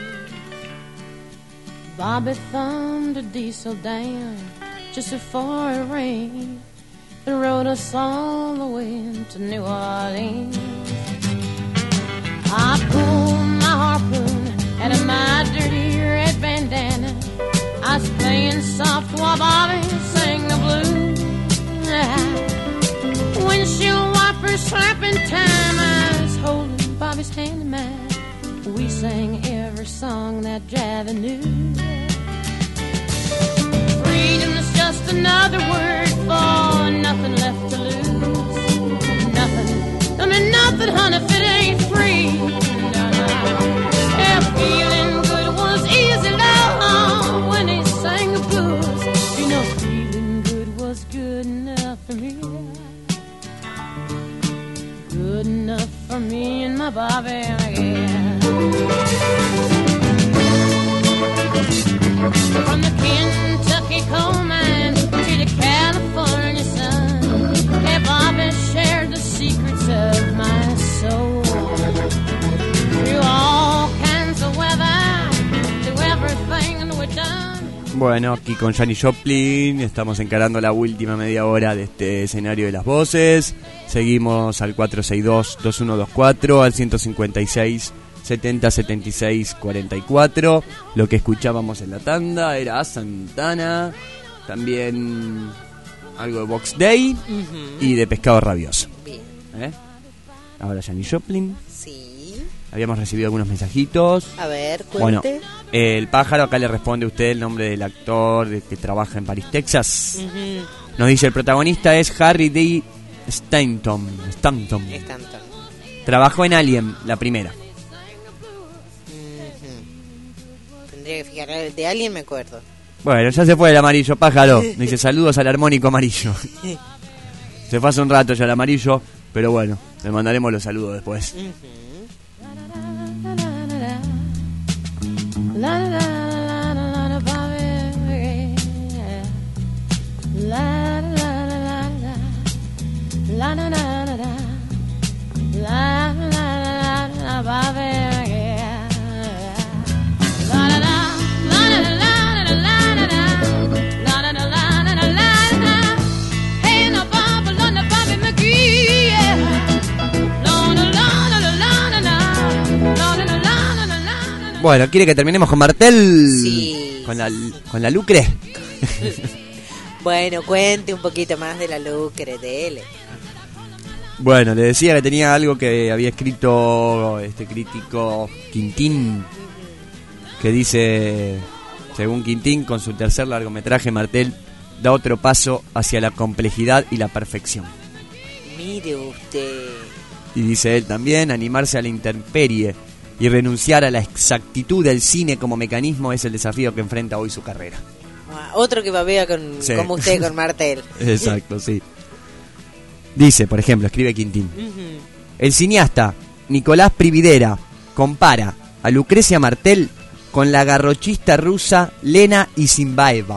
Bobby thumbed a diesel down just before it rained and rode us all the way to New Orleans. I pulled my harpoon out of my dirty red bandana. I was playing soft while Bobby sang the blues. Windshield wipers slapping time. I was holding Bobby's hand in mine. We sang every song that Javi knew. Freedom's just another word for nothing left to lose. Nothing, I mean nothing, honey, if it ain't free. No, no. Yeah, feeling good was easy, love, when he sang the blues. You know, feeling good was good enough for me. Good enough for me and my Bobby, yeah. From the Kentucky coal mine to the California sun, yeah, Bobby shared the secrets of my soul. Through all kinds of weather, through everything we've done. Bueno, aquí con Janis Joplin estamos encarando la última media hora de este escenario de las voces. Seguimos al cuatro seis dos, dos uno dos cuatro, al ciento cincuenta y seis, setenta, setenta y seis, cuarenta y cuatro. Lo que escuchábamos en la tanda era a Santana, también algo de Box Day uh-huh. y de Pescado Rabioso. Bien. ¿Eh? Ahora Janis Joplin. Sí. Habíamos recibido algunos mensajitos. A ver, cuente. Bueno, eh, el pájaro, acá le responde a usted el nombre del actor de, que trabaja en París, Texas. Uh-huh. Nos dice, el protagonista es Harry D. Stanton. Stanton. Stanton. Trabajó en Alien, la primera. Uh-huh. Tendría que fijar, de Alien me acuerdo. Bueno, ya se fue el amarillo, pájaro. Dice, saludos al armónico amarillo. Se fue hace un rato ya el amarillo, pero bueno, le mandaremos los saludos después. Uh-huh. La la la la la Bobby, la la la la la la la la la la la Bobby, la la la la la la la la la. Hey, no Bobby, no Bobby McGee, la la la la la la la la. Bueno, ¿quiere que terminemos con Martel? Sí. Con la, con la Lucre. Bueno, cuente un poquito más de la Lucre de él. Bueno, le decía que tenía algo que había escrito este crítico Quintín, que dice, según Quintín, con su tercer largometraje, Martel da otro paso hacia la complejidad y la perfección. Mire usted. Y dice él también, animarse a la intemperie y renunciar a la exactitud del cine como mecanismo es el desafío que enfrenta hoy su carrera. Ah, otro que babea con, sí. como usted con Martel. Exacto, sí. Dice, por ejemplo, escribe Quintín. Uh-huh. El cineasta Nicolás Prividera compara a Lucrecia Martel con la garrochista rusa Lena Isinbaeva,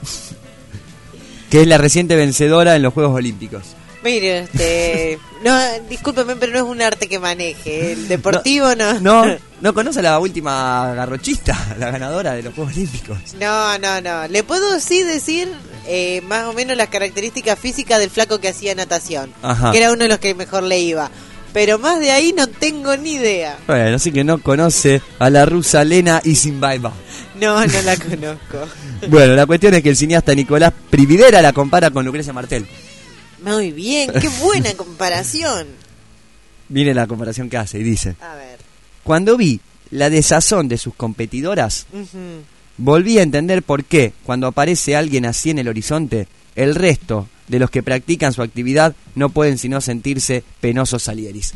que es la reciente vencedora en los Juegos Olímpicos. Mire usted, no, discúlpeme, pero no es un arte que maneje. El deportivo no. No, no, no conoce a la última garrochista, la ganadora de los Juegos Olímpicos. No, no, no. Le puedo sí decir eh, más o menos las características físicas del flaco que hacía natación. Ajá. Que era uno de los que mejor le iba. Pero más de ahí no tengo ni idea. Bueno, así que no conoce a la rusa Lena Isinbaeva. No, no la conozco. Bueno, la cuestión es que el cineasta Nicolás Prividera la compara con Lucrecia Martel. Muy bien, qué buena comparación. Viene la comparación que hace y dice: a ver. Cuando vi la desazón de sus competidoras, uh-huh. volví a entender por qué, cuando aparece alguien así en el horizonte, el resto de los que practican su actividad no pueden sino sentirse penosos salieris.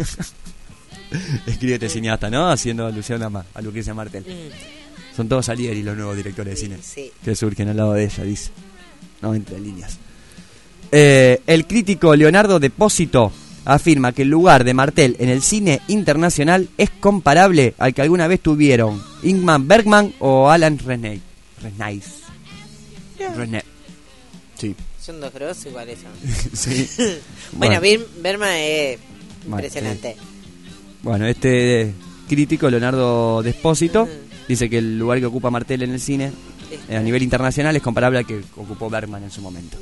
Escribe este cineasta, ¿no? Haciendo alusión a, a Lucrecia Martel. Mm. Son todos salieris los nuevos directores de cine. Sí. Que surgen al lado de ella, dice. No, entre líneas. Eh, el crítico Leonardo Depósito afirma que el lugar de Martel en el cine internacional es comparable al que alguna vez tuvieron Ingmar Bergman o Alan Resnais. Yeah. Resnais. Sí. Son dos grosos iguales. Sí. Bueno, Bueno. Bir- Berma es Bueno, impresionante. Bueno, este crítico, Leonardo Despósito, dice que el lugar que ocupa Martel en el cine, eh, a nivel internacional, es comparable al que ocupó Bergman en su momento.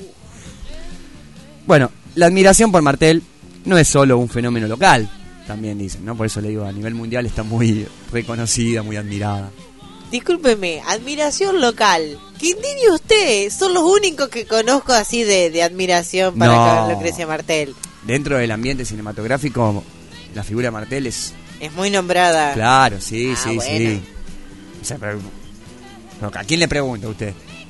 Bueno, la admiración por Martel no es solo un fenómeno local, también dicen, ¿no? Por eso le digo, a nivel mundial está muy reconocida, muy admirada. Discúlpeme, admiración local. Quintín y usted son los únicos que conozco así de, de admiración para No. Lucrecia Martel. Dentro del ambiente cinematográfico, la figura de Martel es... Es muy nombrada. Claro, sí, Ah, sí, bueno. sí. O sea, pero, pero ¿a quién le pregunta usted?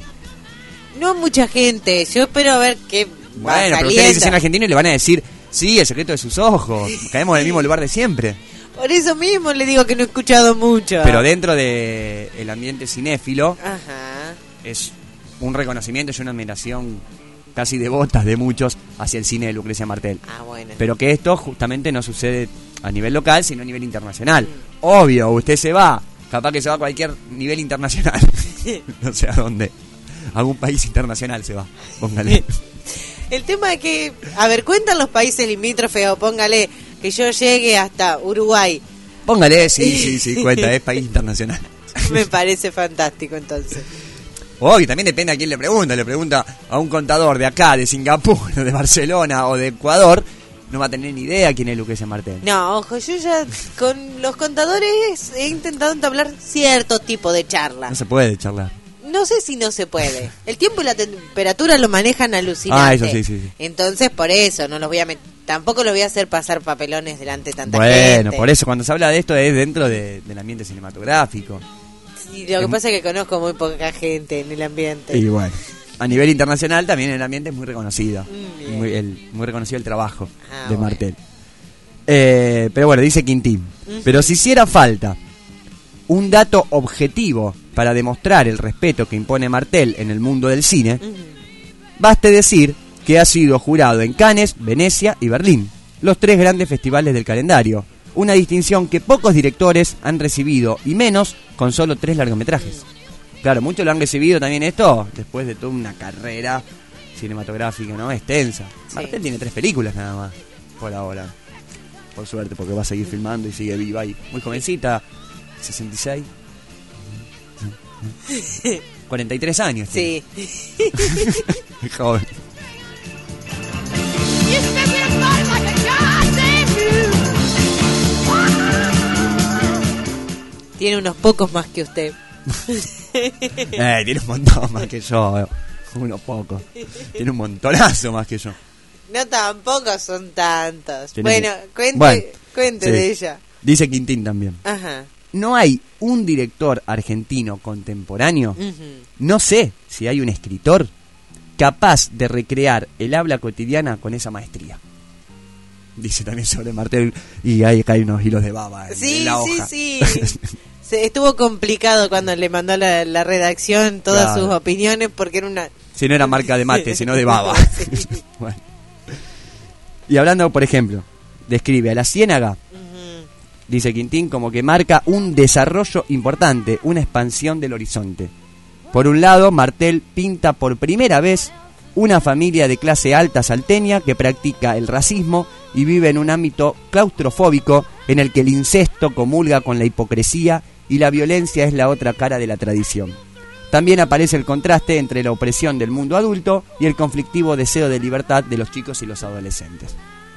No mucha gente. Yo espero a ver qué va Bueno, pero usted le dice cine argentino y le van a decir, sí, el secreto de sus ojos, caemos en el mismo lugar de siempre. Por eso mismo le digo que no he escuchado mucho. Pero dentro del el ambiente cinéfilo, Ajá. es un reconocimiento y una admiración casi devota de muchos hacia el cine de Lucrecia Martel. Ah, bueno. Pero que esto justamente no sucede a nivel local, sino a nivel internacional. Obvio, usted se va, capaz que se va a cualquier nivel internacional. No sé a dónde. A algún país internacional se va, póngale. El tema es que, a ver, cuentan los países limítrofes o póngale que yo llegue hasta Uruguay. Póngale, sí, sí, sí, cuenta, es país internacional. Me parece fantástico entonces. Obvio, también depende a quién le pregunta. Le pregunta a un contador de acá, de Singapur, de Barcelona o de Ecuador, no va a tener ni idea quién es Lucrecia Martel. No, ojo, yo ya con los contadores he intentado entablar cierto tipo de charla. No se puede charlar. No sé si no se puede. El tiempo y la temperatura lo manejan alucinante. Ah, eso sí, sí, sí. Entonces, por eso, no los voy a met- tampoco lo voy a hacer pasar papelones delante de tanta Bueno, gente. por eso cuando se habla de esto es dentro de- del ambiente cinematográfico. Sí, lo que pasa es que conozco muy poca gente en el ambiente. Y bueno, a nivel internacional también el ambiente es muy reconocido. Mm, bien. Muy, el, muy reconocido el trabajo Ah, de bueno. Martel. Eh, pero bueno, dice Quintín. Ujú. Pero si hiciera falta un dato objetivo para demostrar el respeto que impone Martel en el mundo del cine, baste decir que ha sido jurado en Cannes, Venecia y Berlín, los tres grandes festivales del calendario. Una distinción que pocos directores han recibido, y menos con solo tres largometrajes. Claro, muchos lo han recibido también esto después de toda una carrera cinematográfica, ¿no? Extensa. Sí. Martel tiene tres películas nada más, por ahora. Por suerte, porque va a seguir filmando y sigue viva ahí. Muy jovencita, sesenta y seis. cuarenta y tres años. Sí. Joven. Tiene unos pocos más que usted. Eh, tiene un montón más que yo. eh. Unos pocos. Tiene un montonazo más que yo. No, tampoco son tantos. Tiene Bueno, mu- cuente, Bueno, cuente sí. de ella. Dice Quintín también. Ajá. No hay un director argentino contemporáneo, Ujú. no sé si hay un escritor capaz de recrear el habla cotidiana con esa maestría. Dice también sobre Martel y hay acá hay unos hilos de baba en, Sí, en la sí, hoja. sí. Se, estuvo complicado cuando le mandó a la, la redacción todas Claro. sus opiniones porque era una... Si no era marca de mate, sino de baba. Bueno. Y hablando, por ejemplo, describe a la ciénaga, dice Quintín, como que marca un desarrollo importante, una expansión del horizonte. Por un lado, Martel pinta por primera vez una familia de clase alta salteña que practica el racismo y vive en un ámbito claustrofóbico en el que el incesto comulga con la hipocresía y la violencia es la otra cara de la tradición. También aparece el contraste entre la opresión del mundo adulto y el conflictivo deseo de libertad de los chicos y los adolescentes.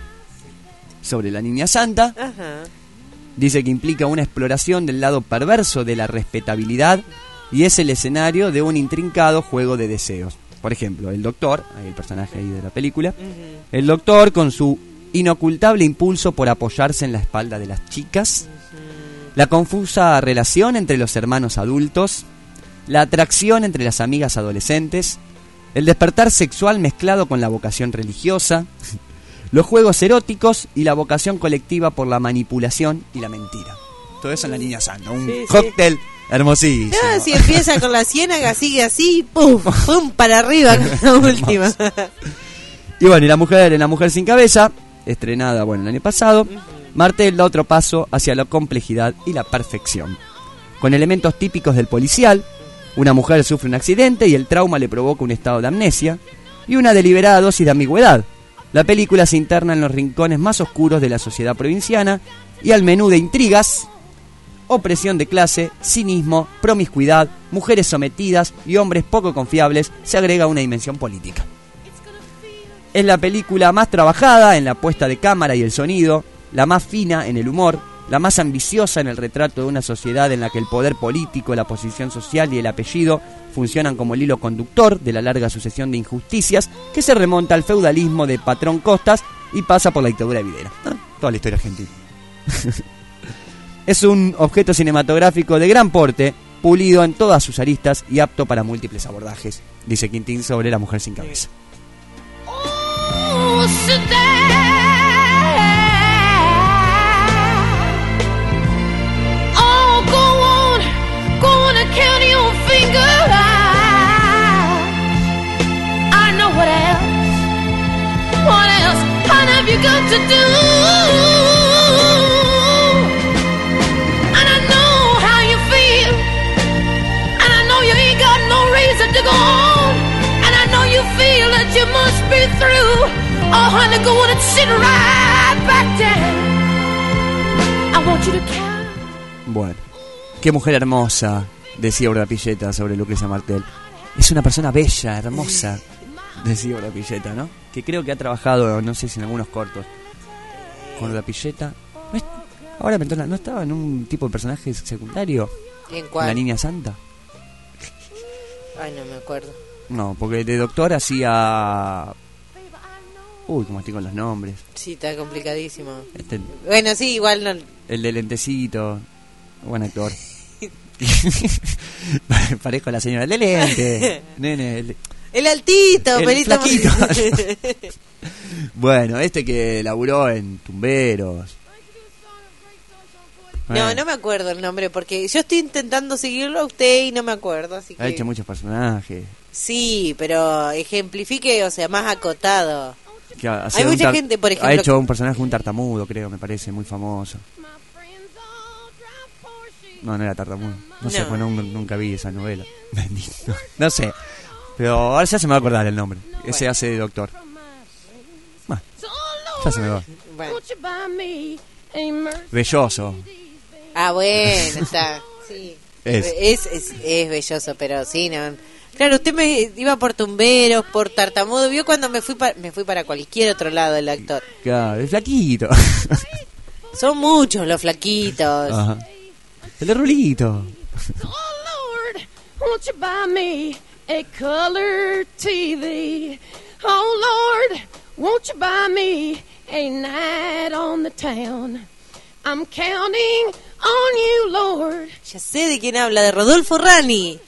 Sobre la Niña Santa, Ajá. dice que implica una exploración del lado perverso de la respetabilidad y es el escenario de un intrincado juego de deseos. Por ejemplo, el doctor, ahí el personaje ahí de la película, el doctor con su inocultable impulso por apoyarse en la espalda de las chicas, la confusa relación entre los hermanos adultos, la atracción entre las amigas adolescentes, el despertar sexual mezclado con la vocación religiosa, los juegos eróticos y la vocación colectiva por la manipulación y la mentira. Todo eso en La Niña Santa, un Sí, sí. cóctel hermosísimo. No, si empieza con la ciénaga, sigue así, pum, pum, para arriba con la última. Y bueno, y la mujer en La Mujer Sin Cabeza, estrenada bueno el año pasado, Martel da otro paso hacia la complejidad y la perfección. Con elementos típicos del policial, una mujer sufre un accidente y el trauma le provoca un estado de amnesia. y una deliberada dosis de ambigüedad. La película se interna en los rincones más oscuros de la sociedad provinciana y al menú de intrigas, opresión de clase, cinismo, promiscuidad, mujeres sometidas y hombres poco confiables se agrega una dimensión política. Es la película más trabajada en la puesta de cámara y el sonido, la más fina en el humor, la más ambiciosa en el retrato de una sociedad en la que el poder político, la posición social y el apellido funcionan como el hilo conductor de la larga sucesión de injusticias que se remonta al feudalismo de Patrón Costas y pasa por la dictadura de Videla. ¿No? Toda la historia argentina. Es un objeto cinematográfico de gran porte, pulido en todas sus aristas y apto para múltiples abordajes, dice Quintín sobre La mujer sin cabeza. Oh, sit down. Oh, go on, go on and count your fingers. I know what else, what else, what have you got to do? And I know how you feel, and I know you ain't got no reason to go on, and I know you feel that you must be through. Oh, honey, go on and sit right back down. I want you to count. Bueno, qué mujer hermosa, decía Urdapilleta sobre Lucrecia Martel. Es una persona bella, hermosa, decía Urdapilleta, ¿no? Que creo que ha trabajado, no sé si en algunos cortos, con Urdapilleta. ¿No es- Ahora me entona, ¿no estaba en un tipo de personaje secundario? ¿En cuál? La niña santa. Ay, no me acuerdo. No, porque de doctor hacía... Uy, cómo estoy con los nombres. Sí, está complicadísimo. Este, Bueno, sí, igual no. el de lentecito, buen actor. Parezco a la señora el de lente. Nene, el, El altito, el pelito. flaquito. Bueno, este que laburó en Tumberos. No, Bueno, no me acuerdo el nombre porque yo estoy intentando seguirlo a usted y no me acuerdo, así que... ha hecho muchos personajes. Sí, pero ejemplifique, o sea, más acotado. Que hace Hay un mucha tar- gente, por ejemplo... Ha hecho un personaje, un tartamudo, creo, me parece, muy famoso. No, no era tartamudo. No, sé, No. bueno, nun- nunca vi esa novela. Bendito. No sé. Pero ahora ya se me va a acordar el nombre. Ese hace de doctor. Bueno, ya se me va. Bueno. Won't you buy me a mer- Belloso. Ah, bueno, está. Sí. Es. Es, es, es belloso, pero sí, no. Claro, usted me iba por Tumberos, por Tartamudo. Vio cuando me fui, pa- me fui para cualquier otro lado el actor. Claro, el flaquito. Son muchos los flaquitos. Ajá. El de Rulito. Lord, won't you buy me a color T V? Oh Lord, won't you buy me a night on the town? I'm counting on you, Lord. Ya sé de quién habla, de Rodolfo Rani.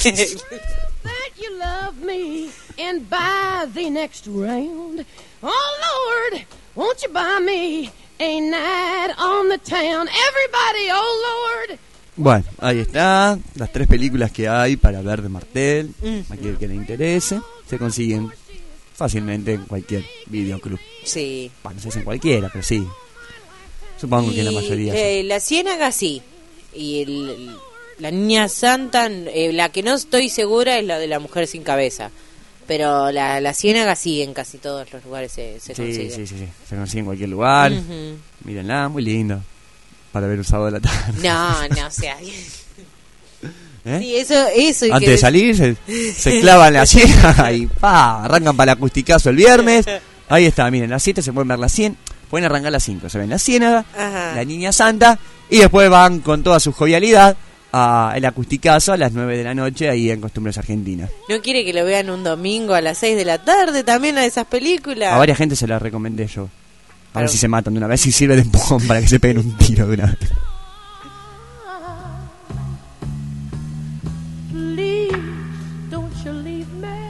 That you love me and buy the next round. Oh Lord, won't you buy me a night on the town? Everybody, oh Lord. Bueno, ahí está. Las tres películas que hay para ver de Martel. Mm. A quien que le interese. Se consiguen fácilmente en cualquier videoclub. Sí. Bueno, no sé si en cualquiera, pero sí. Supongo que la mayoría. sí. Eh, la Ciénaga sí. Y el, la Niña Santa, eh, la que no estoy segura es la de la Mujer sin Cabeza. Pero la, la Ciénaga sí, en casi todos los lugares se, se Sí, consigue. sí, sí, sí. Se consigue en cualquier lugar. Ujú. Mírenla, muy lindo. Para ver un sábado de la tarde. No, no, o sea... ¿Eh? Sí, eso, eso. y Antes que- de salir, se, se clavan la ciénaga y pa, arrancan para el acusticazo el viernes. Ahí está, miren, las siete se pueden ver las cien. Pueden arrancar las cinco, se ven la ciénaga, Ajá. la Niña Santa. Y después van con toda su jovialidad a el acusticazo a las nueve de la noche ahí en Costumbres Argentinas. ¿No quiere que lo vean un domingo a las seis de la tarde también a esas películas? A varias gente se las recomendé yo. A ver Claro. si se matan de una vez, si sirve de empujón para que se peguen un tiro de una vez. Please, don't you leave me.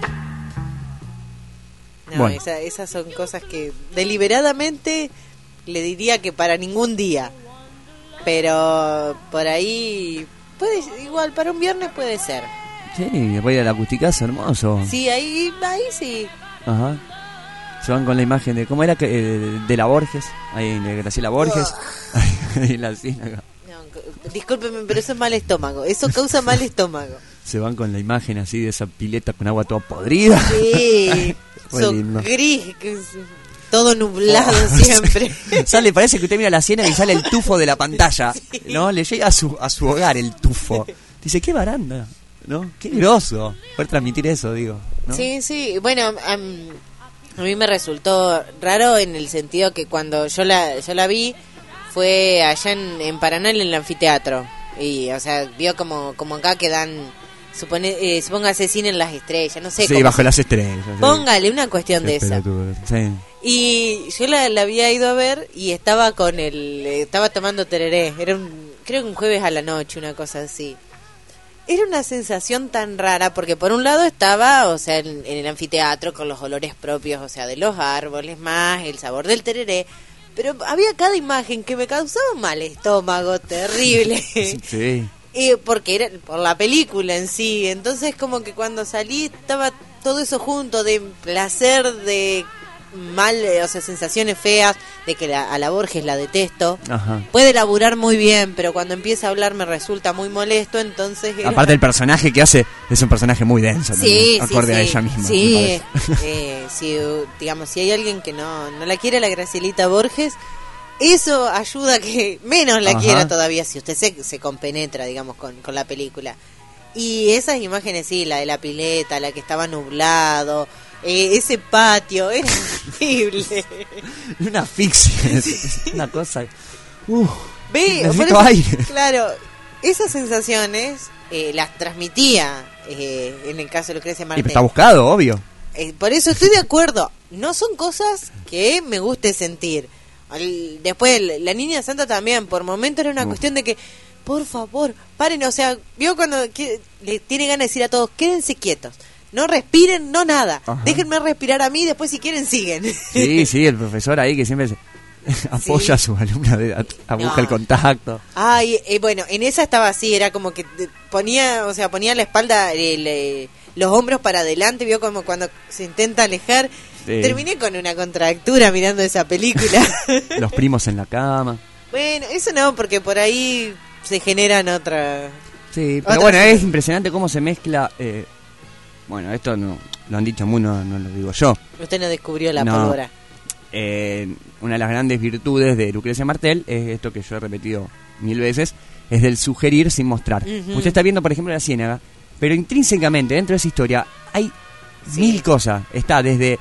No, Bueno. esa- esas son cosas que deliberadamente le diría que para ningún día. Pero por ahí, puede igual para un viernes puede ser. Sí, después ir al acusticazo, hermoso. Sí, ahí, ahí sí. Ajá. Se van con la imagen de, ¿cómo era? que eh, De la Borges, ahí de Graciela Borges, ahí en la ciénaga. No, discúlpeme, pero eso es mal estómago. Eso causa mal estómago. Se van con la imagen así de esa pileta con agua toda podrida. Sí. Re lindo. gris, que es todo nublado oh, siempre. Sale, parece que usted mira la ciénaga y sale el tufo de la pantalla, sí. ¿no? Le llega a su a su hogar el tufo. Dice, qué baranda, ¿no? Qué groso poder transmitir eso, digo, ¿no? Sí, sí. Bueno, um, a mí me resultó raro en el sentido que cuando yo la yo la vi fue allá en, en Paraná, en el anfiteatro. Y, o sea, vio como, como acá que dan, supone, eh, supóngase cine en las estrellas, no sé. Sí, bajo las estrellas. Póngale una cuestión sí, de esa. Sí. Y yo la, la había ido a ver y estaba con el, estaba tomando tereré. Era un, creo que un jueves a la noche, una cosa así. Era una sensación tan rara porque por un lado estaba, o sea, en, en el anfiteatro con los olores propios, o sea, de los árboles, más el sabor del tereré. Pero había cada imagen que me causaba un mal estómago terrible. Sí. Y porque era por la película en sí. Entonces como que cuando salí estaba todo eso junto, de placer, de mal, o sea, sensaciones feas, de que la, a la Borges la detesto. Ajá. Puede laburar muy bien, pero cuando empieza a hablar me resulta muy molesto, entonces... Era... Aparte el personaje que hace es un personaje muy denso, sí, también, acorde sí, a sí. ella misma. Sí, eh, si, digamos, si hay alguien que no, no la quiere, la Gracielita Borges, eso ayuda a que menos la Ajá. quiera todavía, si usted se, se compenetra, digamos, con, con la película. Y esas imágenes, sí, la de la pileta, la que estaba nublado... Eh, ese patio era horrible. Una asfixia, es una cosa. Uh, Ve, necesito eso, aire. Claro, esas sensaciones eh, las transmitía eh, en el caso de Lucrecia Martel. Está buscado, obvio. Eh, por eso estoy de acuerdo. No son cosas que me guste sentir. Al, después, la Niña Santa también, por momentos era una uh. cuestión de que, por favor, paren. O sea, vio cuando que, le tiene ganas de decir a todos, quédense quietos. No respiren, no nada. Ajá. Déjenme respirar a mí, después si quieren siguen. Sí, sí, el profesor ahí que siempre se apoya sí. a sus alumnos, a, a busca no. el contacto. Ay, eh, bueno, en esa estaba así, era como que ponía, o sea, ponía la espalda, el, eh, los hombros para adelante, vio como cuando se intenta alejar. Sí. Terminé con una contractura mirando esa película. Los primos en la cama. Bueno, eso no, porque por ahí se generan otra... Sí, pero bueno, es impresionante cómo se mezcla... Eh, Bueno, esto no lo han dicho muchos, no, no lo digo yo. Usted no descubrió la no, pólvora. Eh, una de las grandes virtudes de Lucrecia Martel es esto que yo he repetido mil veces, es del sugerir sin mostrar. Uh-huh. Usted está viendo, por ejemplo, La Ciénaga, pero intrínsecamente dentro de esa historia hay sí. mil cosas. Está desde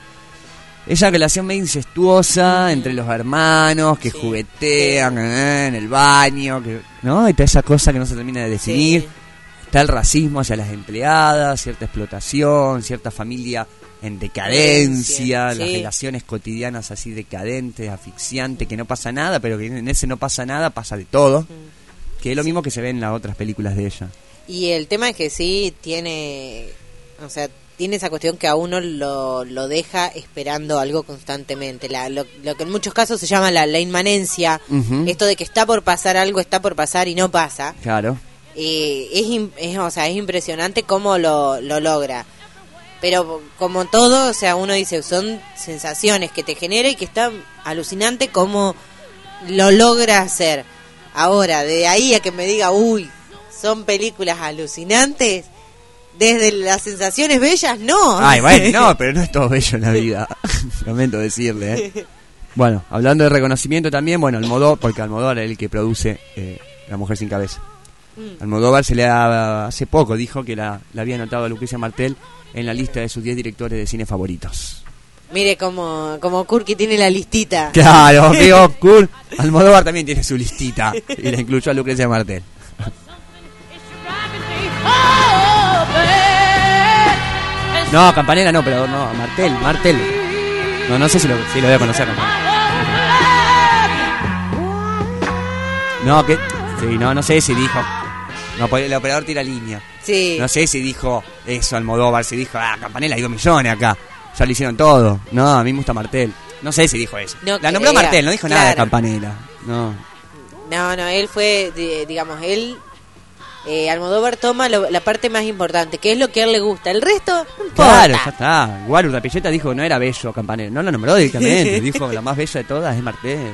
esa relación medio incestuosa uh-huh. entre los hermanos que sí. juguetean eh, en el baño, que, ¿no? Y toda esa cosa que no se termina de definir. Sí. Está el racismo hacia las empleadas, cierta explotación, cierta familia en decadencia, sí. las relaciones cotidianas así decadentes, asfixiantes, que no pasa nada, pero que en ese no pasa nada, pasa de todo, mm. que es lo sí. mismo que se ve en las otras películas de ella. Y el tema es que sí tiene, o sea, tiene esa cuestión que a uno lo, lo deja esperando algo constantemente, la, lo, lo que en muchos casos se llama la, la inmanencia, uh-huh. esto de que está por pasar algo, está por pasar y no pasa. Claro. Eh, es, es, o sea, es impresionante cómo lo, lo logra. Pero como todo, o sea, uno dice, son sensaciones que te genera y que está alucinante cómo lo logra hacer. Ahora, de ahí a que me diga, uy, son películas alucinantes, desde las sensaciones bellas, no. Ay, bueno, no, pero no es todo bello en la vida. Lamento decirle, ¿eh? Bueno, hablando de reconocimiento también, bueno, Almodóvar, porque Almodóvar es el que produce eh, La Mujer Sin Cabeza. Almodóvar se le ha, hace poco dijo que la, la había anotado a Lucrecia Martel en la lista de sus diez directores de cine favoritos. Mire como, como Kurki tiene la listita. Claro, amigo, Kurt. Almodóvar también tiene su listita y la incluyó a Lucrecia Martel. No, Campanella no, pero no, Martel, Martel. No, no sé si lo, si lo voy a conocer. No, que sí, no, no sé si dijo. No, el operador tira línea. Sí. No sé si dijo eso Almodóvar, si dijo, ah, Campanella hay dos millones acá. Ya lo hicieron todo. No, a mí me gusta Martel. No sé si dijo eso. No la nombró crea. Martel, no dijo Claro. nada de Campanella. No. No, no, él fue, digamos, él... Eh, Almodóvar toma lo, la parte más importante, que es lo que a él le gusta. El resto, no importa. Claro, ya está. Igual Urdapilleta dijo no era bello Campanella. No lo nombró directamente. Dijo la más bella de todas es Martel.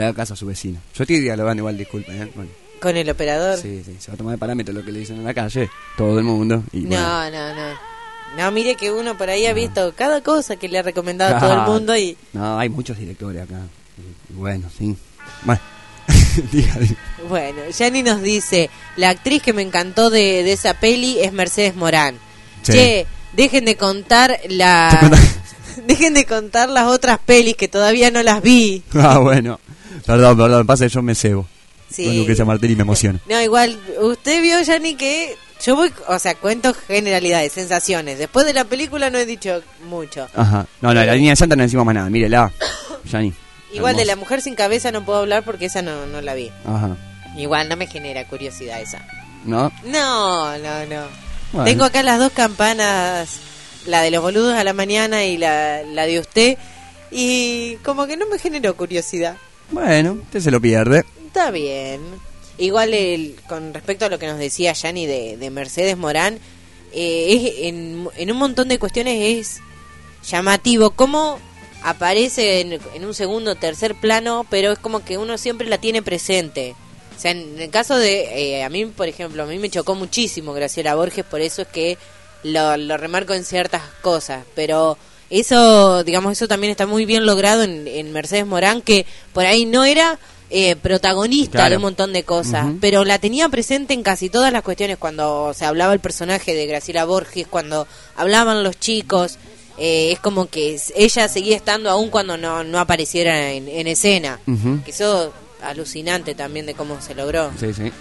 le haga caso a su vecino. Yo estoy dialogando igual, disculpen, ¿eh? Bueno, ¿Con el operador? sí, sí, se va a tomar de parámetro lo que le dicen en la calle, todo el mundo. Y, No, bueno, no, no. No, mire que uno por ahí ha visto cada cosa que le ha recomendado a todo el mundo y... No, hay muchos directores acá. Y, y bueno, sí. Bueno, diga, diga. Bueno, Yanni nos dice, la actriz que me encantó de, de esa peli es Mercedes Morán. Sí. Che, dejen de contar la... dejen de contar las otras pelis que todavía no las vi. Ah, bueno. Perdón, perdón, pasa que yo me cebo. Sí. Con lo que llama Martel y me emociona. No, igual, usted vio, Yanni, que yo voy, o sea, cuento generalidades, sensaciones. Después de la película no he dicho mucho. Ajá. No, no, la línea de llanta no decimos más nada. Mírela, Yanni. Igual de Hermoso. La Mujer Sin Cabeza no puedo hablar porque esa no, no la vi. Ajá. Igual no me genera curiosidad esa. ¿No? No, no, no. Bueno. Tengo acá las dos campanas, la de los boludos a la mañana y la, la de usted, y como que no me generó curiosidad. Bueno, usted se lo pierde. Está bien. Igual el, con respecto a lo que nos decía Yanni de, de Mercedes Morán, eh, es, en, en un montón de cuestiones es llamativo cómo aparece en, en un segundo, tercer plano, pero es como que uno siempre la tiene presente. O sea, en el caso de, eh, a mí, por ejemplo, a mí me chocó muchísimo Graciela Borges, por eso es que lo, lo remarco en ciertas cosas, pero eso, digamos, eso también está muy bien logrado en, en Mercedes Morán, que por ahí no era eh, protagonista Claro. de un montón de cosas, Ujú. pero la tenía presente en casi todas las cuestiones, cuando se hablaba el personaje de Graciela Borges, cuando hablaban los chicos, eh, es como que ella seguía estando aún cuando no, no apareciera en, en escena, Ujú. que eso alucinante también de cómo se logró. Sí, sí.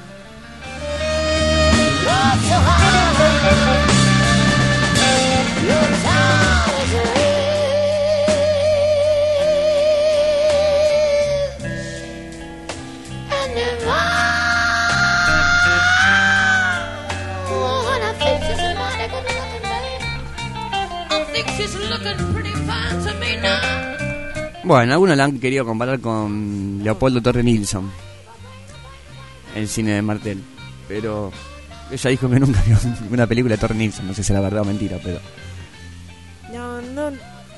Bueno, algunos la han querido comparar con Leopoldo Torre Nilsson, el cine de Martel, pero ella dijo que nunca vio una película de Torre Nilsson, no sé si es la verdad o mentira, pero... No, no,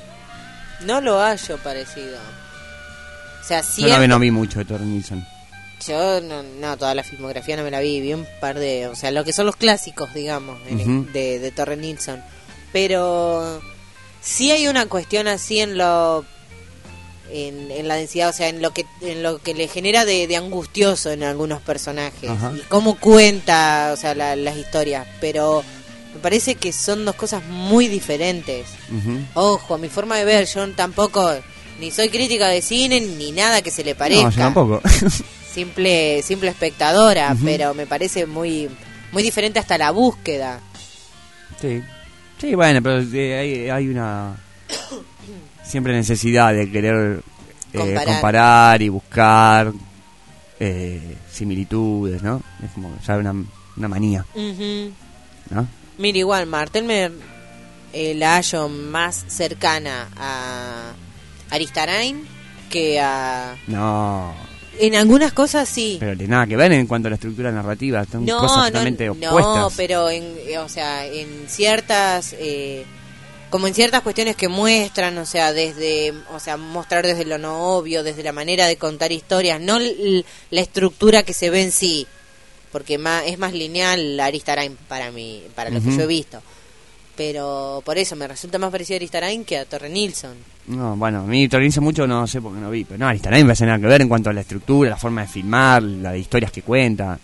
no lo hallo parecido. O sea, Yo cierto, no, no vi mucho de Torre Nilsson. yo no, no, toda la filmografía no me la vi, vi un par de, o sea, lo que son los clásicos, digamos, en- Ujú. de, de Torre Nilsson. Pero sí hay una cuestión así en lo, en, en la densidad, o sea, en lo que, en lo que le genera de, de angustioso en algunos personajes Ajá. y cómo cuenta, o sea, la- las historias. Pero me parece que son dos cosas muy diferentes. Ujú. Ojo, a mi forma de ver, yo tampoco ni soy crítica de cine ni nada que se le parezca. No, yo tampoco. Simple, simple espectadora, Ujú. pero me parece muy, muy diferente hasta la búsqueda. Sí. Sí, bueno, pero eh, hay, hay una siempre necesidad de querer eh, Comparar. comparar y buscar eh, similitudes, ¿no? Es como ya una, una manía, Ujú. ¿no? Mira, igual, Martel me eh, la hallo más cercana a Aristarain que a... No, En algunas cosas sí. pero de nada que ver en cuanto a la estructura narrativa, son No, cosas no, totalmente no, opuestas. pero en, eh, o sea, en ciertas, eh, como en ciertas cuestiones que muestran, o sea, desde, o sea, mostrar desde lo no obvio, desde la manera de contar historias, no l- la estructura que se ve en sí, porque más, es más lineal Aristarain para mí, para lo que Ujú. yo he visto. Pero por eso me resulta más parecido a Aristarain que a Torre Nilsson. No, bueno, a mí Torre Nilsson mucho no sé porque no vi, pero no, Aristarain no tiene nada que ver en cuanto a la estructura, la forma de filmar, la de historias que cuenta.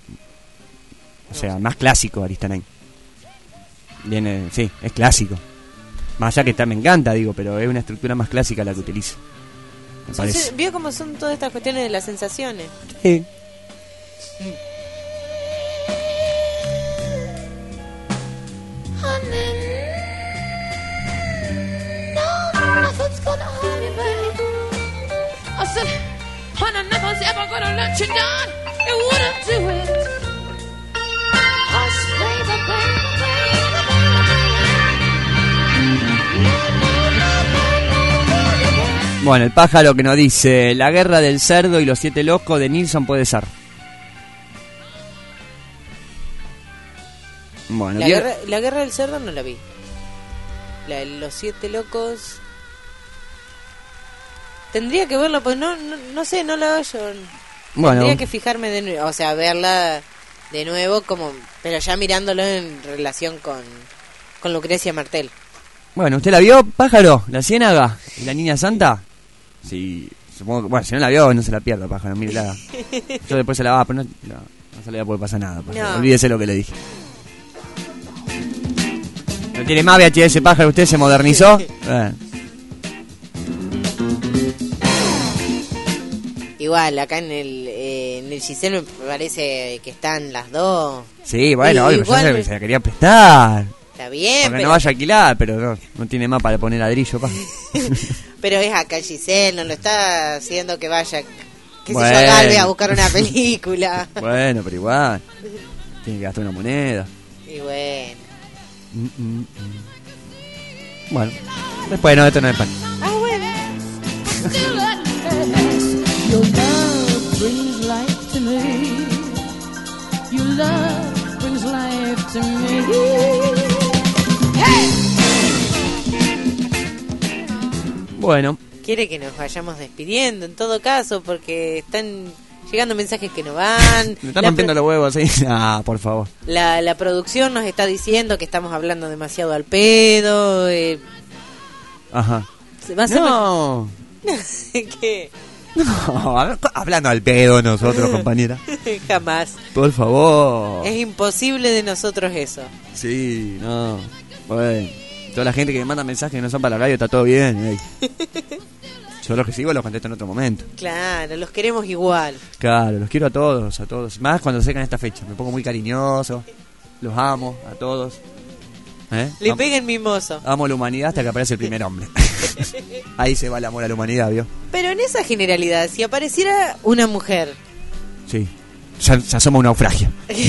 O sea, más clásico Aristarain. Viene, sí, es clásico. Más allá que está, me encanta, digo, pero es una estructura más clásica la que utiliza. Me parece. Entonces, ¿vio cómo son todas estas cuestiones de las sensaciones? Sí. Nothing's gonna harm you, baby. I said, honey, nothing's ever gonna let you down. It wouldn't do it. Hush, baby, baby, baby, baby. Bueno, el pájaro que nos dice: La guerra del cerdo y los siete locos de Nilsson puede ser. Bueno, La quiero- guerra, la guerra del cerdo no la vi. La de los siete locos. Tendría que verlo, pues no, no, no sé, no la hallo. Bueno. Tendría que fijarme de nuevo, o sea, verla de nuevo, como, pero ya mirándolo en relación con, con Lucrecia Martel. Bueno, ¿usted la vio, pájaro? ¿La ciénaga? ¿Y la niña santa? Sí, supongo que... Bueno, si no la vio, no se la pierda, pájaro, mírela. Yo después se la va, pero no, no, no se le va a poder pasar nada, pájaro. No. Olvídese lo que le dije. ¿No tiene más V H S, pájaro? ¿Usted se modernizó? Bueno. Igual, acá en el eh, en el Giselle me parece que están las dos. Sí, bueno, Y- obvio, yo igual- se, se la quería prestar. Está bien, Porque pero, no vaya a alquilar, pero no, no tiene más para poner ladrillo, pa. pero es acá el Giselle, no lo está haciendo que vaya, que Bueno. se yo, a Galvez a buscar una película. Bueno, pero igual. Tiene que gastar una moneda. Y bueno. Mm, mm, mm. Bueno, después no, esto no es pan. Ah, bueno. Your love brings life to me. Your love brings life to me. Bueno, Quiere que nos vayamos despidiendo en todo caso, porque están llegando mensajes que no van. me están La rompiendo pro- los huevos ahí. Ah, por favor. La, la producción nos está diciendo que estamos hablando demasiado al pedo. Eh, Ajá. se va a hacer No, ¿Qué? no, hablando al pedo nosotros, compañera. Jamás. Por favor. Es imposible de nosotros eso. Sí, no. Bueno, toda la gente que me manda mensajes que no son para la radio está todo bien. Ey. Yo los recibo los contesto en otro momento. Claro, los queremos igual. Claro, los quiero a todos, a todos. Más cuando se secan esta fecha. Me pongo muy cariñoso. Los amo a todos. ¿Eh? Le Am- peguen mimoso. Amo la humanidad hasta que aparece el primer hombre. Ahí se va el amor a la humanidad, ¿vio? Pero en esa generalidad, si apareciera una mujer, Sí. Se, se asoma un naufragio.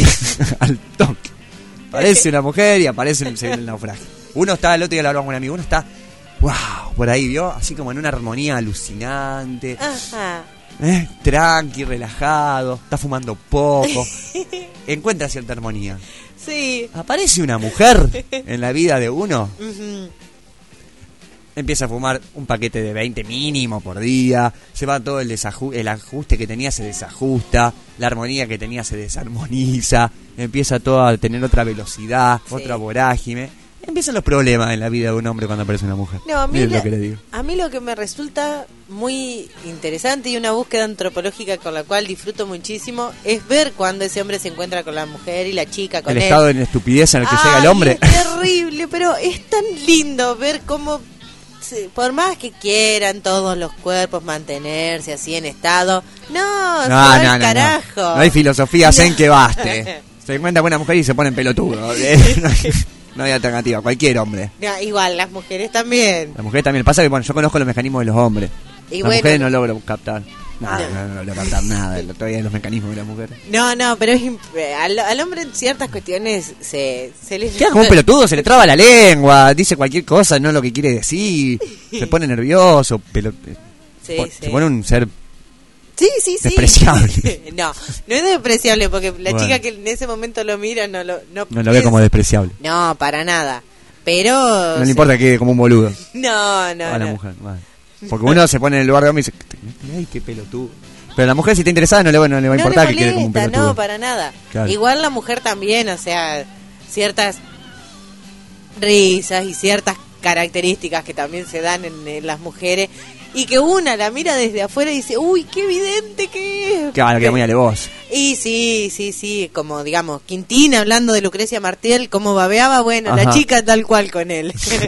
Al toque. Aparece una mujer y aparece el, se viene el naufragio. Uno está, el otro día lo hablaba con un amigo, uno está, wow, por ahí, ¿vio? Así como en una armonía alucinante. ajá, ¿Eh? Tranqui, relajado, está fumando poco. Encuentra cierta armonía. sí. Aparece una mujer en la vida de uno. Ujú. Empieza a fumar un paquete de veinte mínimo por día. Se va todo el, desaju- el ajuste que tenía, se desajusta. La armonía que tenía se desarmoniza. Empieza todo a tener otra velocidad, Sí. otra vorágine. Empiezan los problemas en la vida de un hombre cuando aparece una mujer. No, a mí, Miren la- lo que le digo. a mí lo que me resulta muy interesante y una búsqueda antropológica con la cual disfruto muchísimo es ver cuando ese hombre se encuentra con la mujer y la chica con El él. estado de estupidez en el que Ay, llega el hombre. Es terrible, pero es tan lindo ver cómo, sí, por más que quieran todos los cuerpos mantenerse así en estado, no, se No, va no, al no, carajo. no. No hay filosofía zen que baste. Se encuentra con una mujer y se pone en pelotudo. No hay, no hay alternativa. Cualquier hombre. No, igual, las mujeres también. La mujer también. Pasa que bueno, yo conozco los mecanismos de los hombres. Y Las bueno, mujeres no logro captar. Nada, No. no, no, logro captar nada. Todavía los mecanismos de las mujeres. No, no, pero es imp- al, al hombre en ciertas cuestiones se, se les... Queda como un pelotudo, se le traba la lengua, dice cualquier cosa, no es lo que quiere decir, se pone nervioso, pelo- Sí, po- sí. se pone un ser Sí, sí, sí. despreciable. No, no es despreciable porque la Bueno. chica que en ese momento lo mira no lo... No, No lo ve como despreciable. No, para nada. Pero... No le importa que quede como un boludo No, no, a la no. mujer. Bueno. Porque uno se pone en el lugar de hombre y dice, ay, qué pelotudo. Pero la mujer si está interesada no le, va- no le va a No importar le que quede como un molesta, pelotudo. no, para nada. Claro. Igual la mujer también, o sea, ciertas risas y ciertas características que también se dan en, en las mujeres y que una la mira desde afuera y dice, uy, qué evidente que es. Claro, queda muy alevoso. Y sí, sí, sí, como digamos, Quintín hablando de Lucrecia Martel, como babeaba, bueno, la Ajá. chica tal cual con él.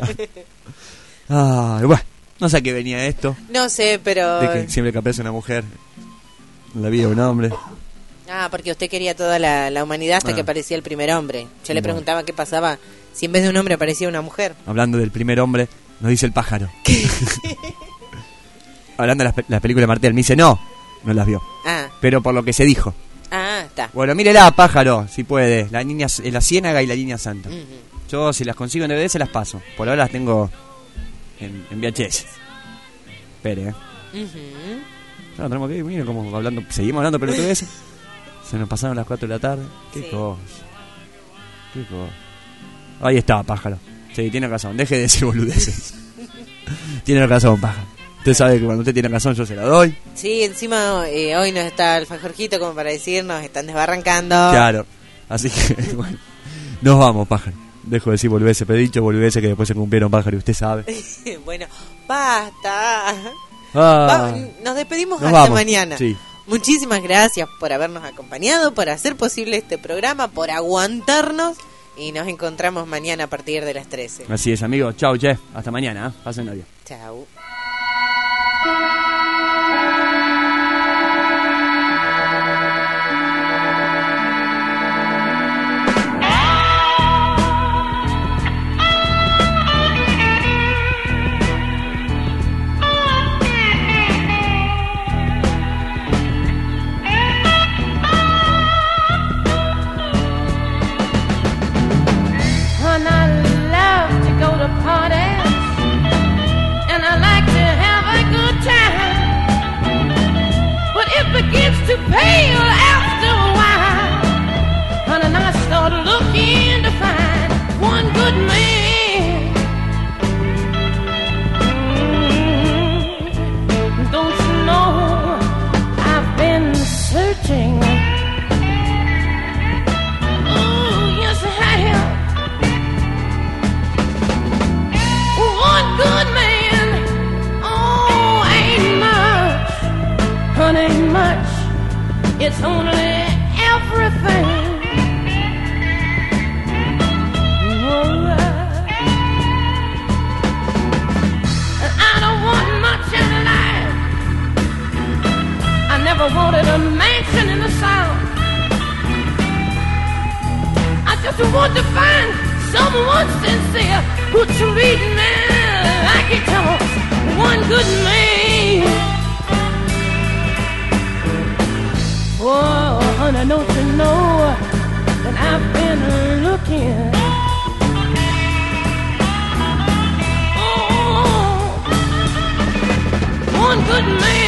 Ay, bueno, no sé a qué venía esto. No sé, pero... De que siempre que aparece una mujer en la vida de un hombre. Ah, porque usted quería toda la, la humanidad hasta Ah. que aparecía el primer hombre. Yo le Bueno. preguntaba qué pasaba si en vez de un hombre aparecía una mujer. Hablando del primer hombre, nos dice el pájaro. Hablando de las, pe- las películas de Martel, me dice, no, no las vio. Ah, Pero por lo que se dijo. ah, está. Bueno, mírela, pájaro, si puede. La niña, eh, la ciénaga y la niña santa. Ujú. Yo, si las consigo en D V D, se las paso. Por ahora las tengo en, en V H S. Espere, eh. Ujú. No, tenemos que ir, mire como hablando, seguimos hablando pelotudeces. Se nos pasaron las cuatro de la tarde. Qué Sí. cosa. Qué cosa. Ahí está, pájaro. Sí, tiene razón. Deje de decir boludeces. Tiene razón, pájaro. Usted sabe que cuando usted tiene razón yo se la doy. Sí, encima eh, hoy no está el Fajorjito como para decirnos, están desbarrancando. Claro, así que bueno, nos vamos, pájaro. Dejo de decir volvese, pedicho, volvese, que después se cumplieron, pájaro, y usted sabe. Bueno, basta. Ah, Va, nos despedimos nos hasta vamos. mañana. Sí. Muchísimas gracias por habernos acompañado, por hacer posible este programa, por aguantarnos. Y nos encontramos mañana a partir de las trece. Así es, amigos. Chau, che. Hasta mañana. ¿eh? Pasen bien. Chau. And I love to go to parties, and I like to have a good time. But it begins to pale after a while, and I start looking to find one good man. Mm, don't you know I've been searching? Oh, yes I have. One good man, oh, ain't much, honey, ain't much. It's only everything. Oh, and I don't want much in life. I never wanted a mansion in the South. I just want to find someone sincere who treat me like he talks. One good man. Oh, honey, don't you know that I've been looking? Oh, one good man.